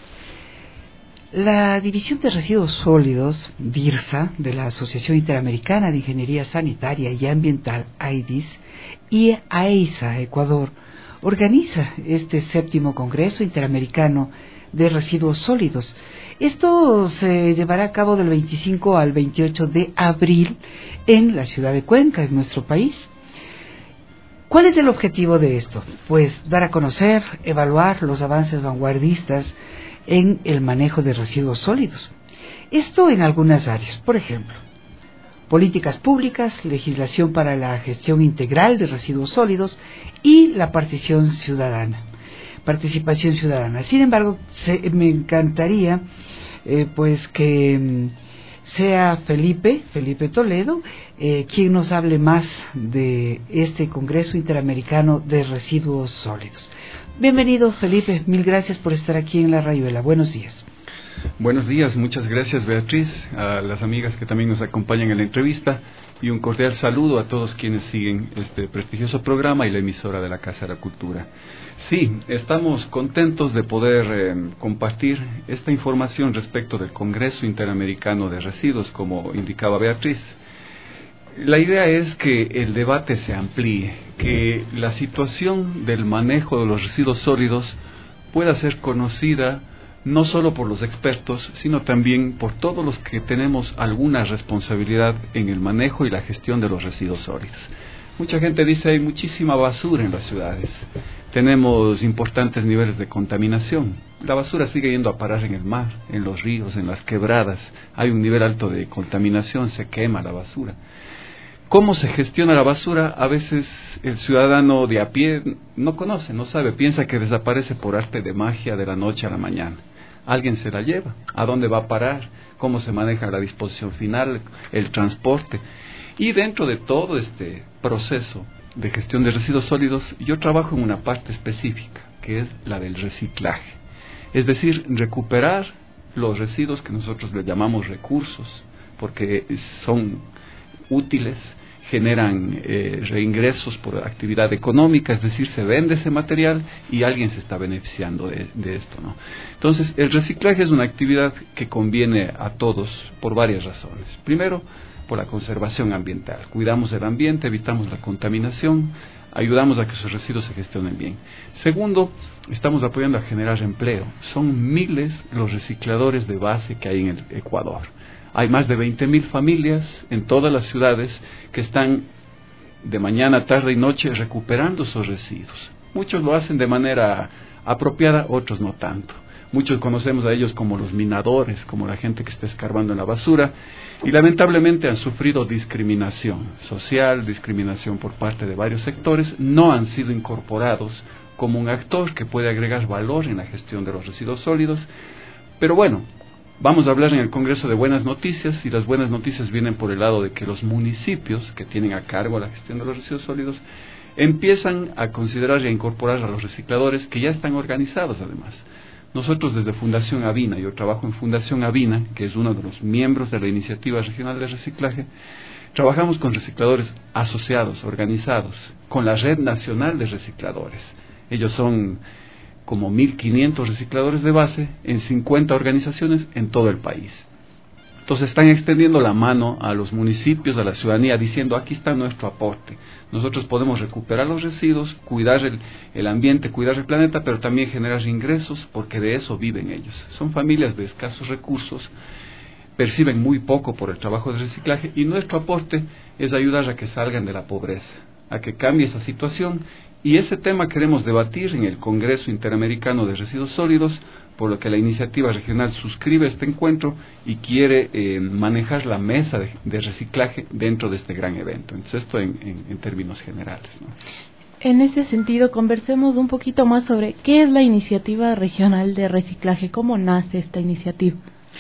S8: La División de Residuos Sólidos, DIRSA, de la Asociación Interamericana de Ingeniería Sanitaria y Ambiental, AIDIS, y AEISA, Ecuador, organiza este séptimo Congreso Interamericano de Residuos Sólidos. Esto se llevará a cabo del veinticinco al veintiocho de abril en la ciudad de Cuenca, en nuestro país. ¿Cuál es el objetivo de esto? Pues dar a conocer, evaluar los avances vanguardistas en el manejo de residuos sólidos. Esto en algunas áreas, por ejemplo, políticas públicas, legislación para la gestión integral de residuos sólidos y la participación ciudadana. Participación ciudadana. Sin embargo, se, me encantaría eh, pues que mm, sea Felipe, Felipe Toledo, eh, quien nos hable más de este Congreso Interamericano de Residuos Sólidos. Bienvenido, Felipe, mil gracias por estar aquí en La Rayuela. Buenos días.
S10: Buenos días, muchas gracias, Beatriz, a las amigas que también nos acompañan en la entrevista y un cordial saludo a todos quienes siguen este prestigioso programa y la emisora de la Casa de la Cultura. Sí, estamos contentos de poder eh, compartir esta información respecto del Congreso Interamericano de Residuos, como indicaba Beatriz. La idea es que el debate se amplíe, que la situación del manejo de los residuos sólidos pueda ser conocida no solo por los expertos, sino también por todos los que tenemos alguna responsabilidad en el manejo y la gestión de los residuos sólidos. Mucha gente dice hay muchísima basura en las ciudades, tenemos importantes niveles de contaminación, la basura sigue yendo a parar en el mar, en los ríos, en las quebradas, hay un nivel alto de contaminación, se quema la basura. ¿Cómo se gestiona la basura? A veces el ciudadano de a pie no conoce, no sabe, piensa que desaparece por arte de magia de la noche a la mañana. Alguien se la lleva, ¿a dónde va a parar? ¿Cómo se maneja la disposición final, el transporte? Y dentro de todo este proceso de gestión de residuos sólidos, yo trabajo en una parte específica, que es la del reciclaje. Es decir, recuperar los residuos que nosotros le llamamos recursos, porque son útiles, generan eh, reingresos por actividad económica, es decir, se vende ese material y alguien se está beneficiando de, de esto, ¿no? Entonces, el reciclaje es una actividad que conviene a todos por varias razones. Primero, por la conservación ambiental. Cuidamos del ambiente, evitamos la contaminación, ayudamos a que sus residuos se gestionen bien. Segundo, estamos apoyando a generar empleo. Son miles los recicladores de base que hay en el Ecuador. Hay más de veinte mil familias en todas las ciudades que están de mañana, tarde y noche recuperando esos residuos. Muchos lo hacen de manera apropiada, otros no tanto. Muchos conocemos a ellos como los minadores, como la gente que está escarbando en la basura, y lamentablemente han sufrido discriminación social, discriminación por parte de varios sectores, no han sido incorporados como un actor que puede agregar valor en la gestión de los residuos sólidos. Pero bueno, vamos a hablar en el Congreso de buenas noticias, y las buenas noticias vienen por el lado de que los municipios que tienen a cargo la gestión de los residuos sólidos empiezan a considerar y a incorporar a los recicladores que ya están organizados además. Nosotros desde Fundación Avina, yo trabajo en Fundación Avina, que es uno de los miembros de la Iniciativa Regional de Reciclaje, trabajamos con recicladores asociados, organizados, con la Red Nacional de Recicladores. Ellos son como mil quinientos recicladores de base en cincuenta organizaciones en todo el país. Entonces están extendiendo la mano a los municipios, a la ciudadanía, diciendo aquí está nuestro aporte. Nosotros podemos recuperar los residuos, cuidar el, el ambiente, cuidar el planeta, pero también generar ingresos, porque de eso viven ellos. Son familias de escasos recursos, perciben muy poco por el trabajo de reciclaje, y nuestro aporte es ayudar a que salgan de la pobreza, a que cambie esa situación. Y ese tema queremos debatir en el Congreso Interamericano de Residuos Sólidos, por lo que la iniciativa regional suscribe este encuentro y quiere eh, manejar la mesa de, de reciclaje dentro de este gran evento. Entonces, esto en, en, en términos generales, ¿no?
S6: En ese sentido, conversemos un poquito más sobre qué es la Iniciativa Regional de Reciclaje, cómo nace esta iniciativa.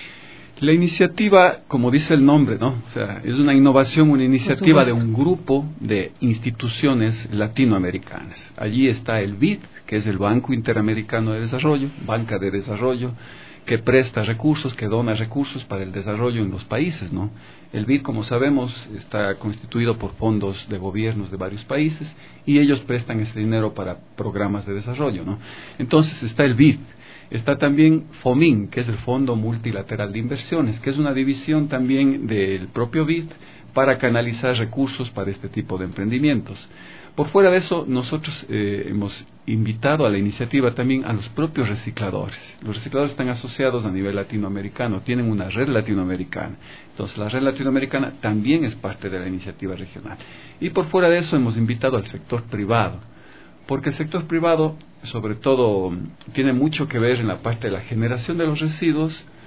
S10: La iniciativa, como dice el nombre, ¿no? O sea, es una innovación, una iniciativa de un grupo de instituciones latinoamericanas. Allí está el B I D, que es el Banco Interamericano de Desarrollo, banca de desarrollo, que presta recursos, que dona recursos para el desarrollo en los países, ¿no? El B I D, como sabemos, está constituido por fondos de gobiernos de varios países y ellos prestan ese dinero para programas de desarrollo, ¿no? Entonces está el B I D. Está también FOMIN, que es el Fondo Multilateral de Inversiones, que es una división también del propio B I D para canalizar recursos para este tipo de emprendimientos. Por fuera de eso, nosotros eh, hemos invitado a la iniciativa también a los propios recicladores. Los recicladores están asociados a nivel latinoamericano, tienen una red latinoamericana. Entonces, la red latinoamericana también es parte de la iniciativa regional. Y por fuera de eso, hemos invitado al sector privado, porque el sector privado, sobre todo, tiene mucho que ver en la parte de la generación de los residuos,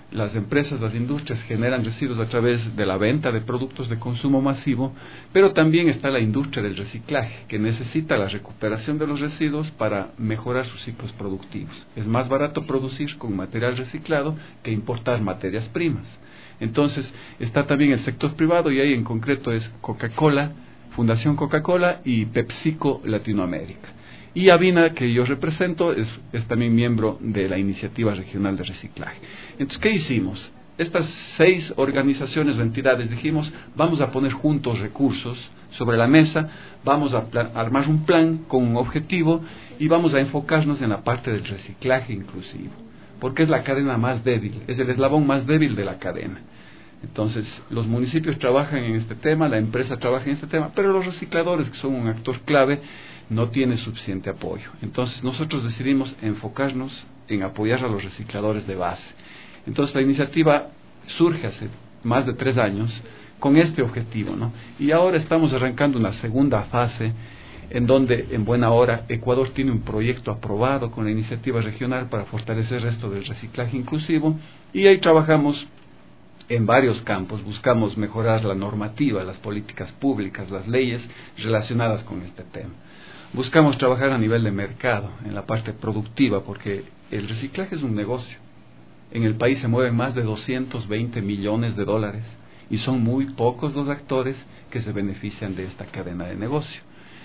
S10: Las empresas, las industrias generan residuos a través de la venta de productos de consumo masivo, pero también está la industria del reciclaje, que necesita la recuperación de los residuos para mejorar sus ciclos productivos. Es más barato producir con material reciclado que importar materias primas. Entonces, está también el sector privado, y ahí en concreto es Coca-Cola, Fundación Coca-Cola y PepsiCo Latinoamérica. Y Avina, que yo represento, es, es también miembro de la Iniciativa Regional de Reciclaje. Entonces, ¿qué hicimos? Estas seis organizaciones o entidades dijimos, vamos a poner juntos recursos sobre la mesa, vamos a plan, armar un plan con un objetivo y vamos a enfocarnos en la parte del reciclaje inclusivo, porque es la cadena más débil, es el eslabón más débil de la cadena. Entonces, los municipios trabajan en este tema, la empresa trabaja en este tema, pero los recicladores, que son un actor clave, no tienen suficiente apoyo. Entonces, nosotros decidimos enfocarnos en apoyar a los recicladores de base. Entonces, la iniciativa surge hace más de tres años con este objetivo, ¿no? Y ahora estamos arrancando una segunda fase en donde, en buena hora, Ecuador tiene un proyecto aprobado con la iniciativa regional para fortalecer esto del reciclaje inclusivo, y ahí trabajamos en varios campos. Buscamos mejorar la normativa, las políticas públicas, las leyes relacionadas con este tema. Buscamos trabajar a nivel de mercado, en la parte productiva, porque el reciclaje es un negocio. En el país se mueven más de doscientos veinte millones de dólares y son muy pocos los actores que se benefician de esta cadena de negocio.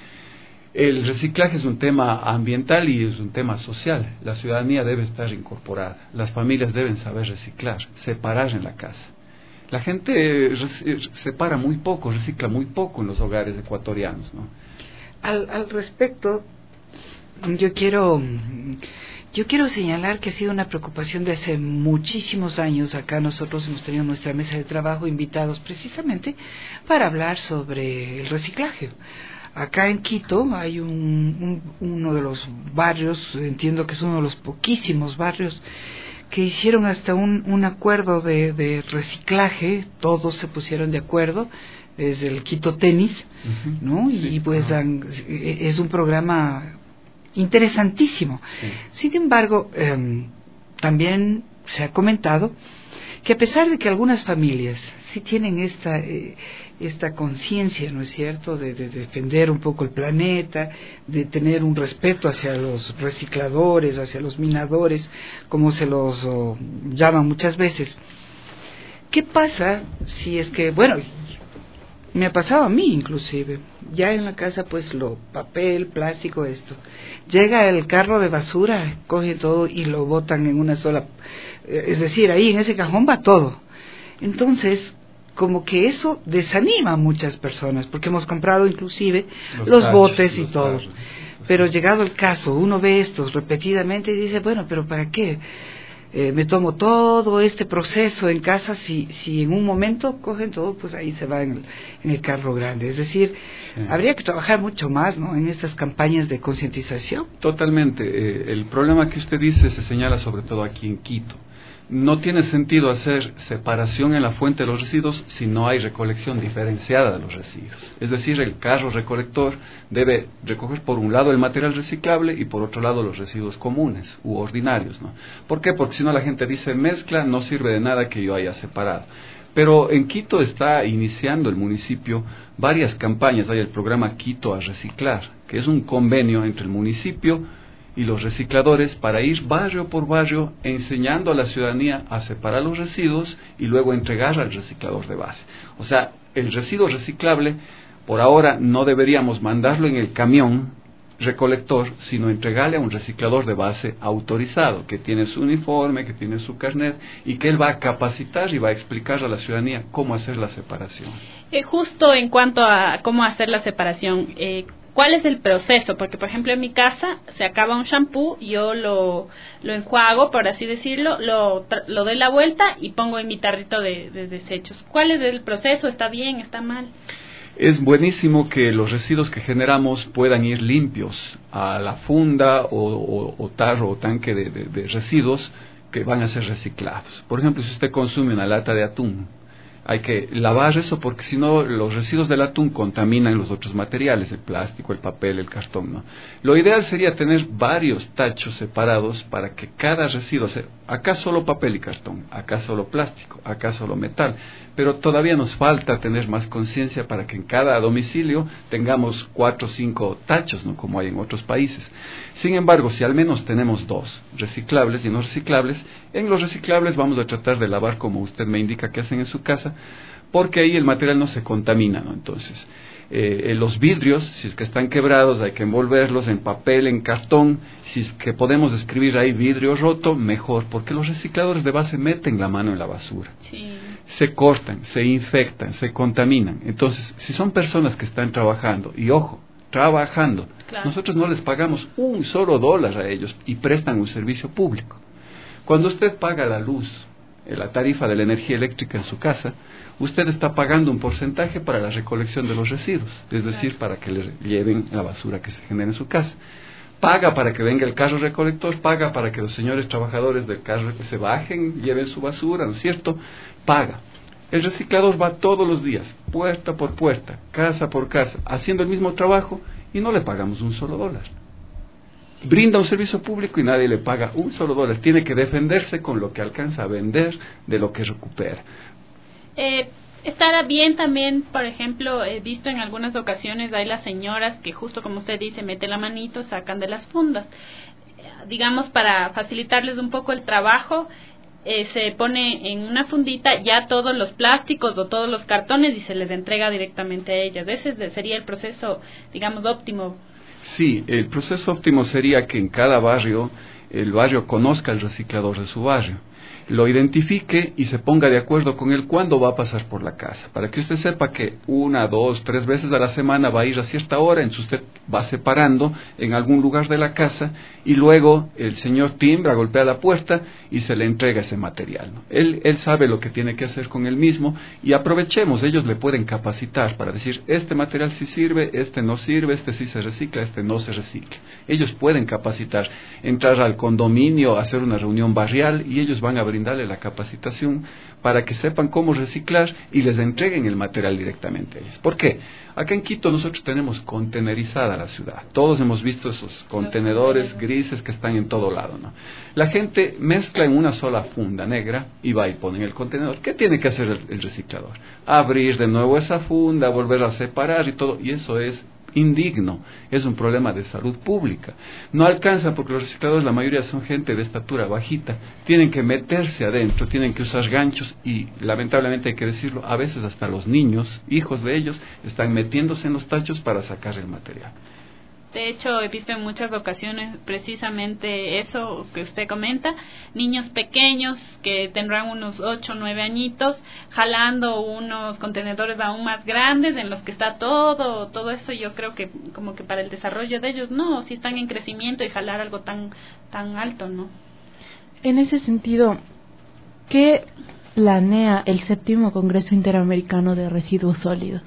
S10: El reciclaje es un tema ambiental y es un tema social. La ciudadanía debe estar incorporada. Las familias deben saber reciclar, separar en la casa. La gente separa muy poco, recicla muy poco en los hogares ecuatorianos, ¿no?
S8: Al, al respecto, yo quiero, yo quiero señalar que ha sido una preocupación de hace muchísimos años. Acá nosotros hemos tenido nuestra mesa de trabajo invitados precisamente para hablar sobre el reciclaje. Acá en Quito hay un, un, uno de los barrios, entiendo que es uno de los poquísimos barrios, que hicieron hasta un, un acuerdo de, de reciclaje. Todos se pusieron de acuerdo. Es el Quito Tenis, uh-huh. ¿no? Sí, y pues uh-huh. es un programa interesantísimo. Sí. Sin embargo, eh, también se ha comentado que a pesar de que algunas familias sí tienen esta eh, esta conciencia, ¿no es cierto?, de, de defender un poco el planeta, de tener un respeto hacia los recicladores, hacia los minadores, como se los oh, llaman muchas veces. ¿Qué pasa si es que, bueno, me ha pasado a mí inclusive, ya en la casa pues lo papel, plástico, esto, llega el carro de basura, coge todo y lo botan en una sola, es decir, ahí en ese cajón va todo. Entonces, como que eso desanima a muchas personas, porque hemos comprado inclusive los, los botes tachos, y los todo, tachos, pero llegado el caso, uno ve estos repetidamente y dice, bueno, pero ¿para qué? Eh, me tomo todo este proceso en casa si si en un momento cogen todo, pues ahí se va en el, en el carro grande. Es decir, sí. habría que trabajar mucho más, ¿no?, en estas campañas de concientización.
S10: Totalmente. Eh, el problema que usted dice se señala sobre todo aquí en Quito. No tiene sentido hacer separación en la fuente de los residuos si no hay recolección diferenciada de los residuos. Es decir, el carro recolector debe recoger por un lado el material reciclable y por otro lado los residuos comunes u ordinarios, ¿no? ¿Por qué? Porque si no la gente dice mezcla, no sirve de nada que yo haya separado. Pero en Quito está iniciando el municipio varias campañas. Hay el programa Quito a Reciclar, que es un convenio entre el municipio y los recicladores para ir barrio por barrio enseñando a la ciudadanía a separar los residuos y luego entregar al reciclador de base. O sea, el residuo reciclable, por ahora no deberíamos mandarlo en el camión recolector, sino entregarle a un reciclador de base autorizado, que tiene su uniforme, que tiene su carnet, y que él va a capacitar y va a explicar a la ciudadanía cómo hacer la separación.
S7: Eh, justo en cuanto a cómo hacer la separación, eh, ¿cuál es el proceso? Porque, por ejemplo, en mi casa se acaba un shampoo, yo lo, lo enjuago, por así decirlo, lo, lo doy la vuelta y pongo en mi tarrito de, de desechos. ¿Cuál es el proceso? ¿Está bien? ¿Está mal?
S10: Es buenísimo que los residuos que generamos puedan ir limpios a la funda o, o, o tarro o tanque de, de, de residuos que van a ser reciclados. Por ejemplo, si usted consume una lata de atún, Hay que lavar eso porque si no los residuos del atún contaminan los otros materiales, el plástico, el papel, el cartón, ¿no? Lo ideal sería tener varios tachos separados para que cada residuo, sea, acá solo papel y cartón, acá solo plástico, acá solo metal, pero todavía nos falta tener más conciencia para que en cada domicilio tengamos cuatro o cinco tachos, ¿no? Como hay en otros países. Sin embargo, si al menos tenemos dos, reciclables y no reciclables, en los reciclables vamos a tratar de lavar como usted me indica que hacen en su casa, porque ahí el material no se contamina, ¿no? Entonces, eh, los vidrios, si es que están quebrados, hay que envolverlos en papel, en cartón. Si es que podemos escribir ahí vidrio roto, mejor, porque los recicladores de base meten la mano en la basura.
S7: Sí.
S10: Se cortan, se infectan, se contaminan. Entonces, si son personas que están trabajando, y ojo, trabajando, claro, nosotros no les pagamos un solo dólar a ellos y prestan un servicio público. Cuando usted paga la luz, la tarifa de la energía eléctrica en su casa, usted está pagando un porcentaje para la recolección de los residuos, es decir, para que le lleven la basura que se genera en su casa. Paga para que venga el carro recolector, paga para que los señores trabajadores del carro se bajen, lleven su basura, ¿no es cierto? Paga. El reciclador va todos los días, puerta por puerta, casa por casa, haciendo el mismo trabajo y no le pagamos un solo dólar. Brinda un servicio público y nadie le paga un solo dólar. Tiene que defenderse con lo que alcanza a vender de lo que recupera.
S7: Eh, estará bien también, por ejemplo, he visto en algunas ocasiones hay las señoras que justo como usted dice, meten la manito, sacan de las fundas. Eh, digamos, para facilitarles un poco el trabajo, eh, se pone en una fundita ya todos los plásticos o todos los cartones y se les entrega directamente a ellas. Ese sería el proceso, digamos, óptimo.
S10: Sí, el proceso óptimo sería que en cada barrio, el barrio conozca al reciclador de su barrio, lo identifique y se ponga de acuerdo con él cuándo va a pasar por la casa, para que usted sepa que una, dos, tres veces a la semana va a ir a cierta hora, entonces usted va separando en algún lugar de la casa y luego el señor timbra, golpea la puerta y se le entrega ese material, ¿no? Él, él sabe lo que tiene que hacer con él mismo y aprovechemos, ellos le pueden capacitar para decir, este material sí sirve, este no sirve, este sí se recicla, este no se recicla. Ellos pueden capacitar, entrar al condominio, hacer una reunión barrial y ellos van a abrir darle la capacitación para que sepan cómo reciclar y les entreguen el material directamente a ellos. ¿Por qué? Acá en Quito nosotros tenemos contenerizada la ciudad. Todos hemos visto esos contenedores grises que están en todo lado, ¿no? La gente mezcla en una sola funda negra y va y pone en el contenedor. ¿Qué tiene que hacer el, el reciclador? Abrir de nuevo esa funda, volver a separar y todo, y eso es indigno, es un problema de salud pública. No alcanza porque los recicladores, la mayoría son gente de estatura bajita, tienen que meterse adentro, tienen que usar ganchos y lamentablemente hay que decirlo, a veces hasta los niños, hijos de ellos, están metiéndose en los tachos para sacar el material.
S7: De hecho, he visto en muchas ocasiones precisamente eso que usted comenta, niños pequeños que tendrán unos ocho o nueve añitos, jalando unos contenedores aún más grandes en los que está todo, todo eso. Yo creo que como que para el desarrollo de ellos, no, si están en crecimiento y jalar algo tan, tan alto, ¿no?
S6: En ese sentido, ¿qué planea el séptimo Congreso Interamericano de Residuos Sólidos?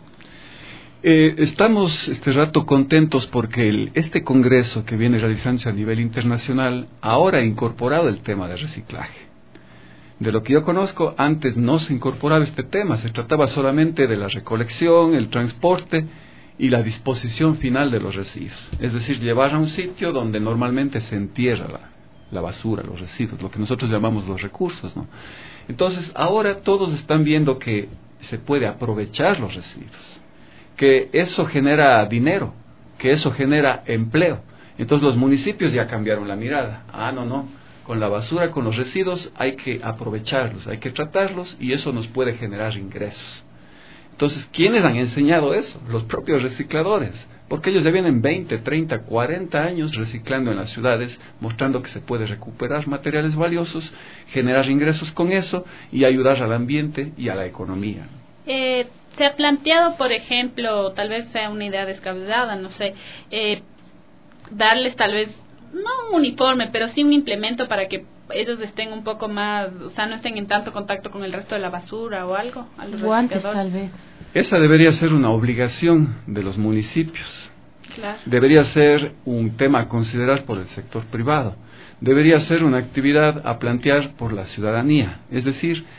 S10: Eh, estamos este rato contentos porque el, este congreso que viene realizándose a nivel internacional ahora ha incorporado el tema de reciclaje. De lo que yo conozco, antes no se incorporaba este tema, se trataba solamente de la recolección, el transporte y la disposición final de los residuos. Es decir, llevar a un sitio donde normalmente se entierra la, la basura, los residuos, lo que nosotros llamamos los recursos, ¿no? Entonces, ahora todos están viendo que se puede aprovechar los residuos, que eso genera dinero, que eso genera empleo. Entonces los municipios ya cambiaron la mirada. Ah, no, no, con la basura, con los residuos hay que aprovecharlos, hay que tratarlos y eso nos puede generar ingresos. Entonces, ¿quiénes han enseñado eso? Los propios recicladores, porque ellos ya vienen veinte, treinta, cuarenta años reciclando en las ciudades, mostrando que se puede recuperar materiales valiosos, generar ingresos con eso y ayudar al ambiente y a la economía.
S7: Eh... Se ha planteado, por ejemplo, tal vez sea una idea descabellada, no sé, eh, darles tal vez, no un uniforme, pero sí un implemento para que ellos estén un poco más, o sea, no estén en tanto contacto con el resto de la basura o algo. A los
S6: guantes tal vez.
S10: Esa debería ser una obligación de los municipios.
S7: Claro. Debería
S10: ser un tema a considerar por el sector privado. Debería ser una actividad a plantear por la ciudadanía. Es decir,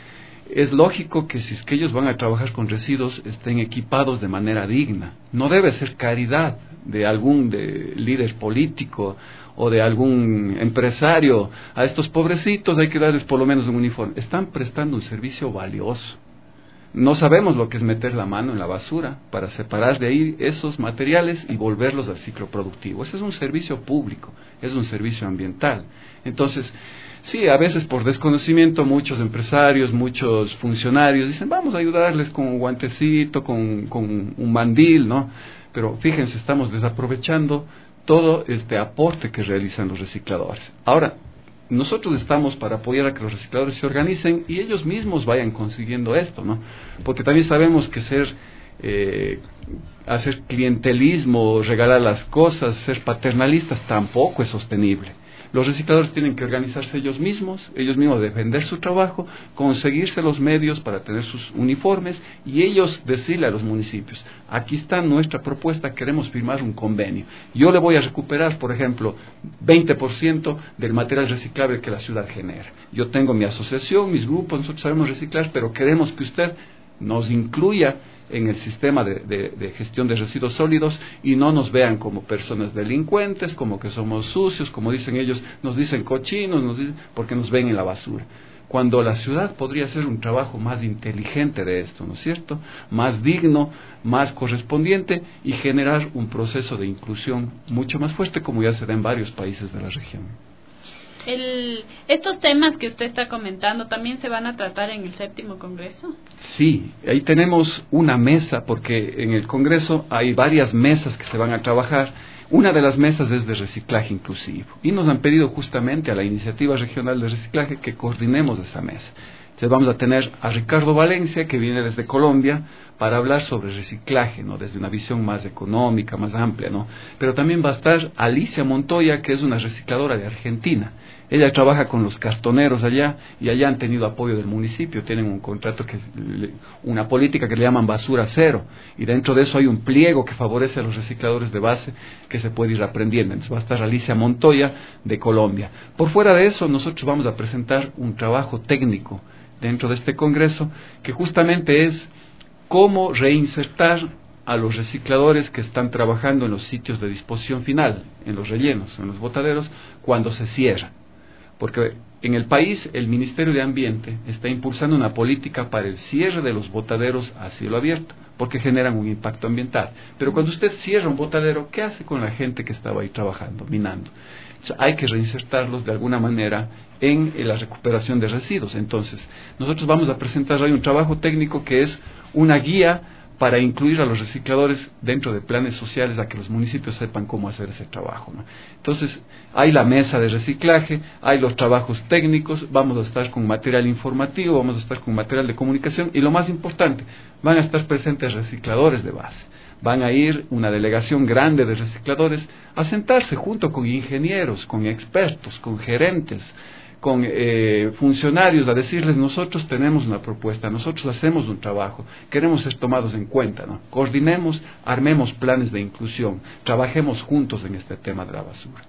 S10: es lógico que si es que ellos van a trabajar con residuos estén equipados de manera digna. No debe ser caridad de algún de líder político o de algún empresario. A estos pobrecitos hay que darles por lo menos un uniforme. Están prestando un servicio valioso. No sabemos lo que es meter la mano en la basura para separar de ahí esos materiales y volverlos al ciclo productivo. Ese es un servicio público, es un servicio ambiental. Entonces, sí, a veces por desconocimiento muchos empresarios, muchos funcionarios dicen, vamos a ayudarles con un guantecito, con, con un mandil, ¿no? Pero fíjense, estamos desaprovechando todo este aporte que realizan los recicladores. Ahora, nosotros estamos para apoyar a que los recicladores se organicen y ellos mismos vayan consiguiendo esto, ¿no? Porque también sabemos que ser, eh, hacer clientelismo, regalar las cosas, ser paternalistas tampoco es sostenible. Los recicladores tienen que organizarse ellos mismos, ellos mismos defender su trabajo, conseguirse los medios para tener sus uniformes y ellos decirle a los municipios, aquí está nuestra propuesta, queremos firmar un convenio. Yo le voy a recuperar, por ejemplo, veinte por ciento del material reciclable que la ciudad genera. Yo tengo mi asociación, mis grupos, nosotros sabemos reciclar, pero queremos que usted nos incluya en el sistema de, de, de gestión de residuos sólidos y no nos vean como personas delincuentes, como que somos sucios, como dicen ellos, nos dicen cochinos, nos dicen, porque nos ven en la basura. Cuando la ciudad podría hacer un trabajo más inteligente de esto, ¿no es cierto? Más digno, más correspondiente y generar un proceso de inclusión mucho más fuerte como ya se da en varios países de la región.
S7: El, estos temas que usted está comentando también se van a tratar en el séptimo congreso.
S10: Sí, ahí tenemos una mesa porque en el congreso hay varias mesas que se van a trabajar. Una de las mesas es de reciclaje inclusivo y nos han pedido justamente a la iniciativa regional de reciclaje que coordinemos esa mesa. Entonces vamos a tener a Ricardo Valencia que viene desde Colombia para hablar sobre reciclaje, ¿no? Desde una visión más económica, más amplia, ¿no? Pero también va a estar Alicia Montoya, que es una recicladora de Argentina. Ella trabaja con los cartoneros allá y allá han tenido apoyo del municipio, tienen un contrato, que una política que le llaman basura cero y dentro de eso hay un pliego que favorece a los recicladores de base que se puede ir aprendiendo. Entonces va a estar Alicia Montoya de Colombia. Por fuera de eso nosotros vamos a presentar un trabajo técnico dentro de este congreso que justamente es cómo reinsertar a los recicladores que están trabajando en los sitios de disposición final, en los rellenos, en los botaderos, cuando se cierran. Porque en el país el Ministerio de Ambiente está impulsando una política para el cierre de los botaderos a cielo abierto, porque generan un impacto ambiental. Pero cuando usted cierra un botadero, ¿qué hace con la gente que estaba ahí trabajando, minando? O sea, hay que reinsertarlos de alguna manera en, en la recuperación de residuos. Entonces, nosotros vamos a presentar hoy un trabajo técnico que es una guía para incluir a los recicladores dentro de planes sociales a que los municipios sepan cómo hacer ese trabajo, ¿no? Entonces, hay la mesa de reciclaje, hay los trabajos técnicos, vamos a estar con material informativo, vamos a estar con material de comunicación y lo más importante, van a estar presentes recicladores de base. Van a ir una delegación grande de recicladores a sentarse junto con ingenieros, con expertos, con gerentes, con eh, funcionarios a decirles nosotros tenemos una propuesta, nosotros hacemos un trabajo, queremos ser tomados en cuenta, ¿no? Coordinemos, armemos planes de inclusión, trabajemos juntos en este tema de la basura.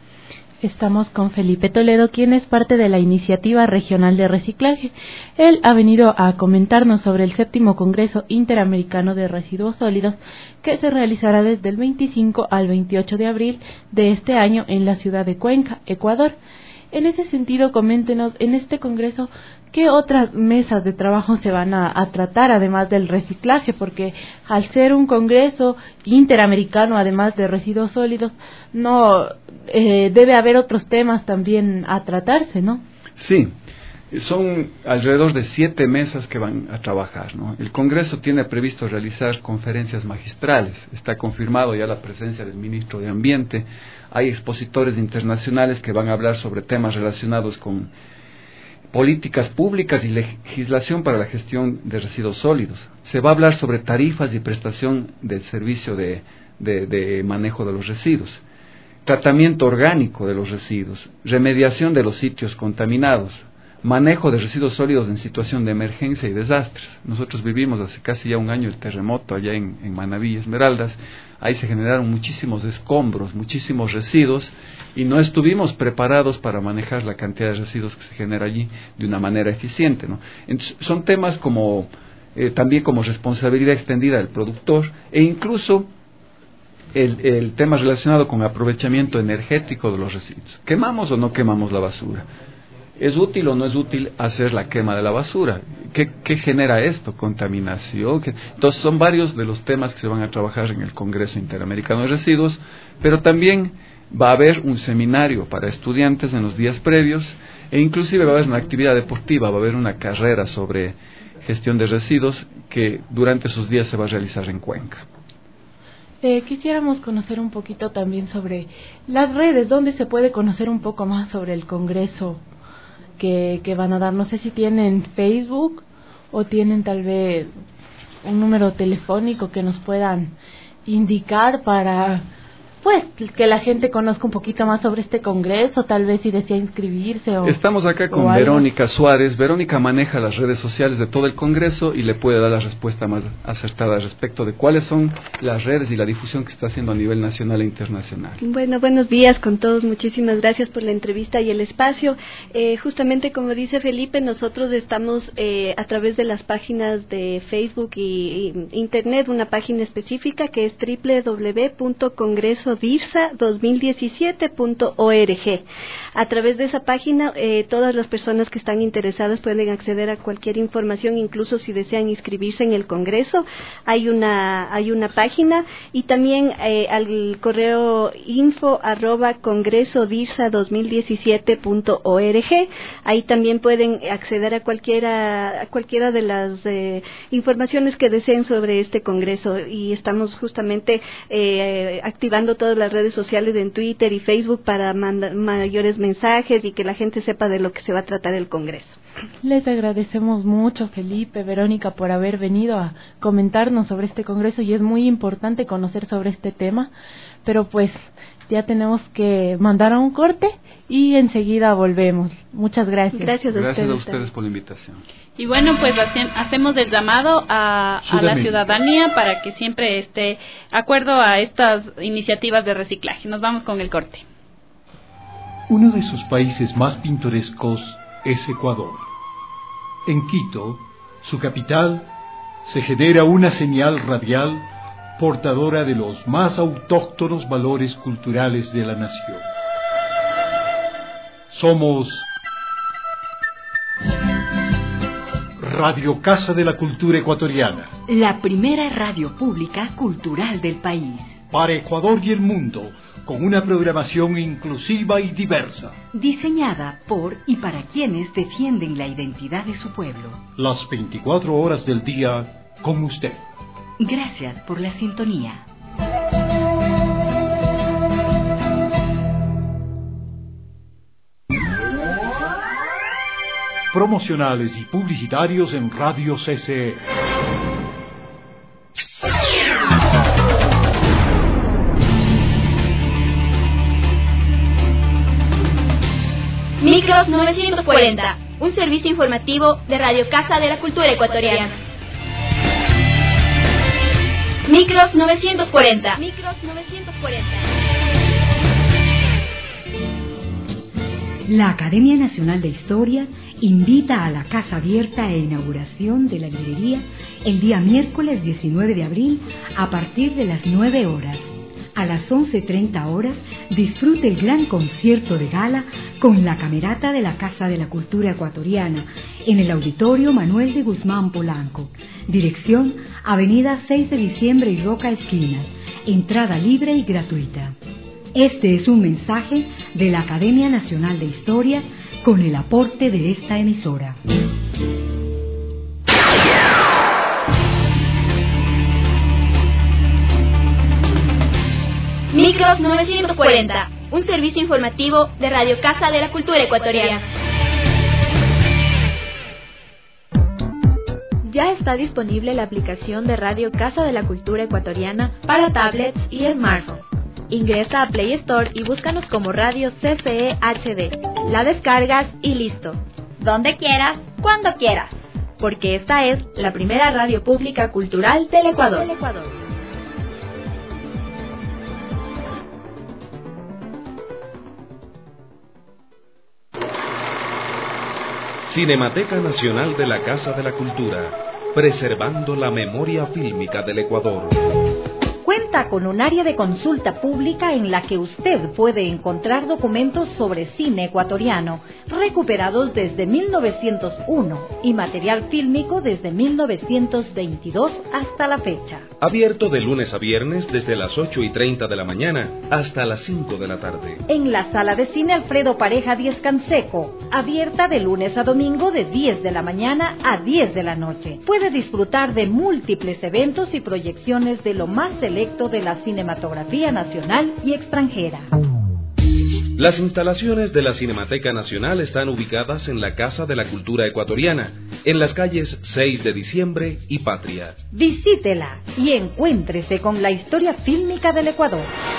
S6: Estamos con Felipe Toledo, quien es parte de la Iniciativa Regional de Reciclaje. Él ha venido a comentarnos sobre el séptimo Congreso Interamericano de Residuos Sólidos, que se realizará desde el veinticinco al veintiocho de abril de este año en la ciudad de Cuenca, Ecuador. En ese sentido, coméntenos, en este congreso, ¿qué otras mesas de trabajo se van a, a tratar, además del reciclaje? Porque al ser un congreso interamericano, además de residuos sólidos, no eh, debe haber otros temas también a tratarse, ¿no?
S10: Sí, son alrededor de siete mesas que van a trabajar, ¿no? El congreso tiene previsto realizar conferencias magistrales, está confirmado ya la presencia del ministro de Ambiente, hay expositores internacionales que van a hablar sobre temas relacionados con políticas públicas y legislación para la gestión de residuos sólidos. Se va a hablar sobre tarifas y prestación del servicio de, de, de manejo de los residuos, tratamiento orgánico de los residuos, remediación de los sitios contaminados, manejo de residuos sólidos en situación de emergencia y desastres. Nosotros vivimos hace casi ya un año el terremoto allá en, en Manabí, Esmeraldas. Ahí se generaron muchísimos escombros, muchísimos residuos, y no estuvimos preparados para manejar la cantidad de residuos que se genera allí de una manera eficiente, ¿no? Entonces, son temas como eh, también como responsabilidad extendida del productor, e incluso el, el tema relacionado con aprovechamiento energético de los residuos. ¿Quemamos o no quemamos la basura? ¿Es útil o no es útil hacer la quema de la basura? ¿Qué, qué genera esto? ¿Contaminación? ¿Qué? Entonces son varios de los temas que se van a trabajar en el Congreso Interamericano de Residuos, pero también va a haber un seminario para estudiantes en los días previos, e inclusive va a haber una actividad deportiva, va a haber una carrera sobre gestión de residuos que durante esos días se va a realizar en Cuenca.
S6: Eh, quisiéramos conocer un poquito también sobre las redes, donde se puede conocer un poco más sobre el Congreso que, que van a dar. No sé si tienen Facebook o tienen tal vez un número telefónico que nos puedan indicar para, pues, que la gente conozca un poquito más sobre este congreso, tal vez si desea inscribirse o...
S10: Estamos acá con Verónica Suárez. Verónica maneja las redes sociales de todo el congreso y le puede dar la respuesta más acertada respecto de cuáles son las redes y la difusión que se está haciendo a nivel nacional e internacional.
S15: Bueno, buenos días con todos. Muchísimas gracias por la entrevista y el espacio. Eh, justamente como dice Felipe, nosotros estamos eh, a través de las páginas de Facebook y, y Internet, una página específica que es doble u doble u doble u punto congreso dirsa dos mil diecisiete punto org. A través de esa página, eh, todas las personas que están interesadas pueden acceder a cualquier información, incluso si desean inscribirse en el Congreso. Hay una hay una página, y también eh, al correo info arroba congreso dirsa dos mil diecisiete punto org. Ahí también pueden acceder a cualquiera a cualquiera de las eh, informaciones que deseen sobre este Congreso, y estamos justamente eh, activando todas las redes sociales en Twitter y Facebook para mandar mayores mensajes y que la gente sepa de lo que se va a tratar el Congreso.
S6: Les agradecemos mucho, Felipe, Verónica, por haber venido a comentarnos sobre este Congreso, y es muy importante conocer sobre este tema, pero pues ya tenemos que mandar a un corte y enseguida volvemos. Muchas gracias.
S15: Gracias a
S10: Gracias
S15: ustedes,
S10: a ustedes por la invitación.
S7: Y bueno, pues hacemos el llamado a, a la ciudadanía para que siempre esté de acuerdo a estas iniciativas de reciclaje. Nos vamos con el corte.
S1: Uno de sus países más pintorescos es Ecuador. En Quito, su capital, se genera una señal radial portadora de los más autóctonos valores culturales de la nación. Somos Radio Casa de la Cultura Ecuatoriana,
S3: la primera radio pública cultural del país.
S1: Para Ecuador y el mundo, con una programación inclusiva y diversa.
S3: Diseñada por y para quienes defienden la identidad de su pueblo.
S1: Las veinticuatro horas del día con usted.
S3: Gracias por la sintonía.
S1: Promocionales y publicitarios en Radio C C E.
S11: Micros novecientos cuarenta, un servicio informativo de Radio Casa de la Cultura Ecuatoriana. Micros novecientos cuarenta. Micros novecientos cuarenta.
S9: La Academia Nacional de Historia invita a la casa abierta e inauguración de la librería el día miércoles diecinueve de abril a partir de las nueve horas. A las once treinta horas disfrute el gran concierto de gala con la Camerata de la Casa de la Cultura Ecuatoriana en el Auditorio Manuel de Guzmán Polanco. Dirección Avenida seis de diciembre y Roca Esquinas. Entrada libre y gratuita. Este es un mensaje de la Academia Nacional de Historia con el aporte de esta emisora.
S11: Micros novecientos cuarenta, un servicio informativo de Radio Casa de la Cultura Ecuatoriana. Ya está disponible la aplicación de Radio Casa de la Cultura Ecuatoriana para tablets y smartphones. Ingresa a Play Store y búscanos como Radio C C E H D. La descargas y listo. donde quieras, cuando quieras. Porque esta es la primera radio pública cultural del Ecuador.
S12: Cinemateca Nacional de la Casa de la Cultura, preservando la memoria fílmica del Ecuador.
S13: Cuenta con un área de consulta pública en la que usted puede encontrar documentos sobre cine ecuatoriano, recuperados desde mil novecientos uno y material fílmico desde mil novecientos veintidós hasta la fecha.
S12: Abierto de lunes a viernes desde las ocho y treinta de la mañana hasta las cinco de la tarde.
S13: En la sala de cine Alfredo Pareja Diez Canseco, abierta de lunes a domingo de diez de la mañana a diez de la noche. Puede disfrutar de múltiples eventos y proyecciones de lo más selecto de la cinematografía nacional y extranjera.
S12: Las instalaciones de la Cinemateca Nacional están ubicadas en la Casa de la Cultura Ecuatoriana, en las calles seis de diciembre y Patria.
S13: Visítela y encuéntrese con la historia fílmica del Ecuador.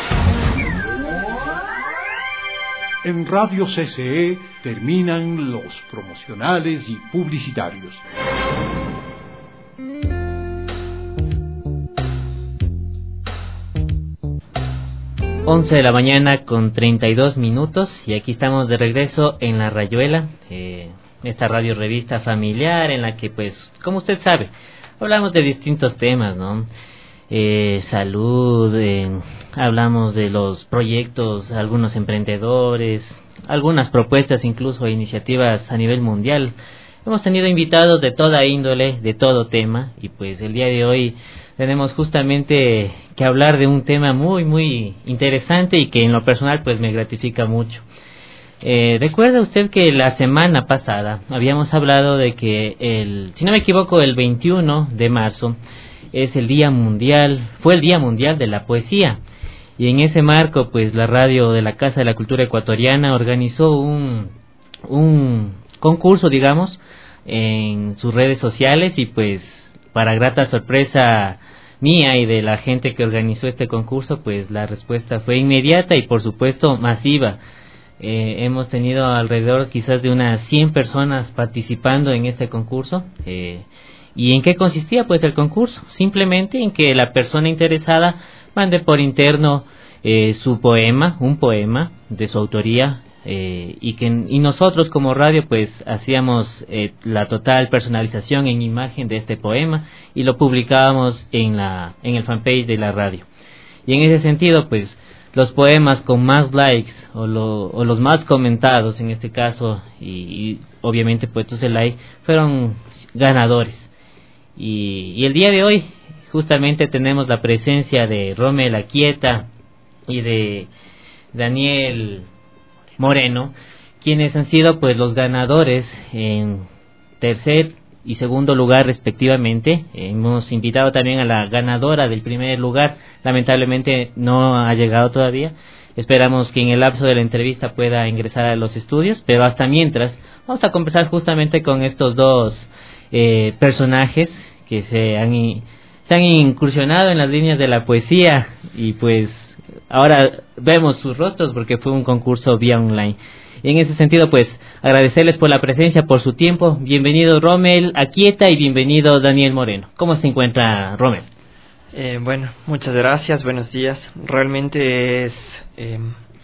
S1: En Radio C C E terminan los promocionales y publicitarios.
S5: once de la mañana con treinta y dos minutos y aquí estamos de regreso en La Rayuela, eh, esta radio revista familiar en la que, pues, como usted sabe, hablamos de distintos temas, ¿no? Eh, salud, eh, hablamos de los proyectos, algunos emprendedores, algunas propuestas, incluso iniciativas a nivel mundial. Hemos tenido invitados de toda índole, de todo tema, y pues el día de hoy tenemos justamente que hablar de un tema muy, muy interesante y que en lo personal pues me gratifica mucho. Eh, ¿Recuerda usted que la semana pasada habíamos hablado de que, el, si no me equivoco, el veintiuno de marzo es el Día Mundial, fue el Día Mundial de la Poesía? Y en ese marco pues la radio de la Casa de la Cultura Ecuatoriana organizó un, un concurso, digamos, en sus redes sociales y pues para grata sorpresa mía y de la gente que organizó este concurso, pues la respuesta fue inmediata y por supuesto masiva. Eh, hemos tenido alrededor quizás de unas cien personas participando en este concurso. Eh, ¿Y en qué consistía pues el concurso? Simplemente en que la persona interesada mande por interno eh, su poema, un poema de su autoría, eh, y que y nosotros como radio pues hacíamos eh, la total personalización en imagen de este poema y lo publicábamos en la en el fanpage de la radio. Y en ese sentido pues los poemas con más likes o, lo, o los más comentados en este caso y, y obviamente puestos el like fueron ganadores. Y, y el día de hoy justamente tenemos la presencia de Rommel Aquieta y de Daniel Moreno, quienes han sido pues los ganadores en tercer y segundo lugar respectivamente. Hemos invitado también a la ganadora del primer lugar, lamentablemente no ha llegado todavía. Esperamos que en el lapso de la entrevista pueda ingresar a los estudios, pero hasta mientras vamos a conversar justamente con estos dos eh, personajes que se han, se han incursionado en las líneas de la poesía y pues ahora vemos sus rostros porque fue un concurso vía online. Y en ese sentido, pues, agradecerles por la presencia, por su tiempo. Bienvenido Rommel Aquieta y bienvenido Daniel Moreno. ¿Cómo se encuentra Rommel?
S16: Eh, bueno, muchas gracias, buenos días. Realmente es eh,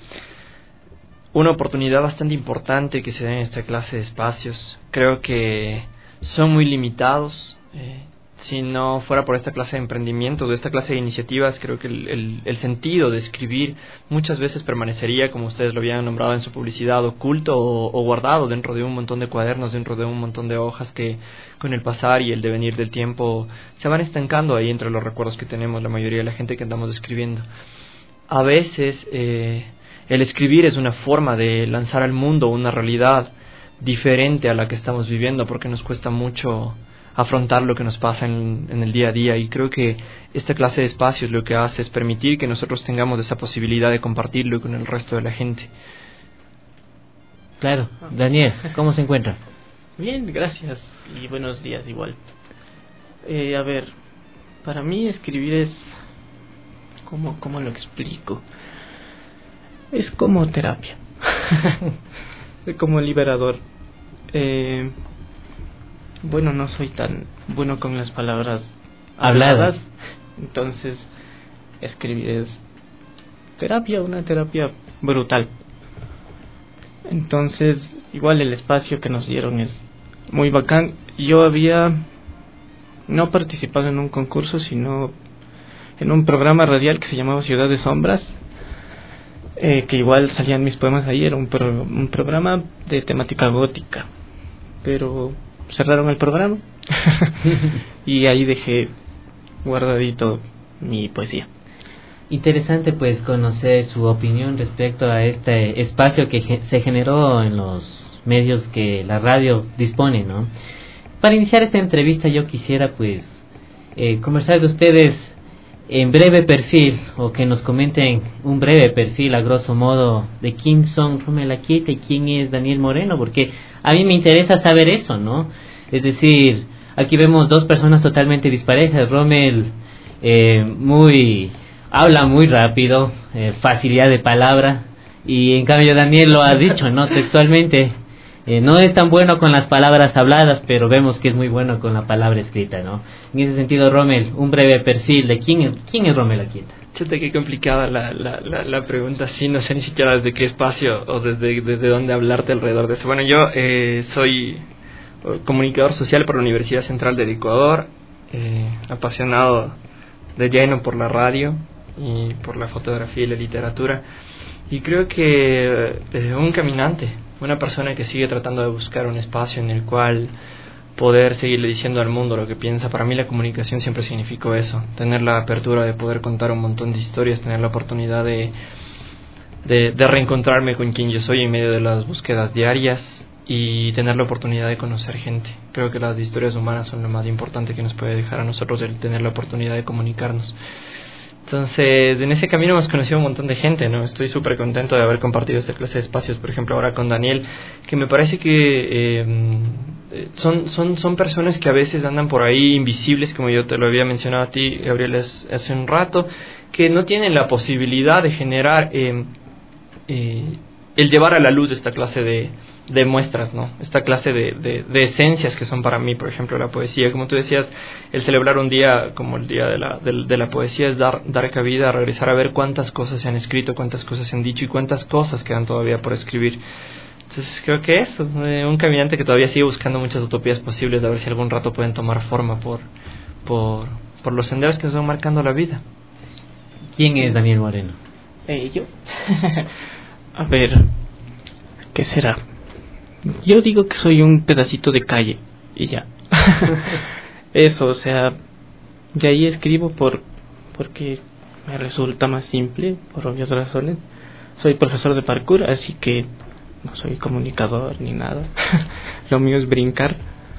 S16: una oportunidad bastante importante que se da en esta clase de espacios. Creo que son muy limitados. Eh, Si no fuera por esta clase de emprendimientos, de esta clase de iniciativas, creo que el, el, el sentido de escribir muchas veces permanecería, como ustedes lo habían nombrado en su publicidad, oculto o, o guardado dentro de un montón de cuadernos, dentro de un montón de hojas que con el pasar y el devenir del tiempo se van estancando ahí entre los recuerdos que tenemos la mayoría de la gente que andamos escribiendo. A veces eh, el escribir es una forma de lanzar al mundo una realidad diferente a la que estamos viviendo, porque nos cuesta mucho afrontar lo que nos pasa en, en el día a día, y creo que esta clase de espacios lo que hace es permitir que nosotros tengamos esa posibilidad de compartirlo con el resto de la gente.
S5: Claro. Daniel, ¿cómo se encuentra?
S17: Bien, gracias y buenos días igual. Eh, a ver, para mí escribir es, ¿cómo, cómo lo explico? Es como terapia, es como liberador. Eh, bueno, no soy tan bueno con las palabras
S5: habladas,
S17: habladas, entonces escribir es terapia, una terapia brutal. Entonces, igual el espacio que nos dieron es muy bacán. Yo había no participado en un concurso, sino en un programa radial que se llamaba Ciudad de Sombras, eh, que igual salían mis poemas ahí. Era un, pro, un programa de temática gótica, pero cerraron el programa y ahí dejé guardadito mi poesía.
S5: Interesante pues conocer su opinión respecto a este espacio que ge- se generó en los medios que la radio dispone, ¿no? Para iniciar esta entrevista yo quisiera pues eh, conversar de ustedes en breve perfil, o que nos comenten un breve perfil a grosso modo de quién son Rommel Aquieta y quién es Daniel Moreno, porque a mí me interesa saber eso, ¿no? Es decir, aquí vemos dos personas totalmente disparejas. Rommel eh, muy habla muy rápido, eh, facilidad de palabra, y en cambio Daniel lo ha dicho, ¿no? Textualmente, eh, no es tan bueno con las palabras habladas, pero vemos que es muy bueno con la palabra escrita, ¿no? En ese sentido, Rommel, un breve perfil de quién es, quién es Rommel Aquieta.
S16: Chete, qué complicada la, la, la, la pregunta, sí, no sé ni siquiera desde qué espacio o desde, desde dónde hablarte alrededor de eso. Bueno, yo eh, soy comunicador social por la Universidad Central del Ecuador, eh, apasionado de lleno por la radio y por la fotografía y la literatura, y creo que eh, un caminante, una persona que sigue tratando de buscar un espacio en el cual poder seguirle diciendo al mundo lo que piensa. Para mí la comunicación siempre significó eso, tener la apertura de poder contar un montón de historias, tener la oportunidad de, de, de reencontrarme con quien yo soy en medio de las búsquedas diarias, y tener la oportunidad de conocer gente. Creo que las historias humanas son lo más importante que nos puede dejar a nosotros, el tener la oportunidad de comunicarnos. Entonces, en ese camino hemos conocido un montón de gente, ¿no? Estoy súper contento de haber compartido esta clase de espacios, por ejemplo, ahora con Daniel, que me parece que eh, son, son, son personas que a veces andan por ahí invisibles, como yo te lo había mencionado a ti, Gabriel, hace un rato, que no tienen la posibilidad de generar, eh, eh, el llevar a la luz esta clase de, de muestras, ¿no? Esta clase de, de, de esencias que son para mí, por ejemplo, la poesía. Como tú decías, el celebrar un día como el día de la, de, de la poesía es dar, dar cabida a regresar a ver cuántas cosas se han escrito, cuántas cosas se han dicho y cuántas cosas quedan todavía por escribir. Entonces creo que eso, eh, un caminante que todavía sigue buscando muchas utopías posibles, de ver si algún rato pueden tomar forma por, por, por los senderos que nos van marcando la vida.
S5: ¿Quién es Daniel Moreno?
S17: Eh, yo. A ver, ¿qué será? Yo digo que soy un pedacito de calle y ya. Eso, o sea, de ahí escribo por porque me resulta más simple, por obvias razones. Soy profesor de parkour, así que no soy comunicador ni nada. Lo mío es brincar.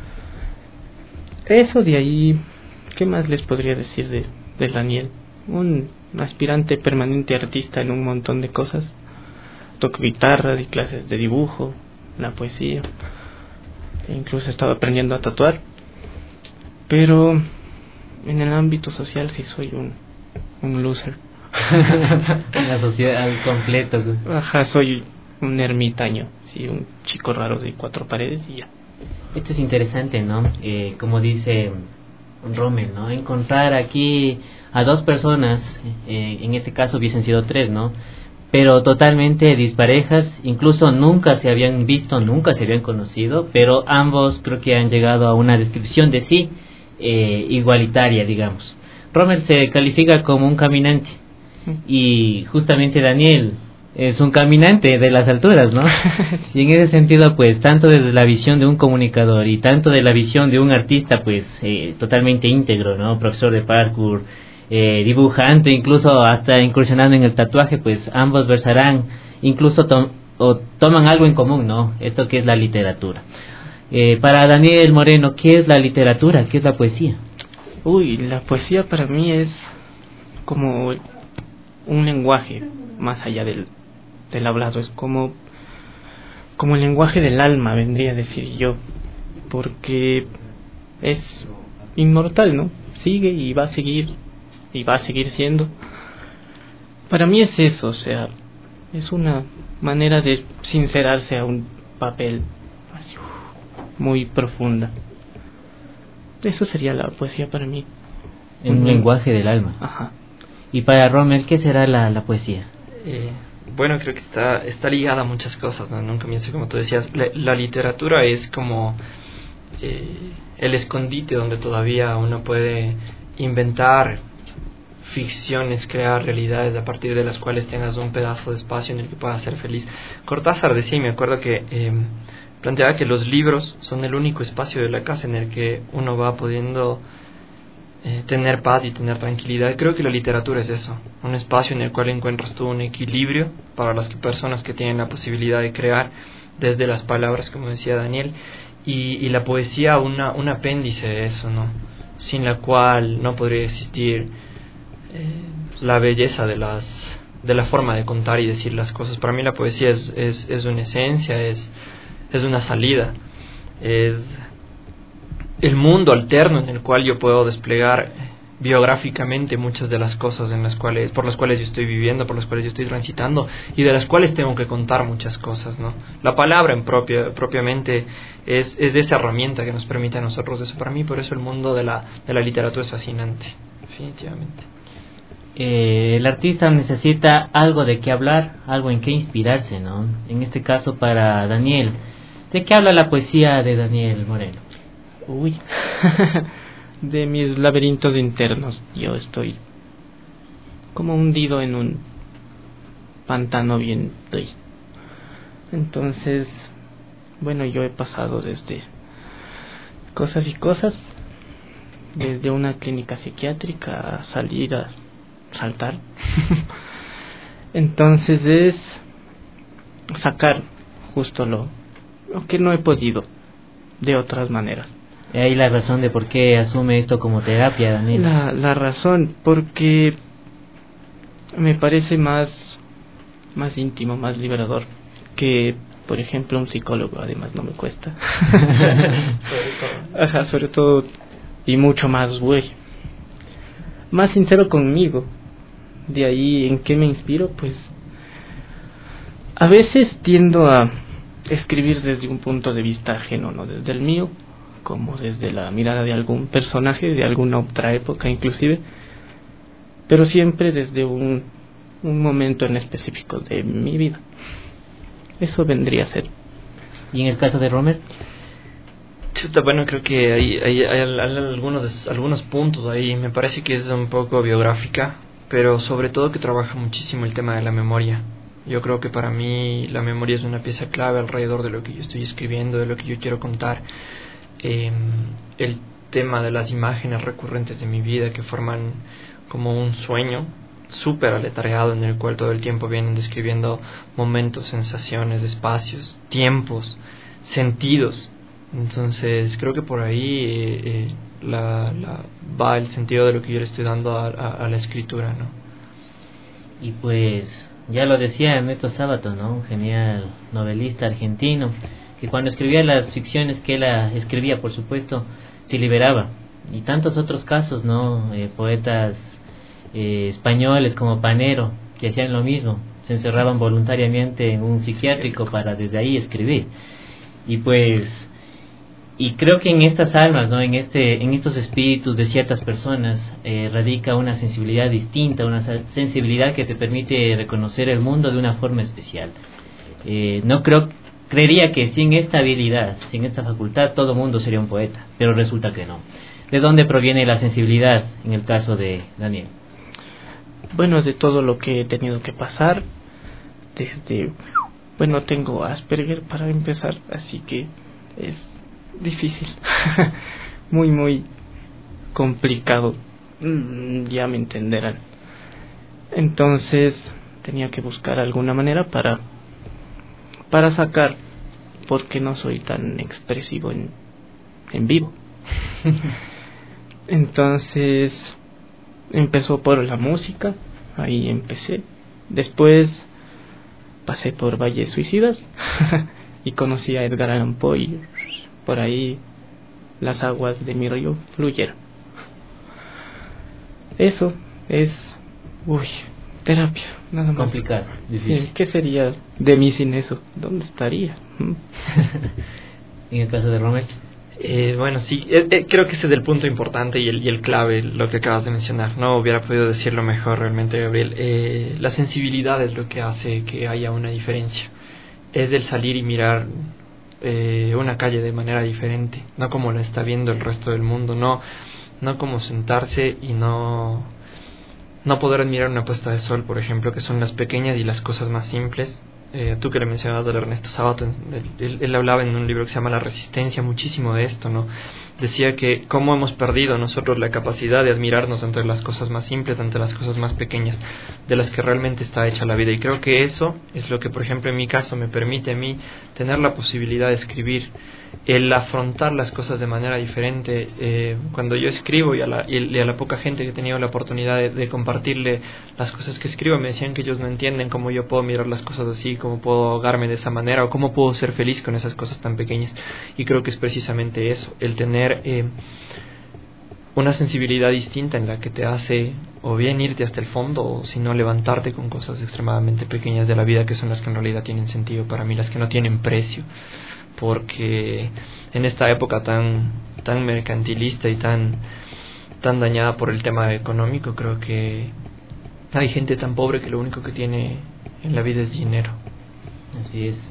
S17: Eso, de ahí, ¿qué más les podría decir de, de Daniel? Un aspirante permanente artista en un montón de cosas. Toco guitarra, di clases de dibujo, la poesía, e incluso he estado aprendiendo a tatuar. Pero en el ámbito social sí soy un, un loser.
S5: En la sociedad al completo.
S17: Ajá, soy un ermitaño, sí, un chico raro de cuatro paredes y ya.
S5: Esto es interesante, ¿no? Eh, como dice Rommel, ¿no? Encontrar aquí a dos personas, eh, en este caso hubiesen sido tres, ¿no? Pero totalmente disparejas, incluso nunca se habían visto, nunca se habían conocido, pero ambos creo que han llegado a una descripción de sí eh, igualitaria, digamos. Rommel se califica como un caminante, y justamente Daniel es un caminante de las alturas, ¿no? Y en ese sentido, pues, tanto desde la visión de un comunicador y tanto de la visión de un artista, pues, eh, totalmente íntegro, ¿no? Profesor de parkour, Eh, dibujante, incluso hasta incursionando en el tatuaje, pues ambos versarán, incluso to- o toman algo en común, ¿no? Esto que es la literatura. Eh, para Daniel Moreno, ¿qué es la literatura? ¿Qué es la poesía?
S17: Uy, la poesía para mí es como un lenguaje más allá del, del hablado, es como, como el lenguaje del alma, vendría a decir yo, porque es inmortal, ¿no? Sigue y va a seguir y va a seguir siendo. Para mí es eso, o sea, es una manera de sincerarse a un papel así, muy profunda. Eso sería la poesía para mí.
S5: En un lenguaje del alma.
S17: Ajá.
S5: Y para Rommel, ¿qué será la, la poesía?
S16: Eh, bueno, creo que está, está ligada a muchas cosas, ¿no? En un comienzo, como tú decías, la, la literatura es como eh, el escondite donde todavía uno puede inventar ficciones, crear realidades a partir de las cuales tengas un pedazo de espacio en el que puedas ser feliz. Cortázar decía, y me acuerdo que eh, planteaba que los libros son el único espacio de la casa en el que uno va pudiendo eh, tener paz y tener tranquilidad. Creo que la literatura es eso, un espacio en el cual encuentras tú un equilibrio para las que, personas que tienen la posibilidad de crear desde las palabras, como decía Daniel, y, y la poesía una, un apéndice de eso, ¿no? Sin la cual no podría existir eh, la belleza de las de la forma de contar y decir las cosas. Para mí la poesía es, es, es una esencia, es, es una salida, es el mundo alterno en el cual yo puedo desplegar biográficamente muchas de las cosas en las cuales, por las cuales yo estoy viviendo, por las cuales yo estoy transitando y de las cuales tengo que contar muchas cosas, ¿no? La palabra en propia, propiamente es, es esa herramienta que nos permite a nosotros eso. Para mí, por eso el mundo de la, de la literatura es fascinante, definitivamente.
S5: Eh, el artista necesita algo de qué hablar, algo en qué inspirarse, ¿no? En este caso para Daniel, ¿de qué habla la poesía de Daniel Moreno?
S17: Uy, de mis laberintos internos. Yo estoy como hundido en un pantano bien doy. Entonces, bueno, yo he pasado desde cosas y cosas, desde una clínica psiquiátrica a salir a saltar. Entonces es sacar justo lo, lo que no he podido de otras maneras.
S5: Y ahí la razón de por qué asume esto como terapia, Daniel.
S17: La, la razón, porque me parece más, más íntimo, más liberador que, por ejemplo, un psicólogo. Además, no me cuesta. Ajá, sobre todo, y mucho más, güey. Más sincero conmigo. De ahí, ¿en qué me inspiro? Pues, a veces tiendo a escribir desde un punto de vista ajeno, no desde el mío, como desde la mirada de algún personaje, de alguna otra época inclusive, pero siempre desde un, un momento en específico de mi vida. Eso vendría a ser.
S5: ¿Y en el caso de Rommel?
S16: Chuta, bueno, creo que hay, hay, hay algunos, algunos puntos ahí. Me parece que es un poco biográfica, pero sobre todo que trabaja muchísimo el tema de la memoria. Yo creo que para mí la memoria es una pieza clave alrededor de lo que yo estoy escribiendo, de lo que yo quiero contar. Eh, el tema de las imágenes recurrentes de mi vida que forman como un sueño súper aletargado en el cual todo el tiempo vienen describiendo momentos, sensaciones, espacios, tiempos, sentidos. Entonces creo que por ahí eh, eh, la, la, va el sentido de lo que yo le estoy dando a, a, a la escritura, ¿no?
S5: Y pues ya lo decía Ernesto Sábato, ¿no? Un genial novelista argentino que cuando escribía las ficciones que él escribía, por supuesto, se liberaba. Y tantos otros casos, ¿no? Eh, poetas eh, españoles como Panero, que hacían lo mismo, se encerraban voluntariamente en un psiquiátrico para desde ahí escribir. Y pues, y creo que en estas almas, ¿no? En este, en estos espíritus de ciertas personas eh, radica una sensibilidad distinta, una sensibilidad que te permite reconocer el mundo de una forma especial. Eh, no creo Creería que sin esta habilidad, sin esta facultad, todo mundo sería un poeta, pero resulta que no. ¿De dónde proviene la sensibilidad en el caso de Daniel?
S17: Bueno, de todo lo que he tenido que pasar, desde, bueno, tengo Asperger para empezar, así que es difícil, muy, muy complicado, ya me entenderán. Entonces, tenía que buscar alguna manera para... para sacar, porque no soy tan expresivo en, en vivo. Entonces empezó por la música, ahí empecé. Después pasé por Valles Suicidas y conocí a Edgar Allan Poe y por ahí las aguas de mi río fluyeron. Eso es, uy, terapia, nada más.
S5: Complicado, difícil.
S17: ¿Qué sería de mí sin eso? ¿Dónde estaría?
S5: en el caso de Rommel.
S16: Eh, bueno, sí, eh, eh, creo que ese es el punto importante y el, y el clave, lo que acabas de mencionar. No hubiera podido decirlo mejor realmente, Gabriel. Eh, la sensibilidad es lo que hace que haya una diferencia. Es el salir y mirar eh, una calle de manera diferente, no como la está viendo el resto del mundo, no, no como sentarse y no, no poder admirar una puesta de sol, por ejemplo, que son las pequeñas y las cosas más simples. Eh, tú que le mencionabas del Ernesto Sábato, él, él hablaba en un libro que se llama La Resistencia muchísimo de esto, ¿no? Decía que cómo hemos perdido nosotros la capacidad de admirarnos ante las cosas más simples, ante las cosas más pequeñas, de las que realmente está hecha la vida. Y creo que eso es lo que, por ejemplo, en mi caso me permite a mí tener la posibilidad de escribir, el afrontar las cosas de manera diferente. Eh, cuando yo escribo y a, la, y a la poca gente que he tenido la oportunidad de, de compartirle las cosas que escribo, me decían que ellos no entienden cómo yo puedo mirar las cosas así, cómo puedo ahogarme de esa manera o cómo puedo ser feliz con esas cosas tan pequeñas. Y creo que es precisamente eso, el tener eh, una sensibilidad distinta en la que te hace o bien irte hasta el fondo o si no levantarte con cosas extremadamente pequeñas de la vida, que son las que en realidad tienen sentido para mí, las que no tienen precio. Porque en esta época tan tan mercantilista y tan tan dañada por el tema económico, creo que hay gente tan pobre que lo único que tiene en la vida es dinero.
S5: Así es.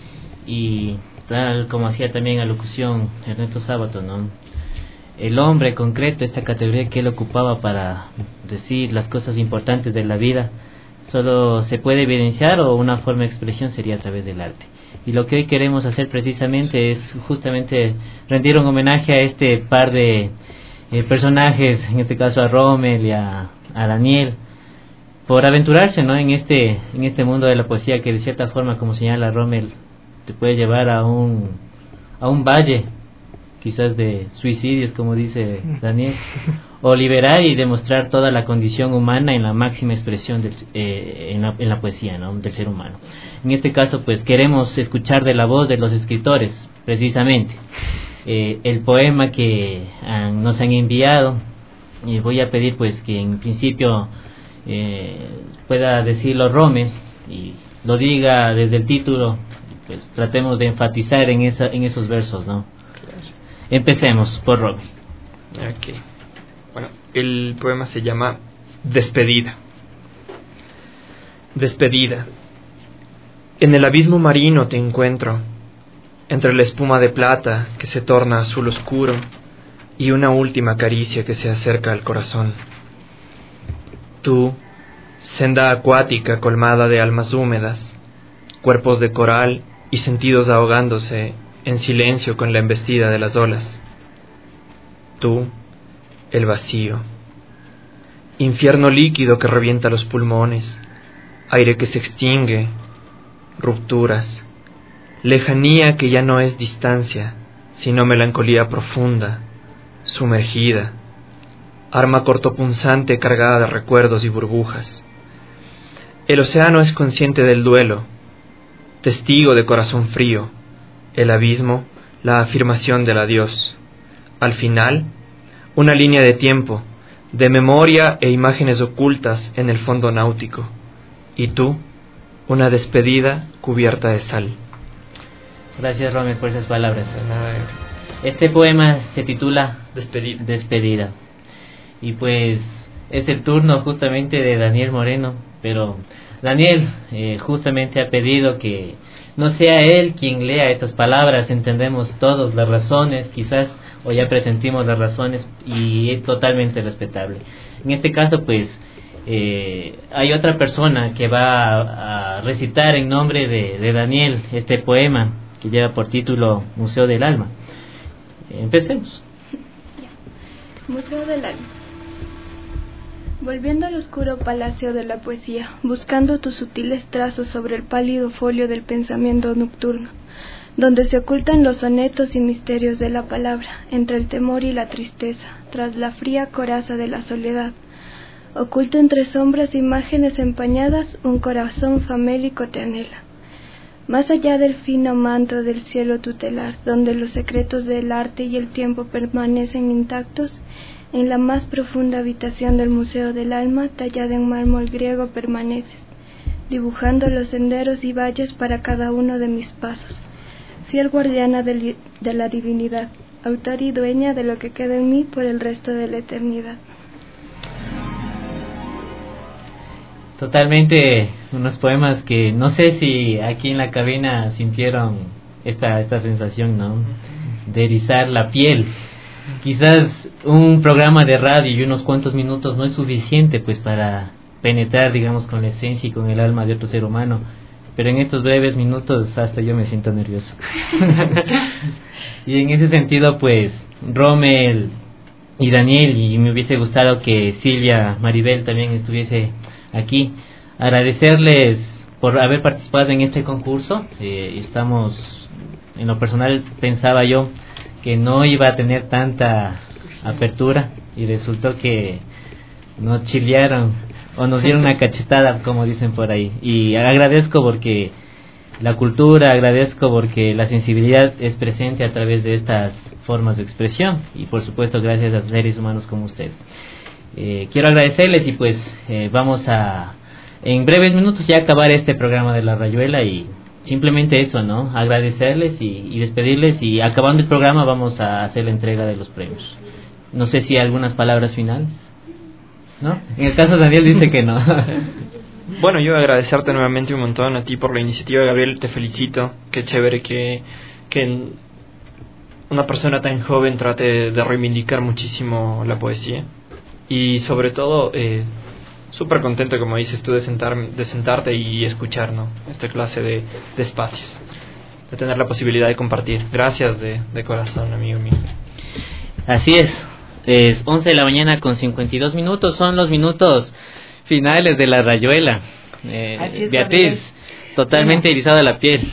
S5: Y tal como hacía también alocución Ernesto Sábato, ¿no? El hombre concreto, esta categoría que él ocupaba para decir las cosas importantes de la vida, solo se puede evidenciar o una forma de expresión sería a través del arte. Y lo que hoy queremos hacer precisamente es justamente rendir un homenaje a este par de eh, personajes, en este caso a Rommel y a, a Daniel, por aventurarse, ¿no?, en este en este mundo de la poesía que de cierta forma, como señala Rommel, te puede llevar a un a un valle quizás de suicidios, como dice Daniel, o liberar y demostrar toda la condición humana en la máxima expresión del, eh, en, la, en la poesía, ¿no?, del ser humano. En este caso, pues queremos escuchar de la voz de los escritores, precisamente, eh, el poema que han, nos han enviado. Y voy a pedir, pues, que en principio eh, pueda decirlo Rommel y lo diga desde el título. Pues tratemos de enfatizar en esa, en esos versos, ¿no? Empecemos por Rommel.
S16: Okay. Bueno, el poema se llama Despedida. Despedida. En el abismo marino te encuentro, entre la espuma de plata que se torna azul oscuro y una última caricia que se acerca al corazón. Tú, senda acuática colmada de almas húmedas, cuerpos de coral y sentidos ahogándose en silencio con la embestida de las olas. Tú, el vacío, infierno líquido que revienta los pulmones, aire que se extingue, rupturas, lejanía que ya no es distancia, sino melancolía profunda, sumergida, arma cortopunzante cargada de recuerdos y burbujas. El océano es consciente del duelo, testigo de corazón frío, el abismo, la afirmación del adiós. Al final, una línea de tiempo, de memoria e imágenes ocultas en el fondo náutico. Y tú, una despedida cubierta de sal.
S5: Gracias, Rommel, por esas palabras. Este poema se titula
S16: Despedida.
S5: Despedida. Y pues es el turno justamente de Daniel Moreno, pero Daniel eh, justamente ha pedido que no sea él quien lea estas palabras. Entendemos todos las razones, quizás, o ya presentimos las razones, y es totalmente respetable. En este caso, pues, eh, hay otra persona que va a, a recitar en nombre de, de Daniel este poema que lleva por título Museo del Alma. Empecemos.
S4: Museo del Alma. Volviendo al oscuro palacio de la poesía, buscando tus sutiles trazos sobre el pálido folio del pensamiento nocturno, donde se ocultan los sonetos y misterios de la palabra, entre el temor y la tristeza, tras la fría coraza de la soledad, oculto entre sombras e imágenes empañadas, un corazón famélico te anhela. Más allá del fino manto del cielo tutelar, donde los secretos del arte y el tiempo permanecen intactos, en la más profunda habitación del Museo del Alma, tallada en mármol griego, permaneces, dibujando los senderos y valles para cada uno de mis pasos, fiel guardiana de, de la divinidad, autor y dueña de lo que queda en mí por el resto de la eternidad.
S5: Totalmente unos poemas que no sé si aquí en la cabina sintieron esta, esta sensación, ¿no? De erizar la piel. Quizás un programa de radio y unos cuantos minutos no es suficiente pues para penetrar, digamos, con la esencia y con el alma de otro ser humano, pero en estos breves minutos hasta yo me siento nervioso. Y en ese sentido pues Rommel y Daniel, y me hubiese gustado que Silvia Maribel también estuviese aquí, agradecerles por haber participado en este concurso. Eh, estamos, en lo personal pensaba yo que no iba a tener tanta apertura y resultó que nos chilearon o nos dieron una cachetada, como dicen por ahí, y agradezco porque la cultura, agradezco porque la sensibilidad es presente a través de estas formas de expresión y por supuesto gracias a seres humanos como ustedes. Eh, quiero agradecerles y pues eh, vamos a en breves minutos ya acabar este programa de La Rayuela y simplemente eso, ¿no? Agradecerles y, y despedirles y acabando el programa vamos a hacer la entrega de los premios. No sé si hay algunas palabras finales, ¿no? En el caso de Daniel dice que no.
S16: Bueno, yo agradecerte nuevamente un montón a ti por la iniciativa, Gabriel, te felicito. Qué chévere que, que una persona tan joven trate de reivindicar muchísimo la poesía. Y sobre todo, eh, súper contento, como dices tú, de, sentar, de sentarte y escuchar, ¿no? Esta clase de, de espacios, de tener la posibilidad de compartir. Gracias de, de corazón, amigo mío.
S5: Así es, es once de la mañana con cincuenta y dos minutos, son los minutos finales de La Rayuela. Eh,
S8: Así es,
S5: Beatriz,
S8: Gabriel.
S5: totalmente
S8: Bueno.
S5: erizada la piel.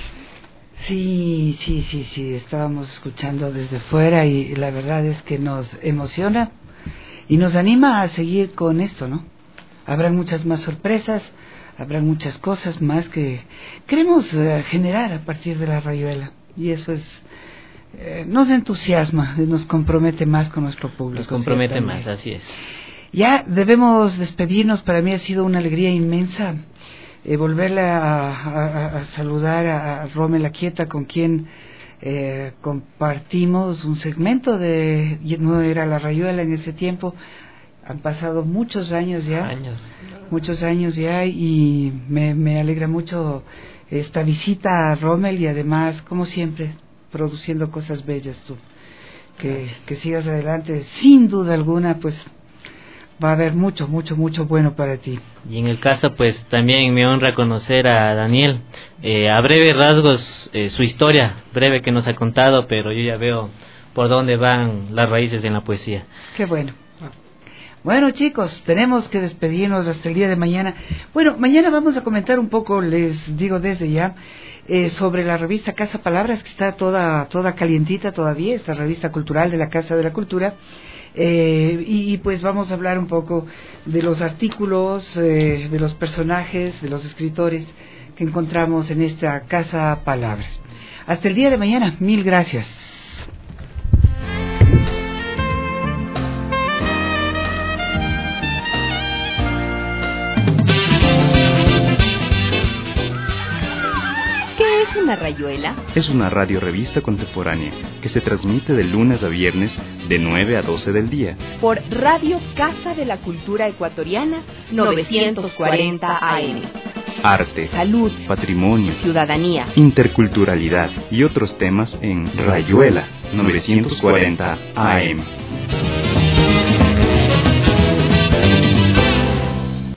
S8: Sí, sí, sí, sí, estábamos escuchando desde fuera y la verdad es que nos emociona y nos anima a seguir con esto, ¿no? Habrá muchas más sorpresas, habrá muchas cosas más que queremos eh, generar a partir de La Rayuela y eso es eh, nos entusiasma, nos compromete más con nuestro público.
S5: Nos compromete
S8: ciertamente.
S5: más, así es.
S8: Ya debemos despedirnos, para mí ha sido una alegría inmensa eh, volverle a, a, a saludar a, a Rommel Aquieta, con quien eh, compartimos un segmento de, no era La Rayuela en ese tiempo, han pasado muchos años ya,
S16: Años.
S8: muchos años ya y me, me alegra mucho esta visita a Rommel y además, como siempre, produciendo cosas bellas tú, que, que sigas adelante, sin duda alguna, pues va a haber mucho, mucho, mucho bueno para ti.
S5: Y en el caso, pues también me honra conocer a Daniel. Eh, a breves rasgos, eh, su historia breve que nos ha contado, pero yo ya veo por dónde van las raíces en la poesía.
S8: Qué bueno. Bueno, chicos, tenemos que despedirnos hasta el día de mañana. Bueno, mañana vamos a comentar un poco, les digo desde ya, eh, sobre la revista Casa Palabras, que está toda, toda calientita todavía, esta revista cultural de la Casa de la Cultura. Eh, y, y pues vamos a hablar un poco de los artículos, eh, de los personajes, de los escritores que encontramos en esta Casa Palabras. Hasta el día de mañana, mil gracias.
S3: ¿Qué es una rayuela?
S14: Es una radiorevista contemporánea que se transmite de lunes a viernes de nueve a doce del día.
S3: Por Radio Casa de la Cultura Ecuatoriana novecientos cuarenta A M.
S14: Arte,
S3: salud,
S14: patrimonio,
S3: ciudadanía,
S14: interculturalidad y otros temas en Rayuela novecientos cuarenta A M.